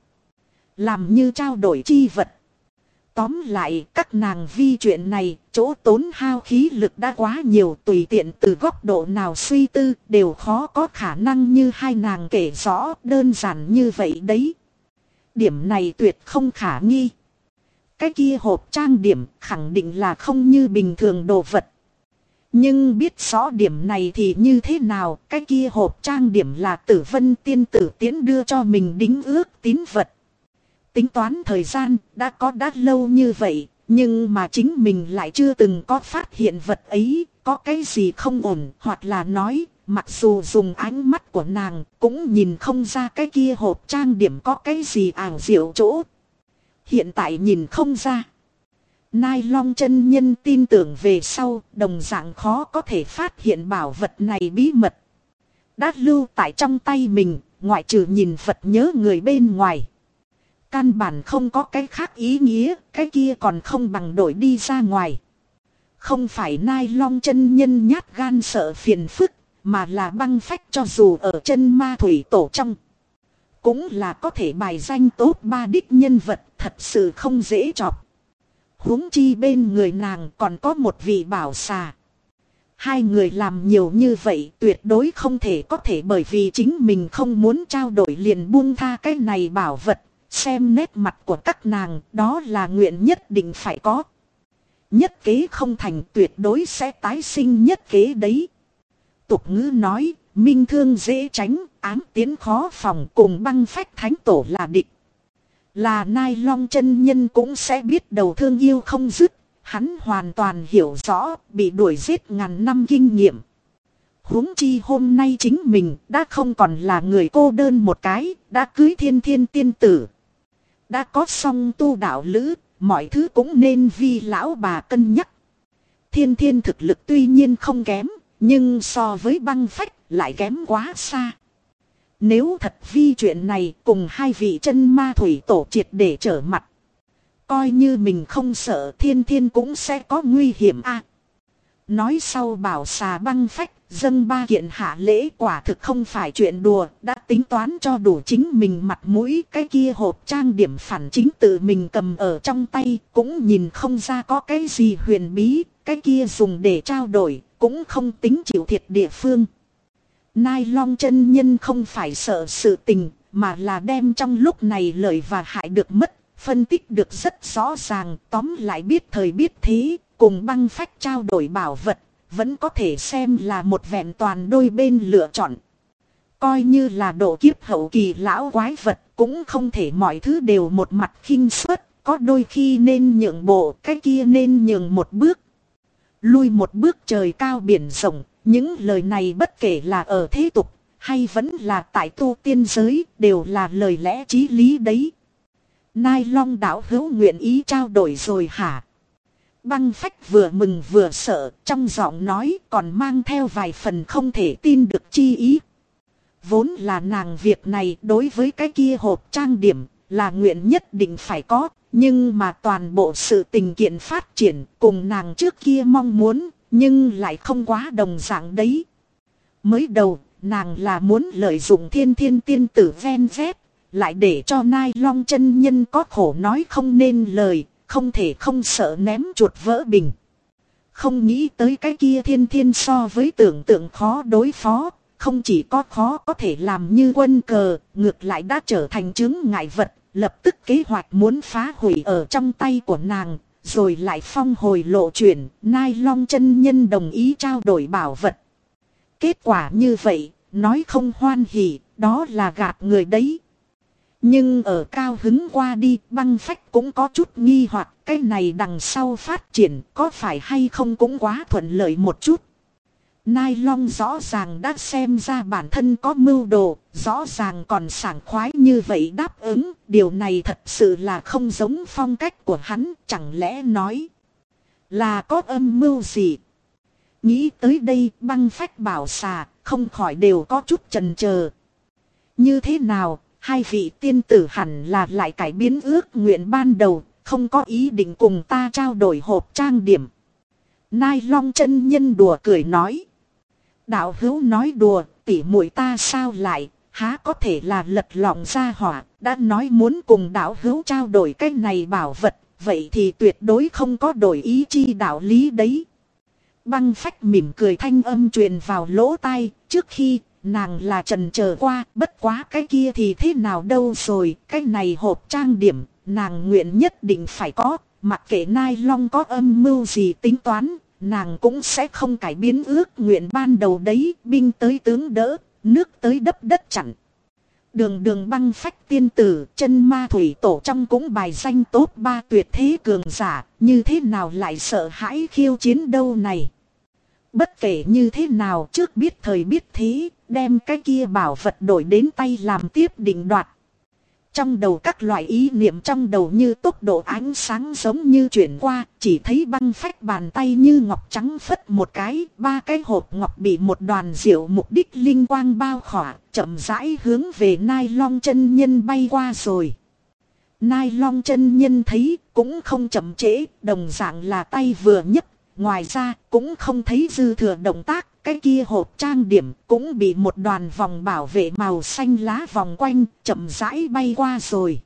Làm như trao đổi chi vật. Tóm lại các nàng vi chuyện này, chỗ tốn hao khí lực đã quá nhiều, tùy tiện từ góc độ nào suy tư đều khó có khả năng như hai nàng kể rõ đơn giản như vậy đấy. Điểm này tuyệt không khả nghi. Cái kia hộp trang điểm khẳng định là không như bình thường đồ vật. Nhưng biết rõ điểm này thì như thế nào, cái kia hộp trang điểm là Tử Vân tiên tử tiễn đưa cho mình đính ước tín vật. Tính toán thời gian đã lâu như vậy, nhưng mà chính mình lại chưa từng có phát hiện vật ấy, có cái gì không ổn, hoặc là nói, mặc dù dùng ánh mắt của nàng cũng nhìn không ra cái kia hộp trang điểm có cái gì ảo diệu chỗ. Hiện tại nhìn không ra. Nai Long chân nhân tin tưởng về sau, đồng dạng khó có thể phát hiện bảo vật này bí mật. Đã lưu tại trong tay mình, ngoại trừ nhìn vật nhớ người bên ngoài. Căn bản không có cái khác ý nghĩa, cái kia còn không bằng đổi đi ra ngoài. Không phải Nai Long chân nhân nhát gan sợ phiền phức, mà là băng phách cho dù ở chân ma thủy tổ trong. Cũng là có thể bài danh tốt 3 đích nhân vật, thật sự không dễ chọc. Huống chi bên người nàng còn có một vị bảo xà. Hai người làm nhiều như vậy tuyệt đối không thể có thể bởi vì chính mình không muốn trao đổi liền buông tha cái này bảo vật. Xem nét mặt của các nàng đó là nguyện nhất định phải có. Nhất kế không thành tuyệt đối sẽ tái sinh nhất kế đấy. Tục ngữ nói, minh thương dễ tránh, ám tiến khó phòng, cùng băng phách thánh tổ là địch. Là Nai Long chân nhân cũng sẽ biết đầu thương yêu không dứt. Hắn hoàn toàn hiểu rõ bị đuổi giết ngàn năm kinh nghiệm. Huống chi hôm nay chính mình đã không còn là người cô đơn một cái, đã cưới thiên thiên tiên tử. Đã có song tu đạo lữ, mọi thứ cũng nên vì lão bà cân nhắc. Thiên thiên thực lực tuy nhiên không kém, nhưng so với băng phách lại kém quá xa. Nếu thật vi chuyện này cùng hai vị chân ma thủy tổ triệt để trở mặt. Coi như mình không sợ thiên thiên cũng sẽ có nguy hiểm a. Nói sau bảo xà băng phách, dâng 3 kiện hạ lễ quả thực không phải chuyện đùa, đã tính toán cho đủ chính mình mặt mũi. Cái kia hộp trang điểm phản chính tự mình cầm ở trong tay, cũng nhìn không ra có cái gì huyền bí, cái kia dùng để trao đổi, cũng không tính chịu thiệt địa phương. Nai Long chân nhân không phải sợ sự tình, mà là đem trong lúc này lợi và hại được mất, phân tích được rất rõ ràng, tóm lại biết thời biết thế, cùng băng phách trao đổi bảo vật, vẫn có thể xem là một vẹn toàn đôi bên lựa chọn. Coi như là độ kiếp hậu kỳ lão quái vật, cũng không thể mọi thứ đều một mặt khinh suất, có đôi khi nên nhượng bộ, cái kia nên nhường một bước. Lui một bước trời cao biển rộng, những lời này bất kể là ở thế tục, hay vẫn là tại tu tiên giới, đều là lời lẽ chí lý đấy. Nai Long đạo hữu nguyện ý trao đổi rồi hả? Băng phách vừa mừng vừa sợ, trong giọng nói còn mang theo vài phần không thể tin được chi ý. Vốn là nàng việc này đối với cái kia hộp trang điểm là nguyện nhất định phải có, nhưng mà toàn bộ sự tình kiện phát triển cùng nàng trước kia mong muốn, nhưng lại không quá đồng dạng đấy. Mới đầu, nàng là muốn lợi dụng thiên thiên tiên tử ven vét, lại để cho Nai Long chân nhân có khổ nói không nên lời, không thể không sợ ném chuột vỡ bình. Không nghĩ tới cái kia thiên thiên so với tưởng tượng khó đối phó, không chỉ có khó có thể làm như quân cờ, ngược lại đã trở thành chướng ngại vật, lập tức kế hoạch muốn phá hủy ở trong tay của nàng, rồi lại phong hồi lộ chuyển, Nai Long chân nhân đồng ý trao đổi bảo vật. Kết quả như vậy, nói không hoan hỉ, đó là gạt người đấy. Nhưng ở cao hứng qua đi, băng phách cũng có chút nghi hoặc cái này đằng sau phát triển có phải hay không cũng quá thuận lợi một chút. Nai Long rõ ràng đã xem ra bản thân có mưu đồ, rõ ràng còn sảng khoái như vậy đáp ứng, điều này thật sự là không giống phong cách của hắn, chẳng lẽ nói là có âm mưu gì. Nghĩ tới đây băng phách bảo xà, không khỏi đều có chút chần chờ. Như thế nào, hai vị tiên tử hẳn là lại cải biến ước nguyện ban đầu, không có ý định cùng ta trao đổi hộp trang điểm. Nai Long chân nhân đùa cười nói. Đạo hữu nói đùa, tỉ muội ta sao lại, há có thể là lật lọng ra hỏa, đã nói muốn cùng đạo hữu trao đổi cái này bảo vật, vậy thì tuyệt đối không có đổi ý chi đạo lý đấy. Băng Phách mỉm cười thanh âm truyền vào lỗ tai, trước khi nàng là trần chờ qua, bất quá cái kia thì thế nào đâu rồi, cái này hộp trang điểm, nàng nguyện nhất định phải có, mặc kệ Nai Long có âm mưu gì tính toán, nàng cũng sẽ không cải biến ước nguyện ban đầu đấy, binh tới tướng đỡ, nước tới đắp đất chặn. Đường Băng Phách tiên tử, chân ma thủy tổ trong cũng bài danh top 3 tuyệt thế cường giả, như thế nào lại sợ hãi khiêu chiến đâu này. Bất kể như thế nào, trước biết thời biết thế, đem cái kia bảo vật đổi đến tay làm tiếp định đoạt. Trong đầu các loại ý niệm trong đầu như tốc độ ánh sáng giống như chuyển qua, chỉ thấy Băng Phách bàn tay như ngọc trắng phất một cái, ba cái hộp ngọc bị một đoàn diệu mục đích linh quang bao khỏa, chậm rãi hướng về Nai Long chân nhân bay qua rồi. Nai Long chân nhân thấy cũng không chậm trễ, đồng dạng là tay vừa nhấc, ngoài ra cũng không thấy dư thừa động tác. Cái kia hộp trang điểm cũng bị một đoàn vòng bảo vệ màu xanh lá vòng quanh, chậm rãi bay qua rồi.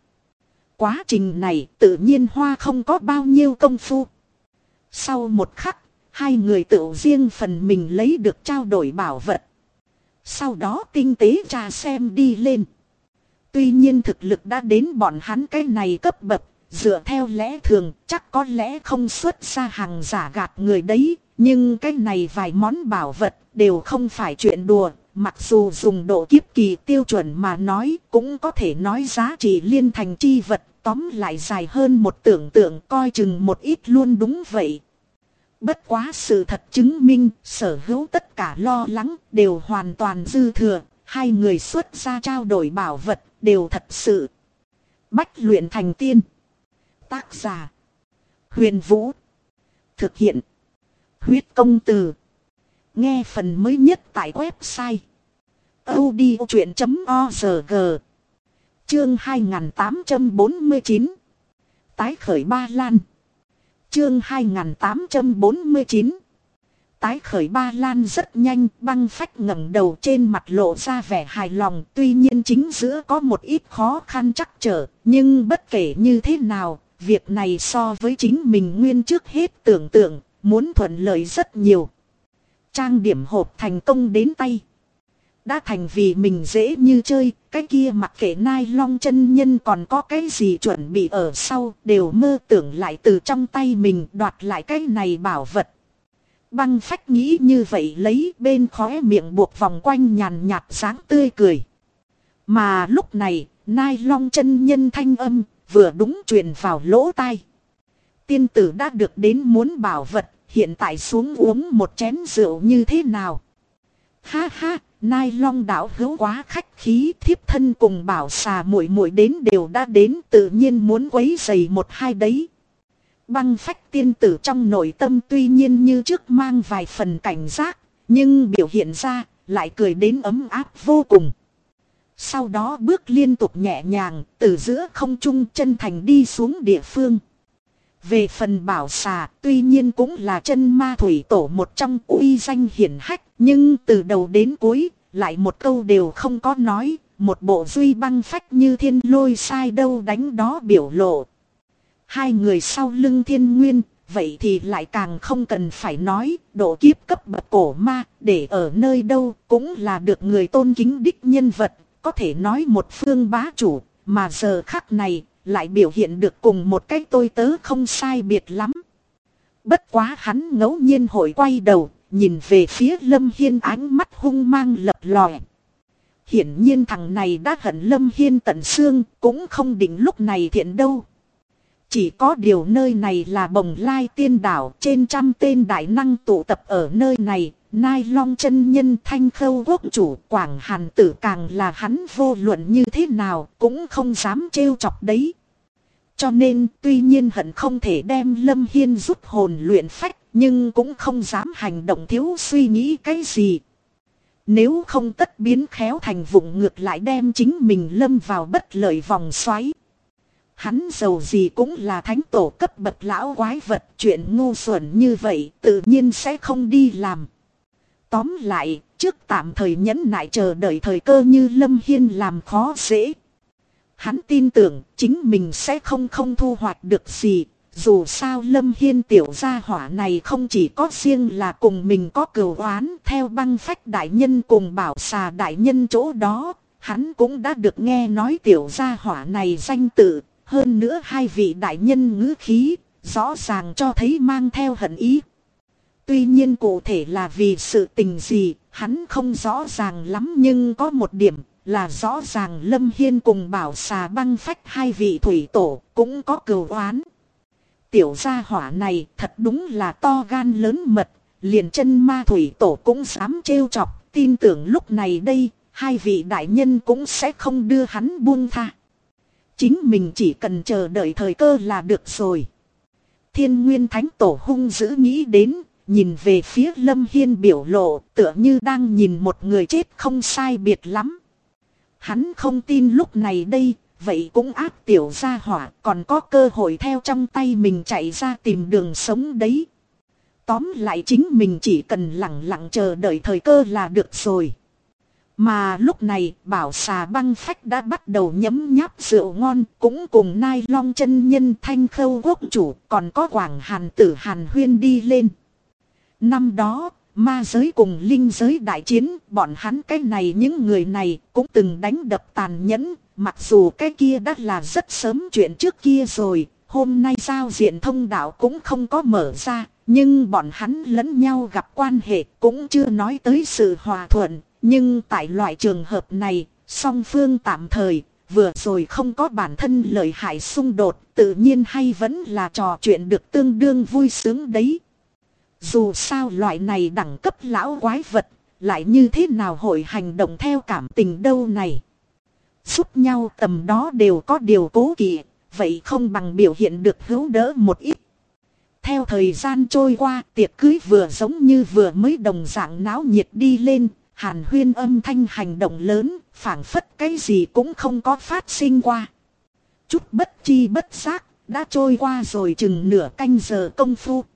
Quá trình này tự nhiên hoa không có bao nhiêu công phu. Sau một khắc, hai người tự riêng phần mình lấy được trao đổi bảo vật. Sau đó tinh tế tra xem đi lên. Tuy nhiên thực lực đã đến bọn hắn cái này cấp bậc, dựa theo lẽ thường chắc có lẽ không xuất ra hàng giả gạt người đấy. Nhưng cái này vài món bảo vật đều không phải chuyện đùa, mặc dù dùng độ kiếp kỳ tiêu chuẩn mà nói cũng có thể nói giá trị liên thành chi vật, tóm lại dài hơn một tưởng tượng, coi chừng một ít luôn đúng vậy. Bất quá sự thật chứng minh sở hữu tất cả lo lắng đều hoàn toàn dư thừa, hai người xuất ra trao đổi bảo vật đều thật sự. Bách luyện thành tiên. Tác giả Huyền Vũ. Thực hiện Huyết Công Từ. Nghe phần mới nhất tại website audiochuyện.org. Chương 2849. Tái khởi Ba Lan. Chương 2849. Tái khởi Ba Lan rất nhanh, Băng Phách ngẩng đầu trên mặt lộ ra vẻ hài lòng, tuy nhiên chính giữa có một ít khó khăn trắc trở, nhưng bất kể như thế nào, việc này so với chính mình nguyên trước hết tưởng tượng, muốn thuận lợi rất nhiều. Trang điểm hộp thành công đến tay. Đã thành vì mình dễ như chơi, cái kia mặc kệ Nai Long chân nhân còn có cái gì chuẩn bị ở sau, đều mơ tưởng lại từ trong tay mình đoạt lại cái này bảo vật. Băng Phách nghĩ như vậy, lấy bên khóe miệng buộc vòng quanh nhàn nhạt dáng tươi cười. Mà lúc này, Nai Long chân nhân thanh âm vừa đúng truyền vào lỗ tai. Tiên tử đã được đến muốn bảo vật, hiện tại xuống uống một chén rượu như thế nào? Ha ha, Nai Long đạo hữu quá khách khí, thiếp thân cùng bảo xà muội muội đến đều đã đến, tự nhiên muốn quấy rầy một hai đấy. Băng Phách tiên tử trong nội tâm tuy nhiên như trước mang vài phần cảnh giác, nhưng biểu hiện ra lại cười đến ấm áp vô cùng. Sau đó bước liên tục nhẹ nhàng từ giữa không trung chân thành đi xuống địa phương. Về phần bảo xà tuy nhiên cũng là chân ma thủy tổ một trong uy danh hiển hách, nhưng từ đầu đến cuối lại một câu đều không có nói, một bộ duy Băng Phách như thiên lôi sai đâu đánh đó biểu lộ. Hai người sau lưng Thiên Nguyên, vậy thì lại càng không cần phải nói, độ kiếp cấp bậc cổ ma, để ở nơi đâu cũng là được người tôn kính đích nhân vật, có thể nói một phương bá chủ, mà giờ khắc này lại biểu hiện được cùng một cái tôi tớ không sai biệt lắm. Bất quá hắn ngẫu nhiên hội quay đầu, nhìn về phía Lâm Hiên, ánh mắt hung mang lập lòe. Hiển nhiên thằng này đã hận Lâm Hiên tận xương, cũng không định lúc này thiện đâu. Chỉ có điều nơi này là Bồng Lai Tiên Đảo, trên trăm tên đại năng tụ tập ở nơi này, Nai Long chân nhân, Thanh Khâu quốc chủ, Quảng Hàn Tử càng là hắn vô luận như thế nào cũng không dám trêu chọc đấy. Cho nên tuy nhiên hận không thể đem Lâm Hiên rút hồn luyện phách, nhưng cũng không dám hành động thiếu suy nghĩ cái gì. Nếu không tất biến khéo thành vụng, ngược lại đem chính mình lâm vào bất lợi vòng xoáy. Hắn dầu gì cũng là thánh tổ cấp bậc lão quái vật, chuyện ngu xuẩn như vậy tự nhiên sẽ không đi làm. Tóm lại, trước tạm thời nhẫn nại chờ đợi thời cơ như Lâm Hiên làm khó dễ. Hắn tin tưởng chính mình sẽ không thu hoạch được gì. Dù sao Lâm Hiên tiểu gia hỏa này không chỉ có riêng là cùng mình có cừu oán, theo Băng Phách đại nhân cùng Bảo Xà đại nhân chỗ đó, hắn cũng đã được nghe nói tiểu gia hỏa này danh tự. Hơn nữa hai vị đại nhân ngữ khí, rõ ràng cho thấy mang theo hận ý. Tuy nhiên cụ thể là vì sự tình gì, hắn không rõ ràng lắm, nhưng có một điểm là rõ ràng Lâm Hiên cùng Bảo Xà Băng Phách hai vị thủy tổ cũng có cừu oán. Tiểu gia hỏa này thật đúng là to gan lớn mật, liền chân ma thủy tổ cũng dám trêu chọc, tin tưởng lúc này đây, hai vị đại nhân cũng sẽ không đưa hắn buông tha. Chính mình chỉ cần chờ đợi thời cơ là được rồi. Thiên Nguyên Thánh Tổ hung dữ nghĩ đến, nhìn về phía Lâm Hiên biểu lộ tựa như đang nhìn một người chết không sai biệt lắm. Hắn không tin lúc này đây, vậy cũng ác tiểu gia hỏa còn có cơ hội theo trong tay mình chạy ra tìm đường sống đấy. Tóm lại chính mình chỉ cần lặng lặng chờ đợi thời cơ là được rồi. Mà lúc này Bảo Xà Băng Phách đã bắt đầu nhấm nháp rượu ngon, cũng cùng Nai Long chân nhân, Thanh Khâu quốc chủ còn có Quảng Hàn tử Hàn Huyên đi lên. Năm đó ma giới cùng linh giới đại chiến, bọn hắn cái này những người này cũng từng đánh đập tàn nhẫn. Mặc dù cái kia đã là rất sớm chuyện trước kia rồi, hôm nay giao diện thông đạo cũng không có mở ra, nhưng bọn hắn lẫn nhau gặp quan hệ cũng chưa nói tới sự hòa thuận. Nhưng tại loại trường hợp này, song phương tạm thời, vừa rồi không có bản thân lợi hại xung đột, tự nhiên hay vẫn là trò chuyện được tương đương vui sướng đấy. Dù sao loại này đẳng cấp lão quái vật, lại như thế nào hội hành động theo cảm tình đâu này. Giúp nhau tầm đó đều có điều cố kỵ, vậy không bằng biểu hiện được hữu đỡ một ít. Theo thời gian trôi qua, tiệc cưới vừa giống như vừa mới đồng dạng náo nhiệt đi lên. Hàn Huyên âm thanh hành động lớn, phảng phất cái gì cũng không có phát sinh qua. Chút bất chi bất giác, đã trôi qua rồi chừng nửa canh giờ công phu.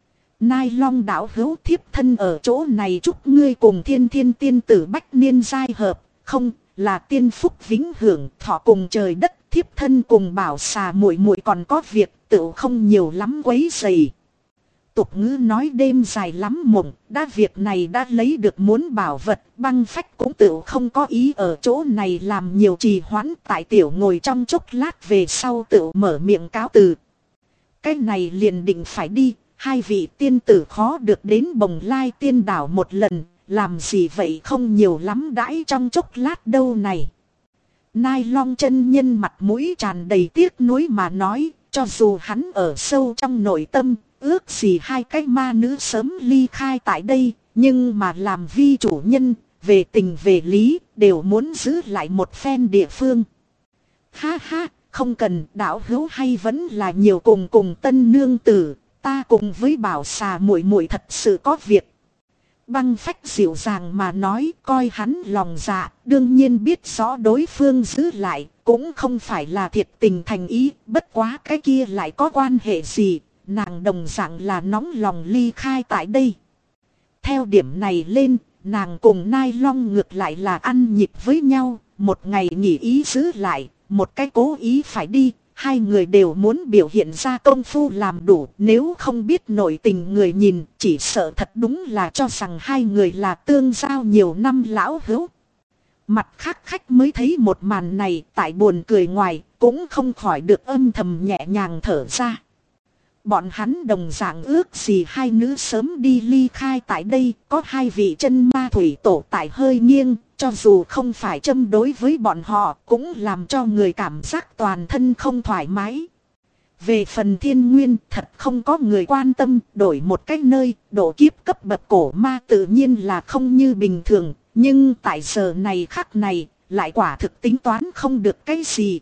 Nai Long đạo hữu, thiếp thân ở chỗ này chúc ngươi cùng Thiên Thiên tiên tử bách niên giai hợp, không là tiên phúc vĩnh hưởng, thọ cùng trời đất. Thiếp thân cùng Bảo Xà muội muội còn có việc, tự không nhiều lắm quấy rầy. Tục ngữ nói đêm dài lắm mộng, đã việc này đã lấy được muốn bảo vật, Băng Phách cũng tự không có ý ở chỗ này làm nhiều trì hoãn, tại tiểu ngồi trong chốc lát về sau tự mở miệng cáo từ. Cái này liền định phải đi, hai vị tiên tử khó được đến Bồng Lai tiên đảo một lần, làm gì vậy không nhiều lắm đãi trong chốc lát đâu này. Nai Long chân nhân mặt mũi tràn đầy tiếc nuối mà nói, cho dù hắn ở sâu trong nội tâm, ước gì hai cái ma nữ sớm ly khai tại đây, nhưng mà làm vi chủ nhân, về tình về lý, đều muốn giữ lại một phen địa phương. Ha ha, không cần, đạo hữu hay vẫn là nhiều cùng tân nương tử, ta cùng với Bảo Xà muội muội thật sự có việc. Băng Phách dịu dàng mà nói, coi hắn lòng dạ, đương nhiên biết rõ đối phương giữ lại, cũng không phải là thiệt tình thành ý, bất quá cái kia lại có quan hệ gì. Nàng đồng dạng là nóng lòng ly khai tại đây. Theo điểm này lên, nàng cùng Nai Long ngược lại là ăn nhịp với nhau. Một ngày nghỉ ý giữ lại, một cái cố ý phải đi. Hai người đều muốn biểu hiện ra công phu làm đủ. Nếu không biết nội tình người nhìn, chỉ sợ thật đúng là cho rằng hai người là tương giao nhiều năm lão hữu. Mặt khác khách mới thấy một màn này, tại buồn cười ngoài, cũng không khỏi được âm thầm nhẹ nhàng thở ra. Bọn hắn đồng dạng ước gì hai nữ sớm đi ly khai tại đây, có hai vị chân ma thủy tổ tại hơi nghiêng, cho dù không phải châm đối với bọn họ, cũng làm cho người cảm giác toàn thân không thoải mái. Về phần Thiên Nguyên, thật không có người quan tâm, đổi một cái nơi, độ kiếp cấp bậc cổ ma tự nhiên là không như bình thường, nhưng tại giờ này khắc này, lại quả thực tính toán không được cái gì.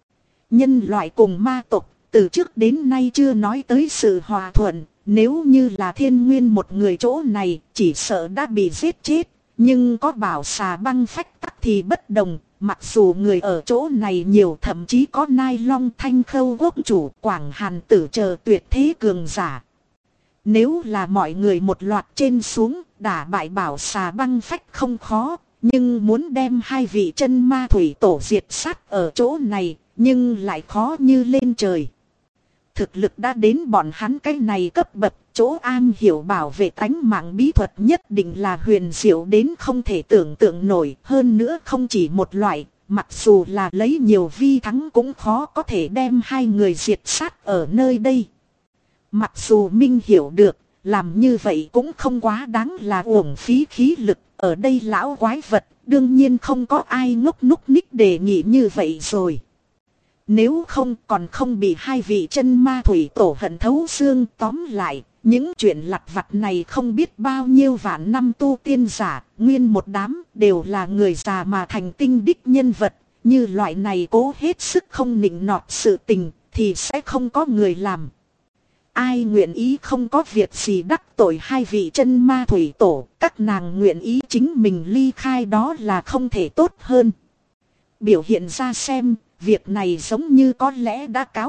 Nhân loại cùng ma tộc từ trước đến nay chưa nói tới sự hòa thuận, nếu như là Thiên Nguyên một người chỗ này, chỉ sợ đã bị giết chết, nhưng có bảo xà băng phách tắc thì bất đồng. Mặc dù người ở chỗ này nhiều, thậm chí có Nai Long, Thanh Khâu quốc chủ, Quảng Hàn Tử chờ tuyệt thế cường giả. Nếu là mọi người một loạt trên xuống, đả bại bảo xà băng phách không khó. Nhưng muốn đem hai vị chân ma thủy tổ diệt sát ở chỗ này, nhưng lại khó như lên trời. Thực lực đã đến bọn hắn cái này cấp bậc, chỗ an hiểu bảo vệ tánh mạng bí thuật nhất định là huyền diệu đến không thể tưởng tượng nổi. Hơn nữa không chỉ một loại, mặc dù là lấy nhiều vi thắng cũng khó có thể đem hai người diệt sát ở nơi đây. Mặc dù Minh hiểu được, làm như vậy cũng không quá đáng là uổng phí khí lực. Ở đây lão quái vật, đương nhiên không có ai ngốc núc ních đề nghị như vậy rồi. Nếu không còn không bị hai vị chân ma thủy tổ hận thấu xương. Tóm lại, những chuyện lặt vặt này không biết bao nhiêu vạn năm tu tiên giả, nguyên một đám đều là người già mà thành tinh đích nhân vật. Như loại này cố hết sức không nịnh nọt sự tình thì sẽ không có người làm. Ai nguyện ý không có việc gì đắc tội hai vị chân ma thủy tổ, các nàng nguyện ý chính mình ly khai đó là không thể tốt hơn. Biểu hiện ra xem, việc này giống như có lẽ đã cáo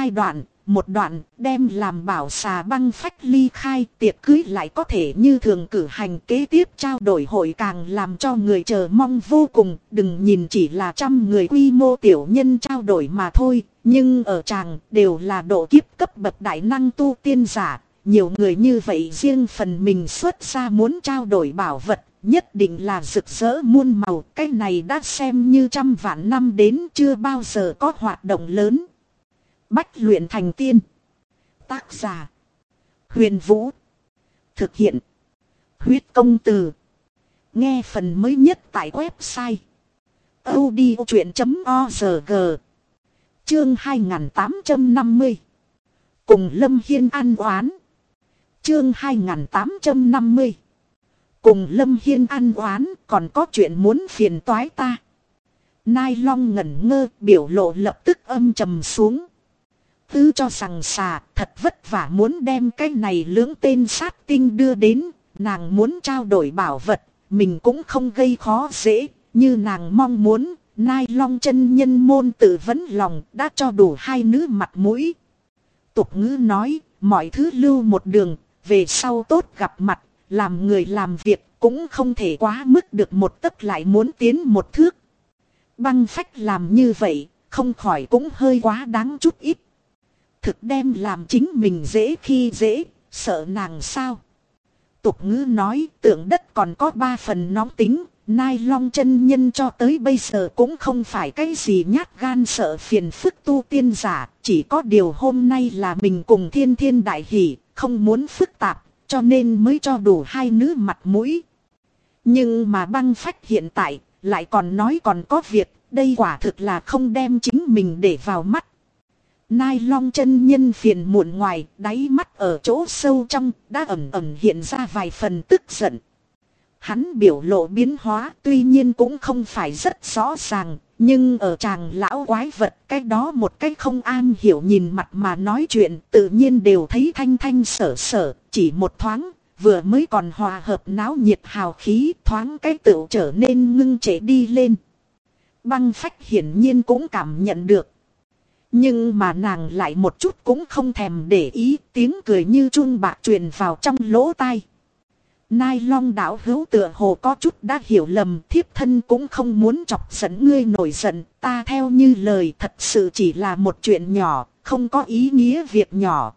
một đoạn đem làm bảo xà băng phách ly khai, tiệc cưới lại có thể như thường cử hành, kế tiếp trao đổi hội càng làm cho người chờ mong vô cùng. Đừng nhìn chỉ là 100 người quy mô tiểu nhân trao đổi mà thôi, nhưng ở tràng đều là độ kiếp cấp bậc đại năng tu tiên giả. Nhiều người như vậy riêng phần mình xuất ra muốn trao đổi bảo vật, nhất định là rực rỡ muôn màu. Cái này đã xem như 100 vạn năm đến chưa bao giờ có hoạt động lớn. Bách luyện thành tiên. Tác giả: Huyền Vũ. Thực hiện: Huyết Công Từ. Nghe phần mới nhất tại website audiochuyện.org. Chương 2850. Cùng Lâm Hiên ăn oán. Chương 2850. Cùng Lâm Hiên ăn oán, còn có chuyện muốn phiền toái ta. Nai Long ngẩn ngơ, biểu lộ lập tức âm trầm xuống. Tư cho rằng xà thật vất vả muốn đem cái này lưỡng tên sát tinh đưa đến, nàng muốn trao đổi bảo vật, mình cũng không gây khó dễ, như nàng mong muốn. Nai Long chân nhân môn tự vấn lòng đã cho đủ hai nữ mặt mũi. Tục ngữ nói, mọi thứ lưu một đường, về sau tốt gặp mặt, làm người làm việc cũng không thể quá mức được một tấc lại muốn tiến một thước. Băng phách làm như vậy, không khỏi cũng hơi quá đáng chút ít. Thực đem làm chính mình dễ khi dễ, sợ nàng sao? Tục ngữ nói tượng đất còn có 3 phần nóng tính. Nai Long chân nhân cho tới bây giờ cũng không phải cái gì nhát gan sợ phiền phức tu tiên giả. Chỉ có điều hôm nay là mình cùng thiên thiên đại hỷ, không muốn phức tạp, cho nên mới cho đủ hai nữ mặt mũi. Nhưng mà băng phách hiện tại, lại còn nói còn có việc, đây quả thực là không đem chính mình để vào mắt. Nai Long chân nhân phiền muộn ngoài, đáy mắt ở chỗ sâu trong, đã ẩn ẩn hiện ra vài phần tức giận. Hắn biểu lộ biến hóa tuy nhiên cũng không phải rất rõ ràng, nhưng ở chàng lão quái vật cái đó một cái không an hiểu nhìn mặt mà nói chuyện tự nhiên đều thấy thanh thanh sở sở, chỉ một thoáng, vừa mới còn hòa hợp náo nhiệt hào khí thoáng cái tựu trở nên ngưng trệ đi lên. Băng phách hiển nhiên cũng cảm nhận được. Nhưng mà nàng lại một chút cũng không thèm để ý, tiếng cười như chuông bạc truyền vào trong lỗ tai. Nai Long đạo hữu tựa hồ có chút đã hiểu lầm, thiếp thân cũng không muốn chọc giận ngươi nổi giận, ta theo như lời thật sự chỉ là một chuyện nhỏ, không có ý nghĩa việc nhỏ.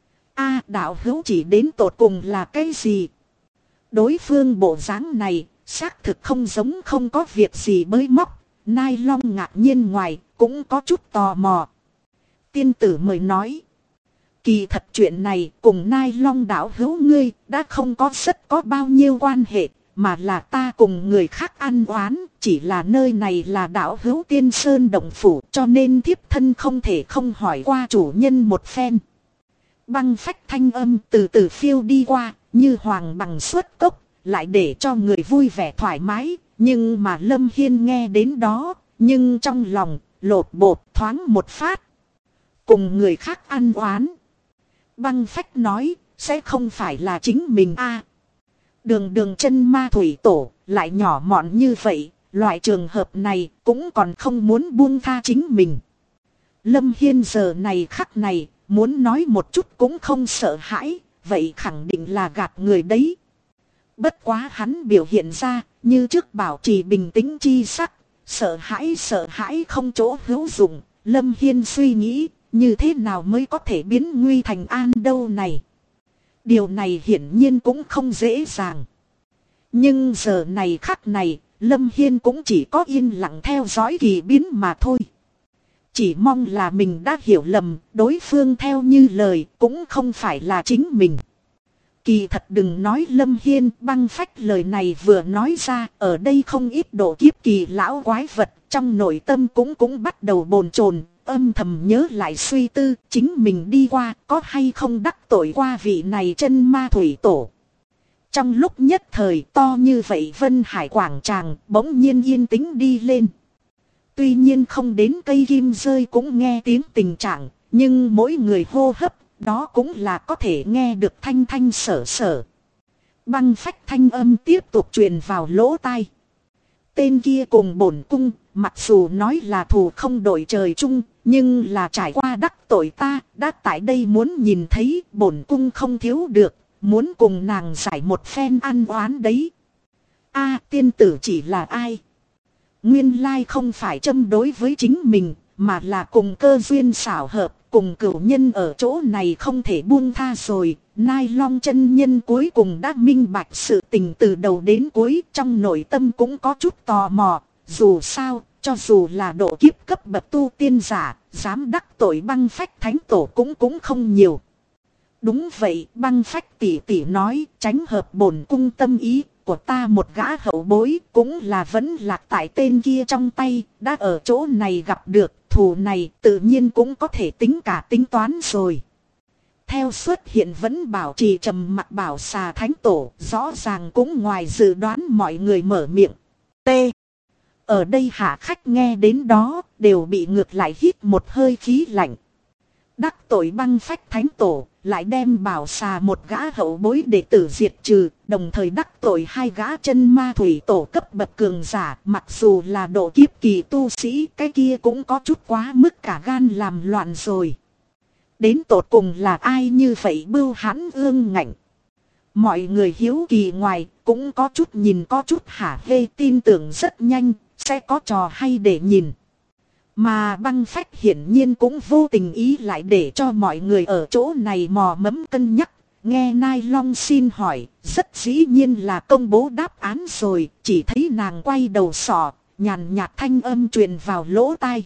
A đạo hữu chỉ đến tột cùng là cái gì? Đối phương bộ dáng này, xác thực không giống không có việc gì bới móc. Nai Long ngạc nhiên ngoài, cũng có chút tò mò. Tiên tử mời nói. Kỳ thật chuyện này cùng Nai Long đạo hữu ngươi đã không có rất có bao nhiêu quan hệ, mà là ta cùng người khác ăn oán, chỉ là nơi này là đạo hữu Tiên Sơn động phủ cho nên thiếp thân không thể không hỏi qua chủ nhân một phen. Băng phách thanh âm từ từ phiêu đi qua, như hoàng bằng xuất cốc, lại để cho người vui vẻ thoải mái, nhưng mà Lâm Hiên nghe đến đó, nhưng trong lòng lột bột thoáng một phát. Cùng người khác ăn oán. Băng phách nói, sẽ không phải là chính mình a? Đường đường chân ma thủy tổ, lại nhỏ mọn như vậy, loại trường hợp này cũng còn không muốn buông tha chính mình. Lâm Hiên giờ này khắc này, muốn nói một chút cũng không sợ hãi, vậy khẳng định là gạt người đấy. Bất quá hắn biểu hiện ra, như trước bảo trì bình tĩnh chi sắc, sợ hãi không chỗ hữu dụng. Lâm Hiên suy nghĩ, như thế nào mới có thể biến nguy thành an đâu này. Điều này hiển nhiên cũng không dễ dàng. Nhưng giờ này khắc này, Lâm Hiên cũng chỉ có yên lặng theo dõi kỳ biến mà thôi. Chỉ mong là mình đã hiểu lầm, đối phương theo như lời cũng không phải là chính mình. Kỳ thật đừng nói Lâm Hiên, băng phách lời này vừa nói ra, ở đây không ít độ kiếp kỳ lão quái vật, trong nội tâm cũng bắt đầu bồn chồn, âm thầm nhớ lại suy tư, chính mình đi qua, có hay không đắc tội qua vị này chân ma thủy tổ. Trong lúc nhất thời to như vậy Vân Hải quảng tràng bỗng nhiên yên tĩnh đi lên. Tuy nhiên không đến cây kim rơi cũng nghe tiếng tình trạng, nhưng mỗi người hô hấp, đó cũng là có thể nghe được thanh thanh sở sở. Băng phách thanh âm tiếp tục truyền vào lỗ tai. Tên kia cùng bổn cung, mặc dù nói là thù không đội trời chung, nhưng là trải qua đắc tội ta, đã tại đây muốn nhìn thấy bổn cung không thiếu được, muốn cùng nàng giải một phen ăn oán đấy. A, tiên tử chỉ là ai? Nguyên lai không phải châm đối với chính mình, mà là cùng cơ duyên xảo hợp, cùng cửu nhân ở chỗ này không thể buông tha rồi. Nai Long chân nhân cuối cùng đã minh bạch sự tình từ đầu đến cuối, trong nội tâm cũng có chút tò mò. Dù sao, cho dù là độ kiếp cấp bậc tu tiên giả, dám đắc tội băng phách thánh tổ cũng không nhiều. Đúng vậy, băng phách tỷ tỷ nói, tránh hợp bổn cung tâm ý của ta, một gã hậu bối cũng là vẫn lạc tại tên kia trong tay, đã ở chỗ này gặp được, thù này tự nhiên cũng có thể tính cả tính toán rồi. Theo xuất hiện vẫn bảo trì trầm mặc bảo xà thánh tổ, rõ ràng cũng ngoài dự đoán mọi người mở miệng. T. Ở đây hạ khách nghe đến đó, đều bị ngược lại hít một hơi khí lạnh. Đắc tội băng phách thánh tổ, lại đem bảo xà một gã hậu bối đệ tử diệt trừ, đồng thời đắc tội hai gã chân ma thủy tổ cấp bậc cường giả, mặc dù là độ kiếp kỳ tu sĩ, cái kia cũng có chút quá mức cả gan làm loạn rồi. Đến tột cùng là ai như vậy bưu hãn ương ngạnh. Mọi người hiếu kỳ ngoài, cũng có chút nhìn có chút hả hê, tin tưởng rất nhanh, sẽ có trò hay để nhìn. Mà băng phách hiển nhiên cũng vô tình ý lại để cho mọi người ở chỗ này mò mẫm cân nhắc. Nghe Nai Long xin hỏi, rất dĩ nhiên là công bố đáp án rồi, chỉ thấy nàng quay đầu sọ, nhàn nhạt thanh âm truyền vào lỗ tai.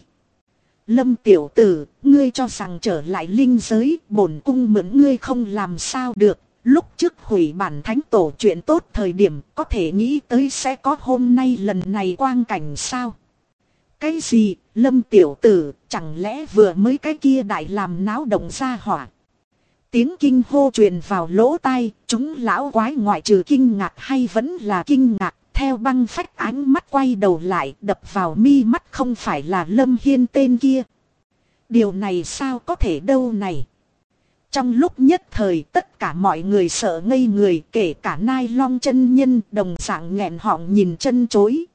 Lâm tiểu tử, ngươi cho rằng trở lại linh giới, bổn cung mượn ngươi không làm sao được. Lúc trước hủy bản thánh tổ chuyện tốt thời điểm, có thể nghĩ tới sẽ có hôm nay lần này quang cảnh sao? Cái gì, Lâm tiểu tử, chẳng lẽ vừa mới cái kia đại làm náo động ra hỏa? Tiếng kinh hô truyền vào lỗ tai, chúng lão quái ngoại trừ kinh ngạc hay vẫn là kinh ngạc, theo băng phách ánh mắt quay đầu lại, đập vào mi mắt không phải là Lâm Hiên tên kia. Điều này sao có thể đâu này? Trong lúc nhất thời tất cả mọi người sợ ngây người, kể cả Nai Long chân nhân đồng dạng nghẹn họng nhìn chân chối.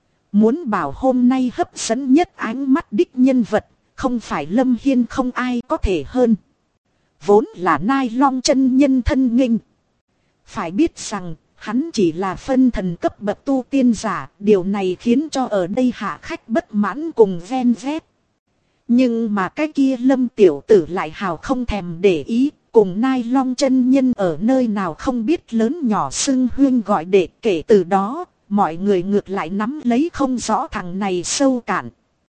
Muốn bảo hôm nay hấp dẫn nhất ánh mắt đích nhân vật, không phải Lâm Hiên không ai có thể hơn. Vốn là Nai Long chân nhân thân nghênh. Phải biết rằng, hắn chỉ là phân thần cấp bậc tu tiên giả, điều này khiến cho ở đây hạ khách bất mãn cùng ven vét. Nhưng mà cái kia Lâm tiểu tử lại hào không thèm để ý, cùng Nai Long chân nhân ở nơi nào không biết lớn nhỏ xưng huyên gọi đệ, kể từ đó, mọi người ngược lại nắm lấy không rõ thằng này sâu cạn.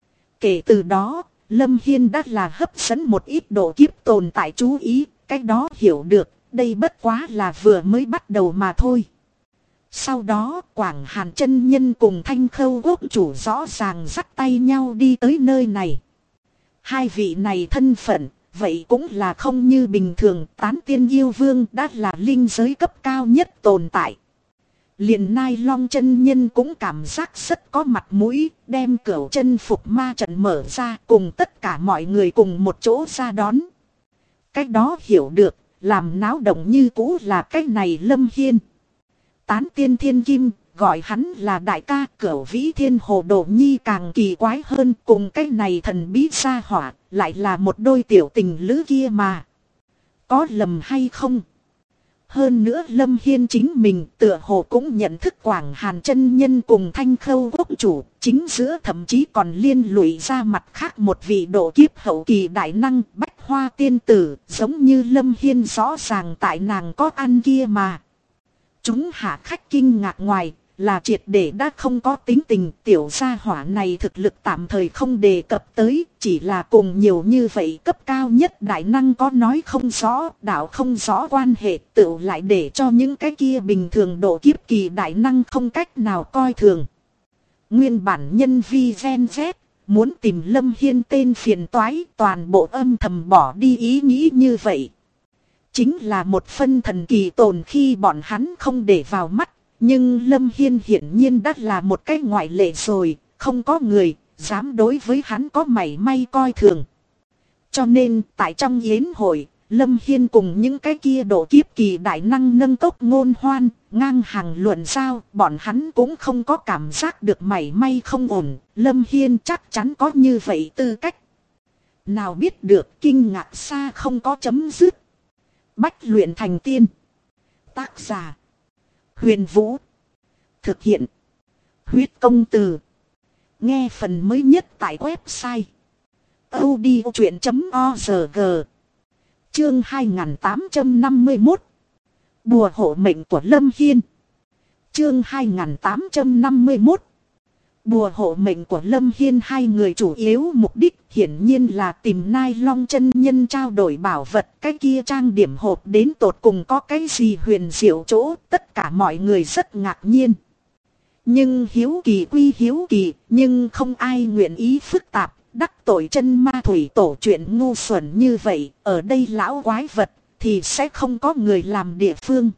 Kể từ đó, Lâm Hiên đã là hấp dẫn một ít độ kiếp tồn tại chú ý, cách đó hiểu được, đây bất quá là vừa mới bắt đầu mà thôi. Sau đó, Quảng Hàn chân nhân cùng Thanh Khâu quốc chủ rõ ràng dắt tay nhau đi tới nơi này. Hai vị này thân phận, vậy cũng là không như bình thường, Tán Tiên Yêu Vương đã là linh giới cấp cao nhất tồn tại. Liền Nai Long chân nhân cũng cảm giác rất có mặt mũi, đem cửu chân phục ma trận mở ra, cùng tất cả mọi người cùng một chỗ ra đón. Cách đó hiểu được, làm náo động như cũ là cái này Lâm Hiên. tán tiên thiên kim, gọi hắn là đại ca. Cửu vĩ thiên hồ đồ nhi càng kỳ quái hơn, cùng cái này thần bí gia hỏa, lại là một đôi tiểu tình lữ kia mà. Có lầm hay không? Hơn nữa Lâm Hiên chính mình tựa hồ cũng nhận thức Quảng Hàn chân nhân cùng Thanh Khâu quốc chủ, chính giữa thậm chí còn liên lụy ra mặt khác một vị độ kiếp hậu kỳ đại năng Bách Hoa tiên tử, giống như Lâm Hiên rõ ràng tại nàng có ăn kia mà. Chúng hạ khách kinh ngạc ngoài là triệt để đã không có tính tình, tiểu gia hỏa này thực lực tạm thời không đề cập tới, chỉ là cùng nhiều như vậy cấp cao nhất đại năng có nói không rõ, đạo không rõ quan hệ, tự lại để cho những cái kia bình thường độ kiếp kỳ đại năng không cách nào coi thường. Nguyên bản nhân vi gen z, muốn tìm Lâm Hiên tên phiền toái, toàn bộ âm thầm bỏ đi ý nghĩ như vậy. Chính là một phân thần kỳ tồn khi bọn hắn không để vào mắt. Nhưng Lâm Hiên hiển nhiên đã là một cái ngoại lệ rồi, không có người dám đối với hắn có mảy may coi thường. Cho nên tại trong yến hội, Lâm Hiên cùng những cái kia độ kiếp kỳ đại năng nâng cốc ngôn hoan, ngang hàng luận giao, bọn hắn cũng không có cảm giác được mảy may không ổn. Lâm Hiên chắc chắn có như vậy tư cách. Nào biết được kinh ngạc xa không có chấm dứt. Bách luyện thành tiên. Tác giả Huyền Vũ. Thực hiện Huyết Công Từ. Nghe phần mới nhất tại website audiochuyện.org. Chương 2851. Bùa hộ mệnh của Lâm Hiên. Chương 2851. Bùa hộ mệnh của Lâm Hiên. Hai người chủ yếu mục đích hiển nhiên là tìm Nai Long chân nhân trao đổi bảo vật. Cái kia trang điểm hộp đến tột cùng có cái gì huyền diệu chỗ, tất cả mọi người rất ngạc nhiên. Nhưng hiếu kỳ quy hiếu kỳ, nhưng không ai nguyện ý phức tạp, đắc tội chân ma thủy tổ chuyện ngu xuẩn như vậy, ở đây lão quái vật thì sẽ không có người làm địa phương.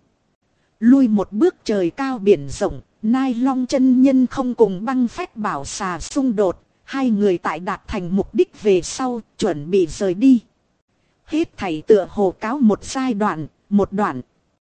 Lui một bước trời cao biển rộng, Nai Long chân nhân không cùng băng phách bảo xà xung đột, hai người tại đạt thành mục đích về sau, chuẩn bị rời đi. Hết thảy tựa hồ cáo một giai đoạn, một đoạn.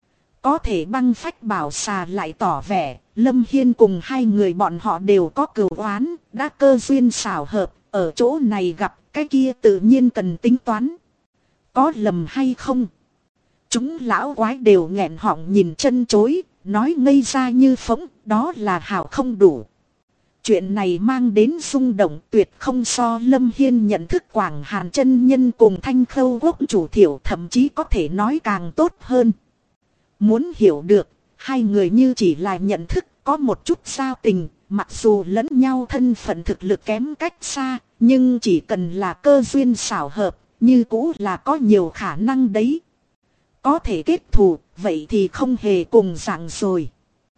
Có thể băng phách bảo xà lại tỏ vẻ, Lâm Hiên cùng hai người bọn họ đều có cừu oán, đã cơ duyên xảo hợp, ở chỗ này gặp, cái kia tự nhiên cần tính toán. Có lầm hay không? Chúng lão quái đều nghẹn họng nhìn chân chối, nói ngây ra như phỗng, đó là hào không đủ. Chuyện này mang đến xung động tuyệt không so Lâm Hiên nhận thức Quảng Hàn chân nhân cùng Thanh Khâu quốc chủ thiểu, thậm chí có thể nói càng tốt hơn. Muốn hiểu được, hai người như chỉ là nhận thức có một chút giao tình, mặc dù lẫn nhau thân phận thực lực kém cách xa, nhưng chỉ cần là cơ duyên xảo hợp, như cũ là có nhiều khả năng đấy. Có thể kết thù, vậy thì không hề cùng dạng rồi.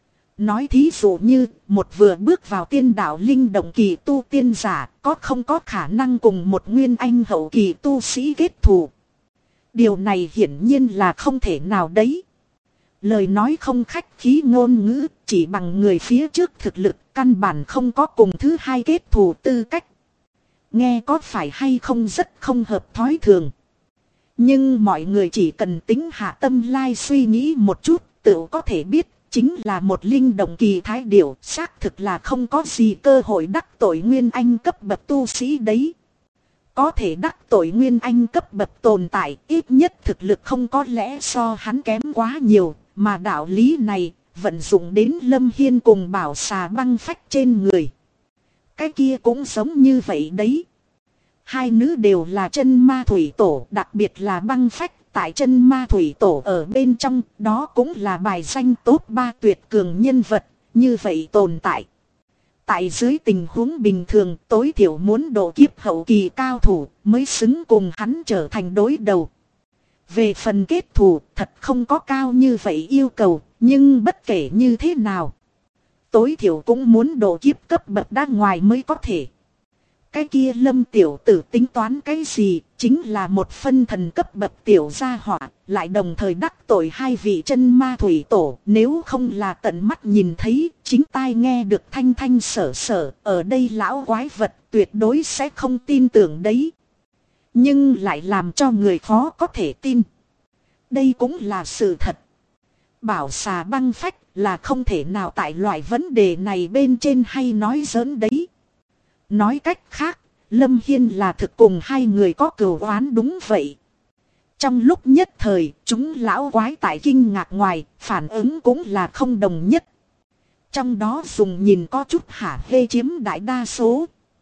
Nói thí dụ như, một vừa bước vào tiên đạo linh động kỳ tu tiên giả, có không có khả năng cùng một nguyên anh hậu kỳ tu sĩ kết thù. Điều này hiển nhiên là không thể nào đấy. Lời nói không khách khí ngôn ngữ, chỉ bằng người phía trước thực lực, căn bản không có cùng thứ hai kết thù tư cách. Nghe có phải hay không rất không hợp thói thường. Nhưng mọi người chỉ cần tính hạ tâm lai suy nghĩ một chút, tự có thể biết, chính là một linh động kỳ thái điểu, xác thực là không có gì cơ hội đắc tội nguyên anh cấp bậc tu sĩ đấy. Có thể đắc tội nguyên anh cấp bậc tồn tại, ít nhất thực lực không có lẽ so hắn kém quá nhiều, mà đạo lý này vận dụng đến Lâm Hiên cùng bảo xà băng phách trên người. Cái kia cũng giống như vậy đấy. Hai nữ đều là chân ma thủy tổ, đặc biệt là băng phách, tại chân ma thủy tổ ở bên trong, đó cũng là bài danh top 3 tuyệt cường nhân vật, như vậy tồn tại. Tại dưới tình huống bình thường, tối thiểu muốn độ kiếp hậu kỳ cao thủ mới xứng cùng hắn trở thành đối đầu. Về phần kết thù, thật không có cao như vậy yêu cầu, nhưng bất kể như thế nào, tối thiểu cũng muốn độ kiếp cấp bậc đa ngoài mới có thể. Cái kia Lâm tiểu tử tính toán cái gì, chính là một phân thần cấp bậc tiểu gia hỏa, lại đồng thời đắc tội hai vị chân ma thủy tổ. Nếu không là tận mắt nhìn thấy, chính tai nghe được thanh thanh sở sở, ở đây lão quái vật tuyệt đối sẽ không tin tưởng đấy. Nhưng lại làm cho người khó có thể tin. Đây cũng là sự thật. Bảo xà băng phách là không thể nào tại loại vấn đề này bên trên hay nói giỡn đấy. Nói cách khác, Lâm Hiên là thực cùng hai người có cừu oán đúng vậy. Trong lúc nhất thời, chúng lão quái tại kinh ngạc ngoài, phản ứng cũng là không đồng nhất. Trong đó dùng nhìn có chút hả hê chiếm đại đa số.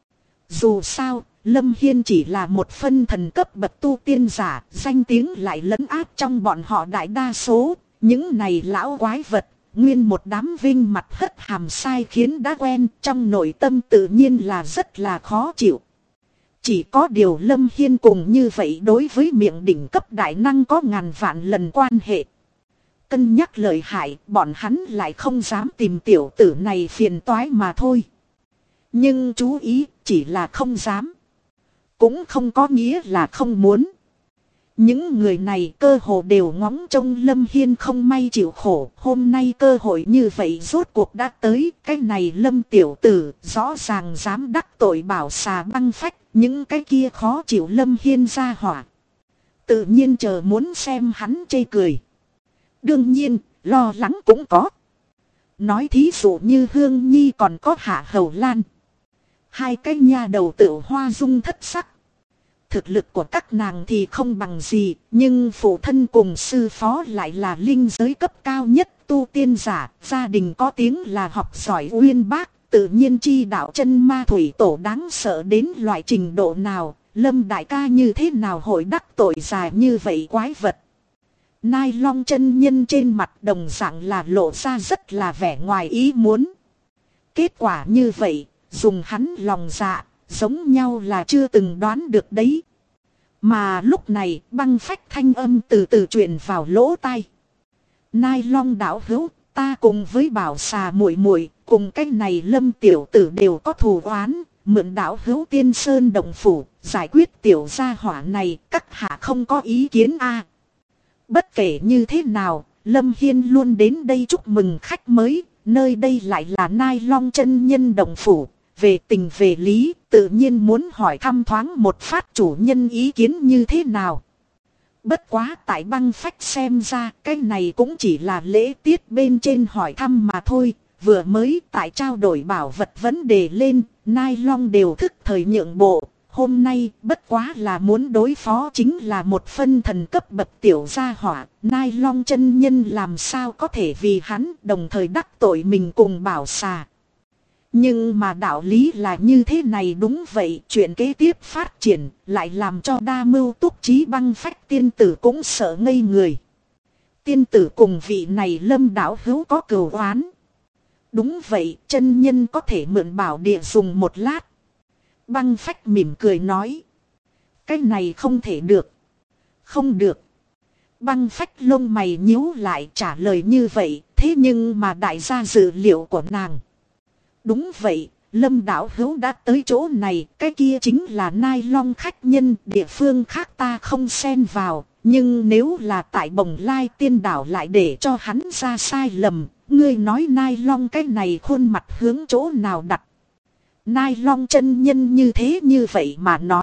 Dù sao, Lâm Hiên chỉ là một phân thần cấp bậc tu tiên giả, danh tiếng lại lấn át trong bọn họ đại đa số. Những này lão quái vật, nguyên một đám vinh mặt hất hàm sai khiến đã quen, trong nội tâm tự nhiên là rất là khó chịu. Chỉ có điều Lâm Hiên cùng như vậy đối với miệng đỉnh cấp đại năng có ngàn vạn lần quan hệ. Cân nhắc lợi hại, bọn hắn lại không dám tìm tiểu tử này phiền toái mà thôi. Nhưng chú ý, chỉ là không dám. Cũng không có nghĩa là không muốn. Những người này cơ hồ đều ngóng trông Lâm Hiên không may chịu khổ. Hôm nay cơ hội như vậy rốt cuộc đã tới. Cái này Lâm tiểu tử rõ ràng dám đắc tội bảo xà băng phách. Những cái kia khó chịu Lâm Hiên ra hỏa. Tự nhiên chờ muốn xem hắn chê cười. Đương nhiên, lo lắng cũng có. Nói thí dụ như Hương Nhi còn có Hạ Hầu Lan. Hai cái nha đầu tự hoa dung thất sắc. Thực lực của các nàng thì không bằng gì, nhưng phụ thân cùng sư phó lại là linh giới cấp cao nhất tu tiên giả, gia đình có tiếng là học giỏi uyên bác, tự nhiên chi đạo chân ma thủy tổ đáng sợ đến loại trình độ nào, Lâm đại ca như thế nào hội đắc tội dài như vậy quái vật. Nai Long chân nhân trên mặt đồng dạng là lộ ra rất là vẻ ngoài ý muốn. Kết quả như vậy, dùng hắn lòng dạ, giống nhau là chưa từng đoán được đấy. Mà lúc này băng phách thanh âm từ từ truyền vào lỗ tai. Nai Long đạo hữu, ta cùng với bảo xà muội muội cùng cái này Lâm tiểu tử đều có thù oán, mượn đạo hữu Tiên Sơn động phủ, giải quyết tiểu gia hỏa này, các hạ không có ý kiến a? Bất kể như thế nào, Lâm Hiên luôn đến đây chúc mừng khách mới, nơi đây lại là Nai Long chân nhân động phủ. Về tình về lý, tự nhiên muốn hỏi thăm thoáng một phát chủ nhân ý kiến như thế nào. Bất quá tại băng phách xem ra, cái này cũng chỉ là lễ tiết bên trên hỏi thăm mà thôi. Vừa mới tại trao đổi bảo vật vấn đề lên, Nai Long đều thức thời nhượng bộ. Hôm nay bất quá là muốn đối phó chính là một phân thần cấp bậc tiểu gia hỏa. Nai Long chân nhân làm sao có thể vì hắn đồng thời đắc tội mình cùng bảo xà. Nhưng mà đạo lý là như thế này đúng vậy, chuyện kế tiếp phát triển lại làm cho đa mưu túc trí băng phách tiên tử cũng sợ ngây người. Tiên tử cùng vị này Lâm đạo hữu có cừu oán. Đúng vậy, chân nhân có thể mượn bảo địa dùng một lát. Băng phách mỉm cười nói. Cái này không thể được. Không được. Băng phách lông mày nhíu lại trả lời như vậy, thế nhưng mà đại gia dự liệu của nàng. Đúng vậy, Lâm đạo hữu đã tới chỗ này, cái kia chính là Nai Long khách nhân, địa phương khác ta không xen vào, nhưng nếu là tại Bồng Lai Tiên đảo lại để cho hắn ra sai lầm, ngươi nói Nai Long cái này khuôn mặt hướng chỗ nào đặt. Nai Long chân nhân như thế như vậy mà nói.